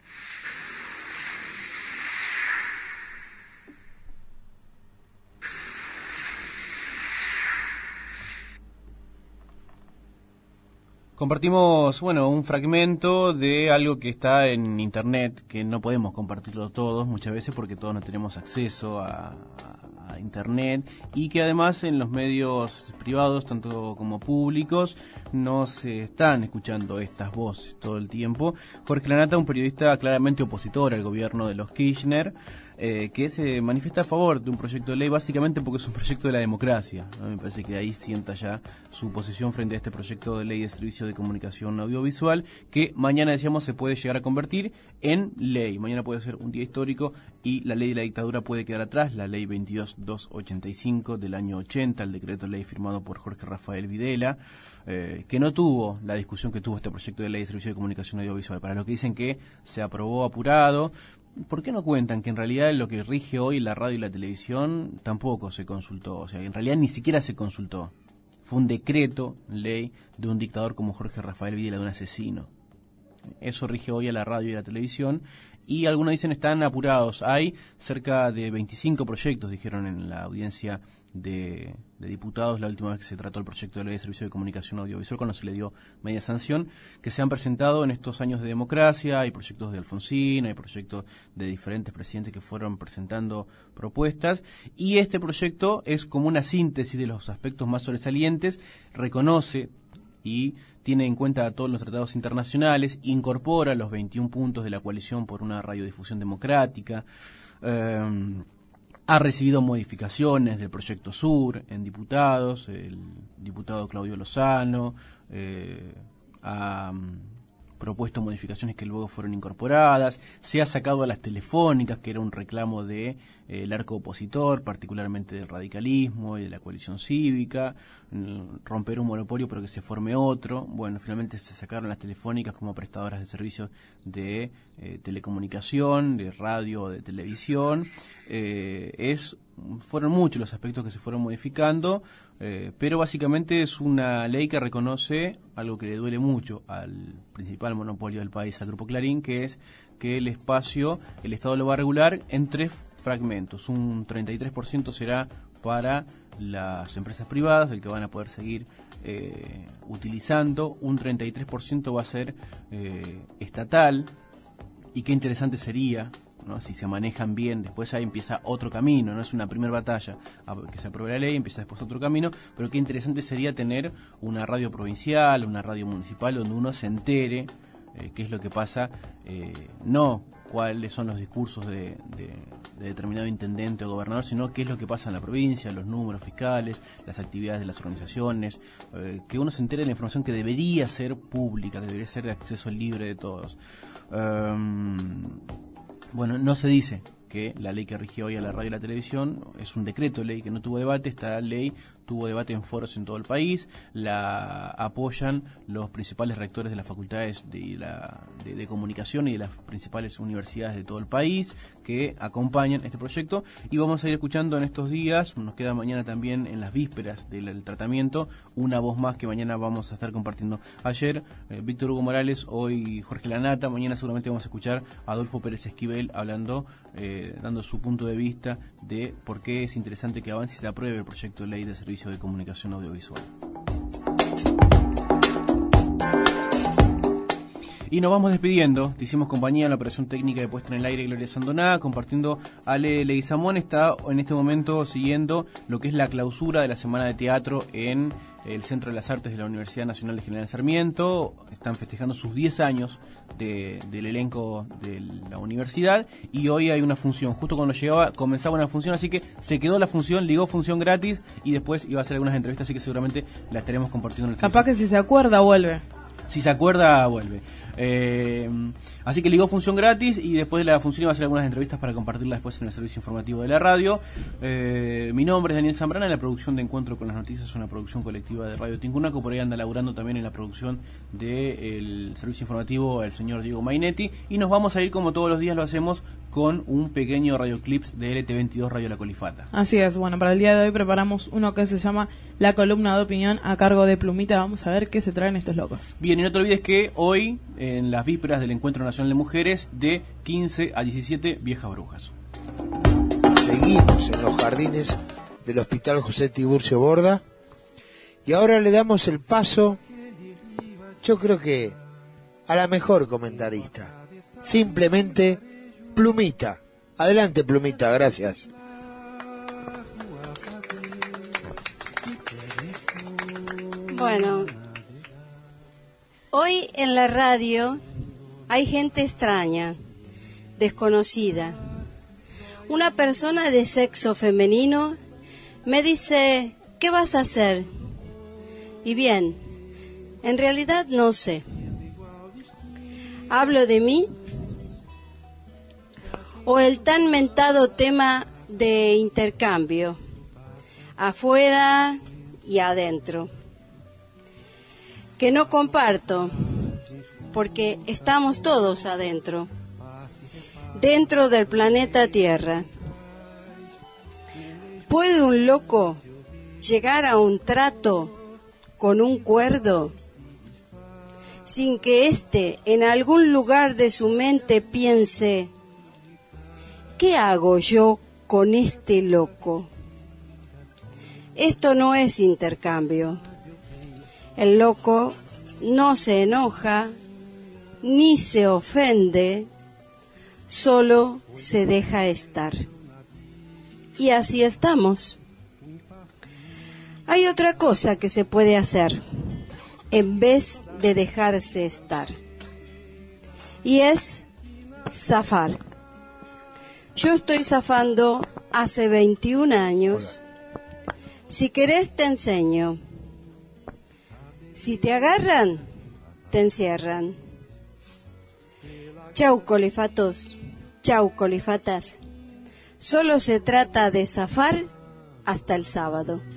Compartimos, bueno, un fragmento de algo que está en internet, que no podemos compartirlo todos muchas veces porque todos no tenemos acceso a, a, a internet, y que además en los medios privados, tanto como públicos, no se están escuchando estas voces todo el tiempo. Jorge Lanata, un periodista claramente opositor al gobierno de los Kirchner, Eh, que se manifiesta a favor de un proyecto de ley básicamente porque es un proyecto de la democracia, ¿no? Me parece que ahí sienta ya su posición frente a este proyecto de ley de servicio de comunicación audiovisual, que mañana, decíamos, se puede llegar a convertir en ley. Mañana puede ser un día histórico y la ley de la dictadura puede quedar atrás, la ley veintidós mil doscientos ochenta y cinco del año ochenta, el decreto de ley firmado por Jorge Rafael Videla, eh, que no tuvo la discusión que tuvo este proyecto de ley de servicio de comunicación audiovisual. Para los que dicen que se aprobó apurado, ¿por qué no cuentan que en realidad lo que rige hoy la radio y la televisión tampoco se consultó? O sea, en realidad ni siquiera se consultó. Fue un decreto, ley, de un dictador como Jorge Rafael Videla, de un asesino. Eso rige hoy a la radio y a la televisión. Y algunos dicen están apurados. Hay cerca de veinticinco proyectos, dijeron en la audiencia de, de diputados la última vez que se trató el proyecto de ley de servicio de comunicación audiovisual, cuando se le dio media sanción, que se han presentado en estos años de democracia. Hay proyectos de Alfonsín, hay proyectos de diferentes presidentes que fueron presentando propuestas, y este proyecto es como una síntesis de los aspectos más sobresalientes, reconoce y tiene en cuenta todos los tratados internacionales, incorpora los veintiún puntos de la coalición por una radiodifusión democrática, eh, ha recibido modificaciones del Proyecto Sur en diputados, el diputado Claudio Lozano eh, ha um, propuesto modificaciones que luego fueron incorporadas, se ha sacado a las telefónicas, que era un reclamo de eh, el arco opositor, particularmente del radicalismo y de la coalición cívica, romper un monopolio pero que se forme otro. Bueno, finalmente se sacaron las telefónicas como prestadoras de servicios de eh, telecomunicación, de radio, de televisión. Eh, es fueron muchos los aspectos que se fueron modificando, eh, pero básicamente es una ley que reconoce algo que le duele mucho al principal monopolio del país, al Grupo Clarín, que es que el espacio, el Estado lo va a regular en tres fragmentos. Un treinta y tres por ciento será para las empresas privadas, el que van a poder seguir eh, utilizando, un treinta y tres por ciento va a ser eh, estatal, y qué interesante sería, ¿no?, si se manejan bien. Después ahí empieza otro camino, no es una primera batalla que se apruebe la ley, empieza después otro camino, pero qué interesante sería tener una radio provincial, una radio municipal, donde uno se entere eh, qué es lo que pasa, eh, no cuáles son los discursos de, de, de determinado intendente o gobernador, sino qué es lo que pasa en la provincia, los números fiscales, las actividades de las organizaciones, eh, que uno se entere de la información que debería ser pública, que debería ser de acceso libre de todos. Um, bueno, no se dice que la ley que rige hoy a la radio y la televisión es un decreto ley que no tuvo debate. Esta ley tuvo debate en foros en todo el país, la apoyan los principales rectores de las facultades de, la, de, de comunicación y de las principales universidades de todo el país que acompañan este proyecto, y vamos a ir escuchando en estos días, nos queda mañana también en las vísperas del, del tratamiento, una voz más que mañana vamos a estar compartiendo. Ayer eh, Víctor Hugo Morales, hoy Jorge Lanata, mañana seguramente vamos a escuchar a Adolfo Pérez Esquivel hablando, eh, dando su punto de vista de por qué es interesante que avance y se apruebe el proyecto de ley de servicio de comunicación audiovisual. Y nos vamos despidiendo, te hicimos compañía en la operación técnica de puesta en el aire Gloria Sandoná, compartiendo Ale Leguizamón, está en este momento siguiendo lo que es la clausura de la Semana de Teatro en el Centro de las Artes de la Universidad Nacional de General Sarmiento. Están festejando sus diez años de, del elenco de la universidad, y hoy hay una función, justo cuando llegaba comenzaba una función, así que se quedó la función, ligó función gratis, y después iba a hacer algunas entrevistas, así que seguramente la estaremos compartiendo en el Capaz que si se acuerda vuelve. Si se acuerda, vuelve. Eh, así que ligó función gratis, y después de la función iba a hacer algunas entrevistas para compartirla después en el servicio informativo de la radio. Eh, mi nombre es Daniel Zambrana, en la producción de Encuentro con las Noticias, una producción colectiva de Radio Tincunaco. Por ahí anda laburando también en la producción del servicio informativo el señor Diego Mainetti, y nos vamos a ir como todos los días lo hacemos con un pequeño radioclips de L T veintidós Radio La Colifata. Así es, bueno, para el día de hoy preparamos uno que se llama La Columna de Opinión, a cargo de Plumita. Vamos a ver qué se traen estos locos. Bien, y no te olvides que hoy, en las vísperas del Encuentro Nacional de Mujeres, de quince a diecisiete, Viejas Brujas. Seguimos en los jardines del Hospital José Tiburcio Borda, y ahora le damos el paso, yo creo que a la mejor comentarista, simplemente Plumita. Adelante, Plumita, gracias. Bueno, hoy en la radio hay gente extraña, desconocida. Una persona de sexo femenino me dice, ¿qué vas a hacer? Y bien, en realidad no sé. ¿Hablo de mí? ¿O el tan mentado tema de intercambio, afuera y adentro? Que no comparto, porque estamos todos adentro, dentro del planeta Tierra. ¿Puede un loco llegar a un trato con un cuerdo sin que éste en algún lugar de su mente piense, ¿qué hago yo con este loco? Esto no es intercambio. El loco no se enoja ni se ofende, solo se deja estar. Y así estamos. Hay otra cosa que se puede hacer en vez de dejarse estar, y es zafar. Yo estoy zafando hace veintiún años. Si querés te enseño. Si te agarran, te encierran. Chau, colifatos. Chau, colifatas. Solo se trata de zafar hasta el sábado.